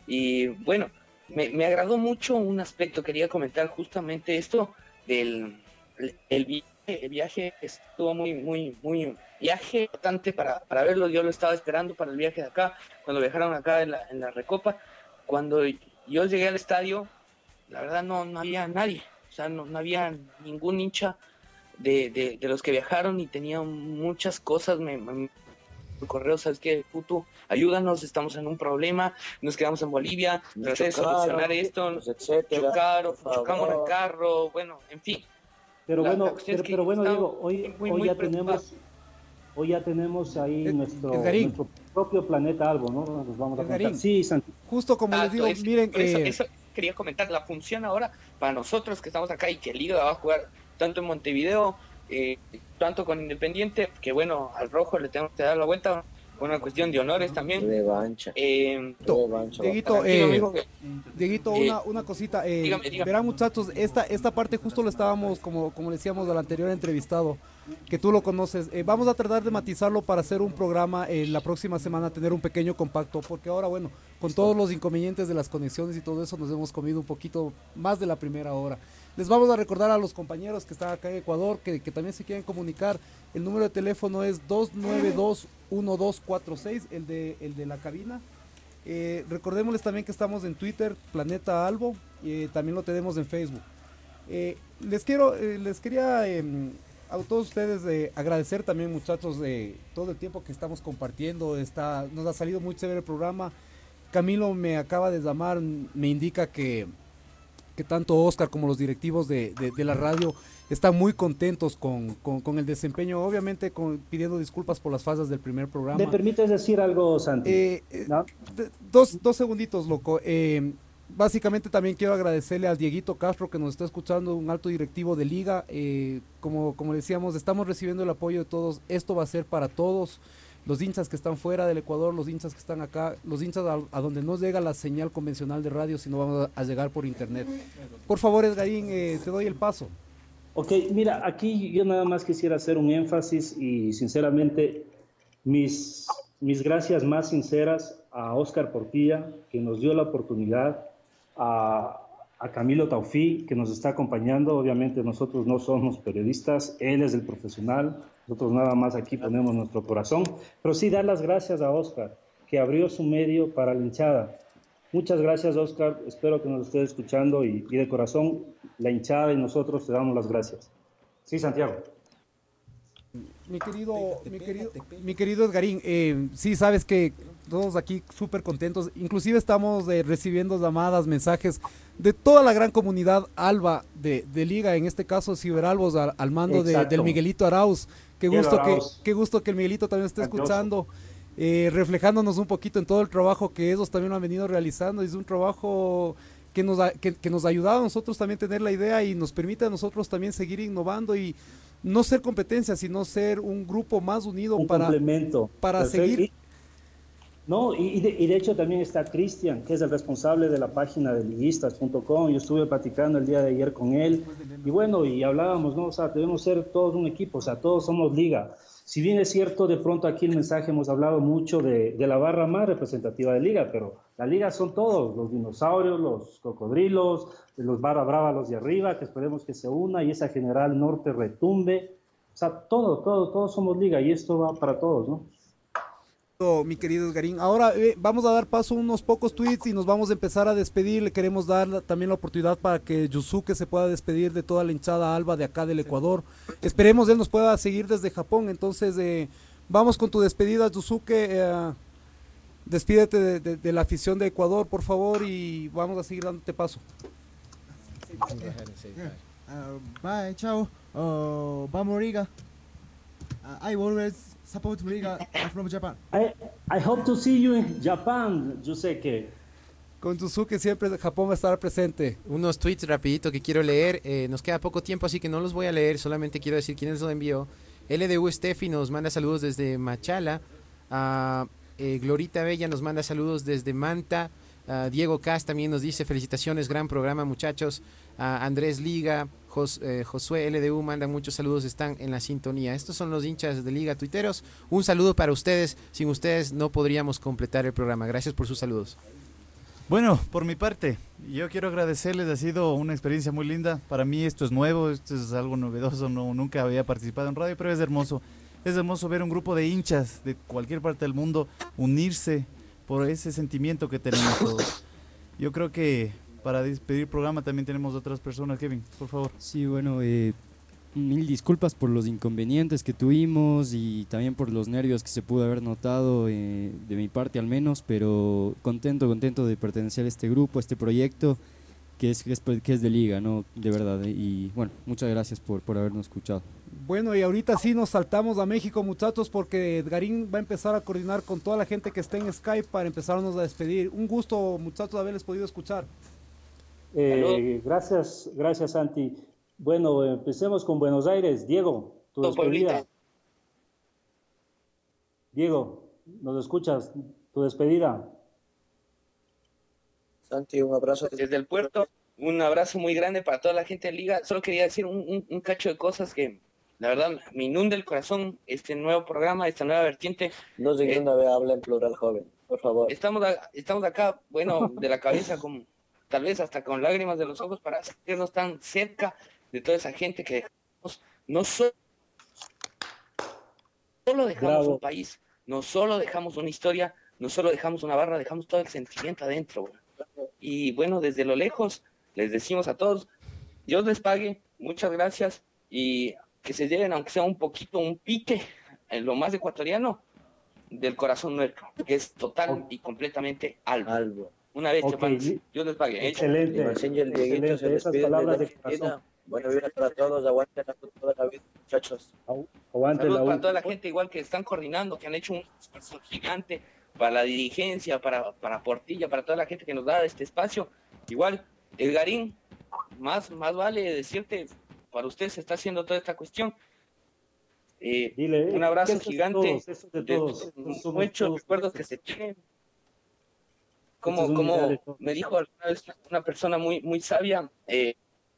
Y bueno, me, me agradó mucho un aspecto, quería comentar justamente esto del el, el viaje. El viaje estuvo muy, muy, muy viaje importante para, para verlo. Yo lo estaba esperando para el viaje de acá, cuando viajaron acá en la, en la Recopa. Cuando yo llegué al estadio, la verdad no, no había nadie, o sea, no, no había ningún hincha de, de, de los que viajaron y tenían muchas cosas. Me, me el correo, ¿sabes qué? Puto, ayúdanos, estamos en un problema, nos quedamos en Bolivia, Nos traté de chocaron, solucionar esto, pues, etcétera, chocaron, por chocamos el favor. carro, bueno, en fin. Pero La- bueno, la cuestión es pero, que pero bueno, estaba Diego, hoy, muy, hoy muy ya preocupado. tenemos, hoy ya tenemos ahí Ed- nuestro, Edgarín. nuestro propio planeta Albo, ¿no? Nos vamos a Edgarín. contar. Sí, Santi. Justo como les digo, Exacto, es- miren, por eso, eh, eso quería comentar, la función ahora para nosotros que estamos acá y que Liga va a jugar tanto en Montevideo, eh, tanto con Independiente, que bueno, al rojo le tenemos que dar la vuelta, una cuestión de honores también. Revancha. Eh, Revancha. Dieguito, tranquilo, eh, amigo. Dieguito, Eh, una, una cosita. eh, dígame, dígame. Verán, muchachos, esta, esta parte justo lo estábamos, como, como decíamos al anterior entrevistado, que tú lo conoces. eh, vamos a tratar de matizarlo para hacer un programa eh, la próxima semana, tener un pequeño compacto, porque ahora, bueno, con todos los inconvenientes de las conexiones y todo eso, nos hemos comido un poquito más de la primera hora. Les vamos a recordar a los compañeros que están acá en Ecuador, que, que también se quieren comunicar. El número de teléfono es dos nueve dos, uno dos cuatro seis, el de, el de la cabina. Eh, recordémosles también que estamos en Twitter, Planeta Albo, y eh, también lo tenemos en Facebook. Eh, les quiero, eh, les quería eh, a todos ustedes eh, agradecer también, muchachos, de todo el tiempo que estamos compartiendo. Está, nos ha salido muy chévere el programa. Camilo me acaba de llamar, me indica que, que tanto Oscar como los directivos de, de, de la radio están muy contentos con, con, con el desempeño, obviamente con, pidiendo disculpas por las fallas del primer programa. ¿Me permites decir algo, Santi? Eh, eh, ¿No? de- dos, dos segunditos, loco. Eh, básicamente también quiero agradecerle al Dieguito Castro que nos está escuchando, un alto directivo de Liga. Eh, como, como decíamos, estamos recibiendo el apoyo de todos. Esto va a ser para todos. los hinchas que están fuera del Ecuador, los hinchas que están acá, los hinchas a, a donde no llega la señal convencional de radio, sino vamos a, a llegar por internet. Por favor, Edgarín, eh, te doy el paso. Ok, mira, aquí yo nada más quisiera hacer un énfasis y sinceramente mis, mis gracias más sinceras a Oscar Portilla, que nos dio la oportunidad, a, a Camilo Taufí, que nos está acompañando. Obviamente nosotros no somos periodistas, él es el profesional, nosotros nada más aquí ponemos nuestro corazón, pero sí dar las gracias a Oscar, que abrió su medio para la hinchada. Muchas gracias, Oscar, espero que nos estés escuchando y, y de corazón la hinchada y nosotros te damos las gracias. Sí, Santiago. Mi querido, mi querido, mi querido Edgarín, eh, sí, sabes que todos aquí súper contentos, inclusive estamos eh, recibiendo llamadas, mensajes de toda la gran comunidad Alba de, de Liga, en este caso Ciberalbos al, al mando de, del Miguelito Arauz. Qué gusto que, qué gusto que el Miguelito también esté escuchando, eh, reflejándonos un poquito en todo el trabajo que ellos también han venido realizando. Es un trabajo que nos, ha, que, que nos ha ayudado a nosotros también tener la idea y nos permite a nosotros también seguir innovando y no ser competencia, sino ser un grupo más unido un para, complemento. para Perfecto. seguir. Y, no, y, y, de, y de hecho también está Cristian, que es el responsable de la página de liguistas punto com. Yo estuve platicando el día de ayer con él y bueno, y hablábamos, ¿no? O sea, debemos ser todos un equipo, o sea, todos somos liga. Si bien es cierto, de pronto aquí el mensaje hemos hablado mucho de, de la barra más representativa de liga, pero la liga son todos, los dinosaurios, los cocodrilos, los barra brava, los de arriba, que esperemos que se una y esa general norte retumbe. O sea, todo, todo, todos somos liga y esto va para todos, ¿no? Mi querido Edgarín, ahora eh, vamos a dar paso a unos pocos tweets y nos vamos a empezar a despedir. Le queremos dar la, también la oportunidad para que Yusuke se pueda despedir de toda la hinchada Alba de acá del Ecuador. Esperemos él nos pueda seguir desde Japón. Entonces eh, vamos con tu despedida, Yusuke. Eh, despídete de, de, de la afición de Ecuador, por favor, y vamos a seguir dándote paso. Uh, bye, chao. Uh, vamos Riga. Uh, I always support Riga from Japan. I, I hope to see you in Japan, Yusuke. Con Yusuke siempre Japón va a estar presente. Unos tweets rapidito que quiero leer. Eh, nos queda poco tiempo, así que no los voy a leer. Solamente quiero decir quién los envió. L D U Steffi nos manda saludos desde Machala. Uh, eh, Glorita Bella nos manda saludos desde Manta. Uh, Diego Cas también nos dice felicitaciones, gran programa muchachos. Uh, Andrés Liga, Jos, eh, Josué L D U manda muchos saludos, están en la sintonía. Estos son los hinchas de Liga tuiteros. Un saludo para ustedes, sin ustedes no podríamos completar el programa. Gracias por sus saludos. Bueno, por mi parte, yo quiero agradecerles, ha sido una experiencia muy linda. Para mí esto es nuevo, esto es algo novedoso, no, nunca había participado en radio, pero es hermoso. Es hermoso ver un grupo de hinchas de cualquier parte del mundo unirse por ese sentimiento que tenemos todos. Yo creo que para despedir el programa también tenemos otras personas. Kevin, por favor. Sí, bueno, eh, mil disculpas por los inconvenientes que tuvimos y también por los nervios que se pudo haber notado, eh, de mi parte al menos, pero contento, contento de pertenecer a este grupo, a este proyecto que es, que es, que es de Liga, ¿no? De verdad, eh, y bueno, muchas gracias por, por habernos escuchado. Bueno, y ahorita sí nos saltamos a México, muchachos, porque Edgarín va a empezar a coordinar con toda la gente que está en Skype para empezarnos a despedir. Un gusto, muchachos, haberles podido escuchar. Eh, gracias, gracias, Santi. Bueno, empecemos con Buenos Aires. Diego, tu despedida. Diego, ¿nos escuchas? Tu despedida. Santi, un abrazo desde el puerto. Un abrazo muy grande para toda la gente de Liga. Solo quería decir un, un, un cacho de cosas que, la verdad, me inunda el corazón este nuevo programa, esta nueva vertiente. No sé quién eh, habla en plural, joven, por favor. Estamos, a, estamos acá, bueno, de la cabeza, con, tal vez hasta con lágrimas de los ojos, para sentirnos tan cerca de toda esa gente que dejamos, no solo, solo dejamos Bravo. un país, no solo dejamos una historia, no solo dejamos una barra, dejamos todo el sentimiento adentro. Bueno. Y bueno, desde lo lejos les decimos a todos, Dios les pague, muchas gracias, y que se lleven, aunque sea un poquito, un pique, en lo más ecuatoriano, del corazón nuestro, que es total okay. y completamente algo. algo. Una vez, okay. Dios les pague. Excelente, ¿eh? Excelente. El Dieguito se despide palabras de, de corazón. Bueno, bien para todos, aguanten toda la vida, muchachos. Aguante Saludos la para toda la gente igual que están coordinando, que han hecho un esfuerzo gigante para la dirigencia, para, para Portilla, para toda la gente que nos da este espacio. Igual, Edgarín, más, más vale decirte, para usted se está haciendo toda esta cuestión. Eh, Dile, un abrazo eso es gigante. todos, eso es de de todos, todos eso somos muchos todos. recuerdos que se tienen. Como, Este es un como ideal de todos. me dijo alguna vez una persona muy, muy sabia, eh,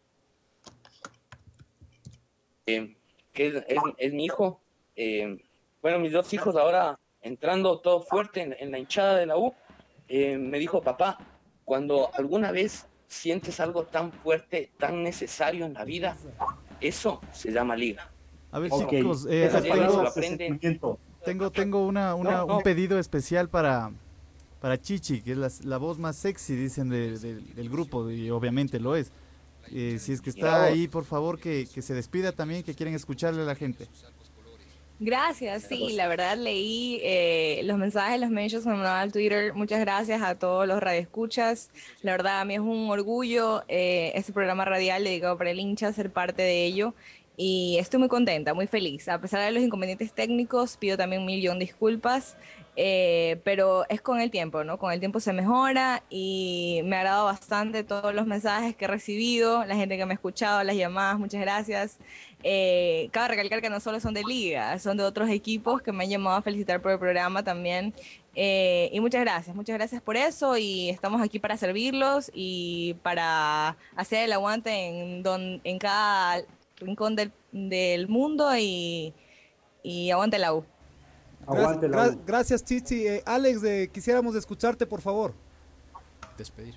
eh, que es, es, es mi hijo. Eh, bueno, mis dos hijos ahora entrando todo fuerte en, en la hinchada de la U, eh, me dijo, papá, cuando alguna vez sientes algo tan fuerte, tan necesario en la vida, eso se llama liga. A ver, Ok, chicos, eh, esas tengo, palabras de sentimiento. tengo, tengo una, una- No, no. un pedido especial para, para Chichi, que es la, la voz más sexy, dicen, de- de- del grupo, y obviamente lo es. Eh, si es que está Mira vos. ahí, por favor, que, que se despida también, que quieren escucharle a la gente. Gracias, sí, la verdad leí eh, los mensajes, los mentions que me mandaban al Twitter. Muchas gracias a todos los radioescuchas. La verdad, a mí es un orgullo eh, este programa radial dedicado para el hincha, ser parte de ello. Y estoy muy contenta, muy feliz. A pesar de los inconvenientes técnicos, pido también un millón de disculpas. Eh, pero es con el tiempo, ¿no? Con el tiempo se mejora y me ha agradado bastante todos los mensajes que he recibido, la gente que me ha escuchado, las llamadas, muchas gracias. Eh, cabe recalcar que no solo son de Liga, son de otros equipos que me han llamado a felicitar por el programa también. Eh, y muchas gracias, muchas gracias por eso y estamos aquí para servirlos y para hacer el aguante en, don, en cada rincón del, del mundo y, y aguante la U. Aguante la Gra- U. gracias, Chichi. Eh, Alex, eh, quisiéramos escucharte, por favor. Despedir.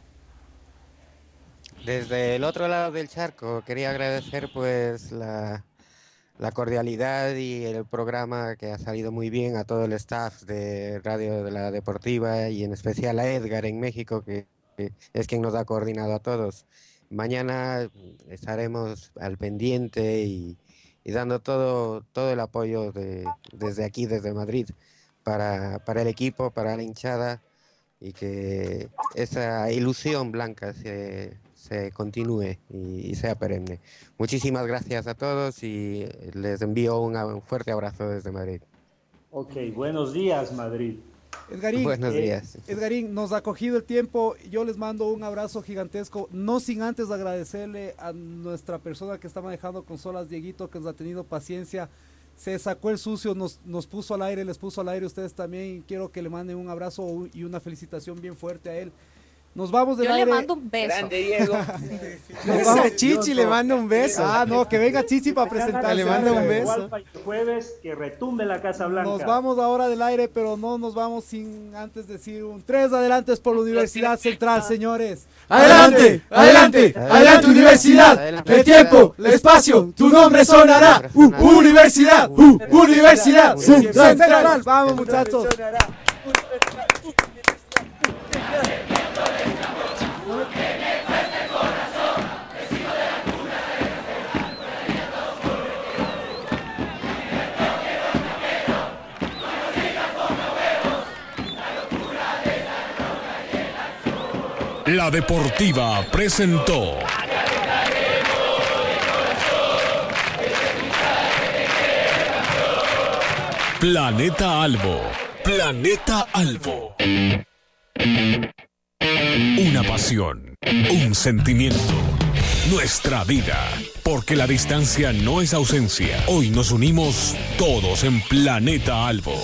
Desde el otro lado del charco quería agradecer pues la, la cordialidad y el programa que ha salido muy bien a todo el staff de Radio de la Deportiva y en especial a Edgar en México que, que es quien nos ha coordinado a todos. Mañana estaremos al pendiente y, y dando todo, todo el apoyo de, desde aquí, desde Madrid, para, para el equipo, para la hinchada y que esa ilusión blanca se, se continúe y, y sea perenne. Muchísimas gracias a todos y les envío un, un fuerte abrazo desde Madrid. Ok, buenos días, Madrid. Edgarín, Buenos eh, días. Edgarín, nos ha cogido el tiempo. Yo les mando un abrazo gigantesco. No sin antes agradecerle a nuestra persona que está manejando consolas, Dieguito, que nos ha tenido paciencia. Se sacó el sucio, nos, nos puso al aire, les puso al aire ustedes también. Quiero que le manden un abrazo y una felicitación bien fuerte a él. Nos vamos del Yo aire. le mando un beso. Grande, Diego. Nos vamos. Ese Chichi le manda un beso. Ah, no, que venga Chichi para presentarse. Le manda un beso. Igual para el jueves que retumbe la Casa Blanca. Nos vamos ahora del aire, pero no nos vamos sin antes decir un tres adelantes por la Universidad Central, señores. Adelante, adelante, adelante Universidad. El tiempo, el espacio, tu nombre sonará. Uh, Universidad, uh, Universidad Central. Central. Vamos, muchachos. La Deportiva presentó Planeta Albo. Planeta Albo. Una pasión, un sentimiento, nuestra vida. Porque la distancia no es ausencia. Hoy nos unimos todos en Planeta Albo.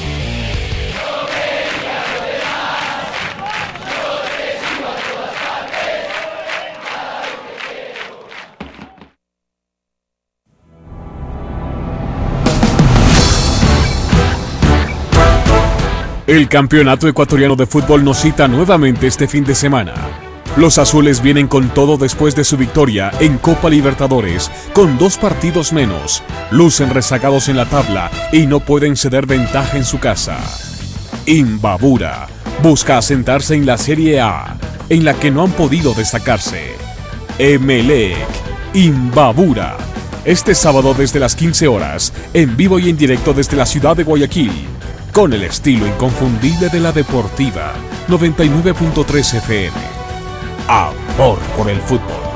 El Campeonato Ecuatoriano de Fútbol nos cita nuevamente este fin de semana. Los azules vienen con todo después de su victoria en Copa Libertadores, con dos partidos menos. Lucen rezagados en la tabla y no pueden ceder ventaja en su casa. Imbabura busca asentarse en la Serie A, en la que no han podido destacarse. Emelec, Imbabura. Este sábado desde las quince horas, en vivo y en directo desde la ciudad de Guayaquil. Con el estilo inconfundible de la Deportiva noventa y nueve punto tres F M. Amor por el fútbol.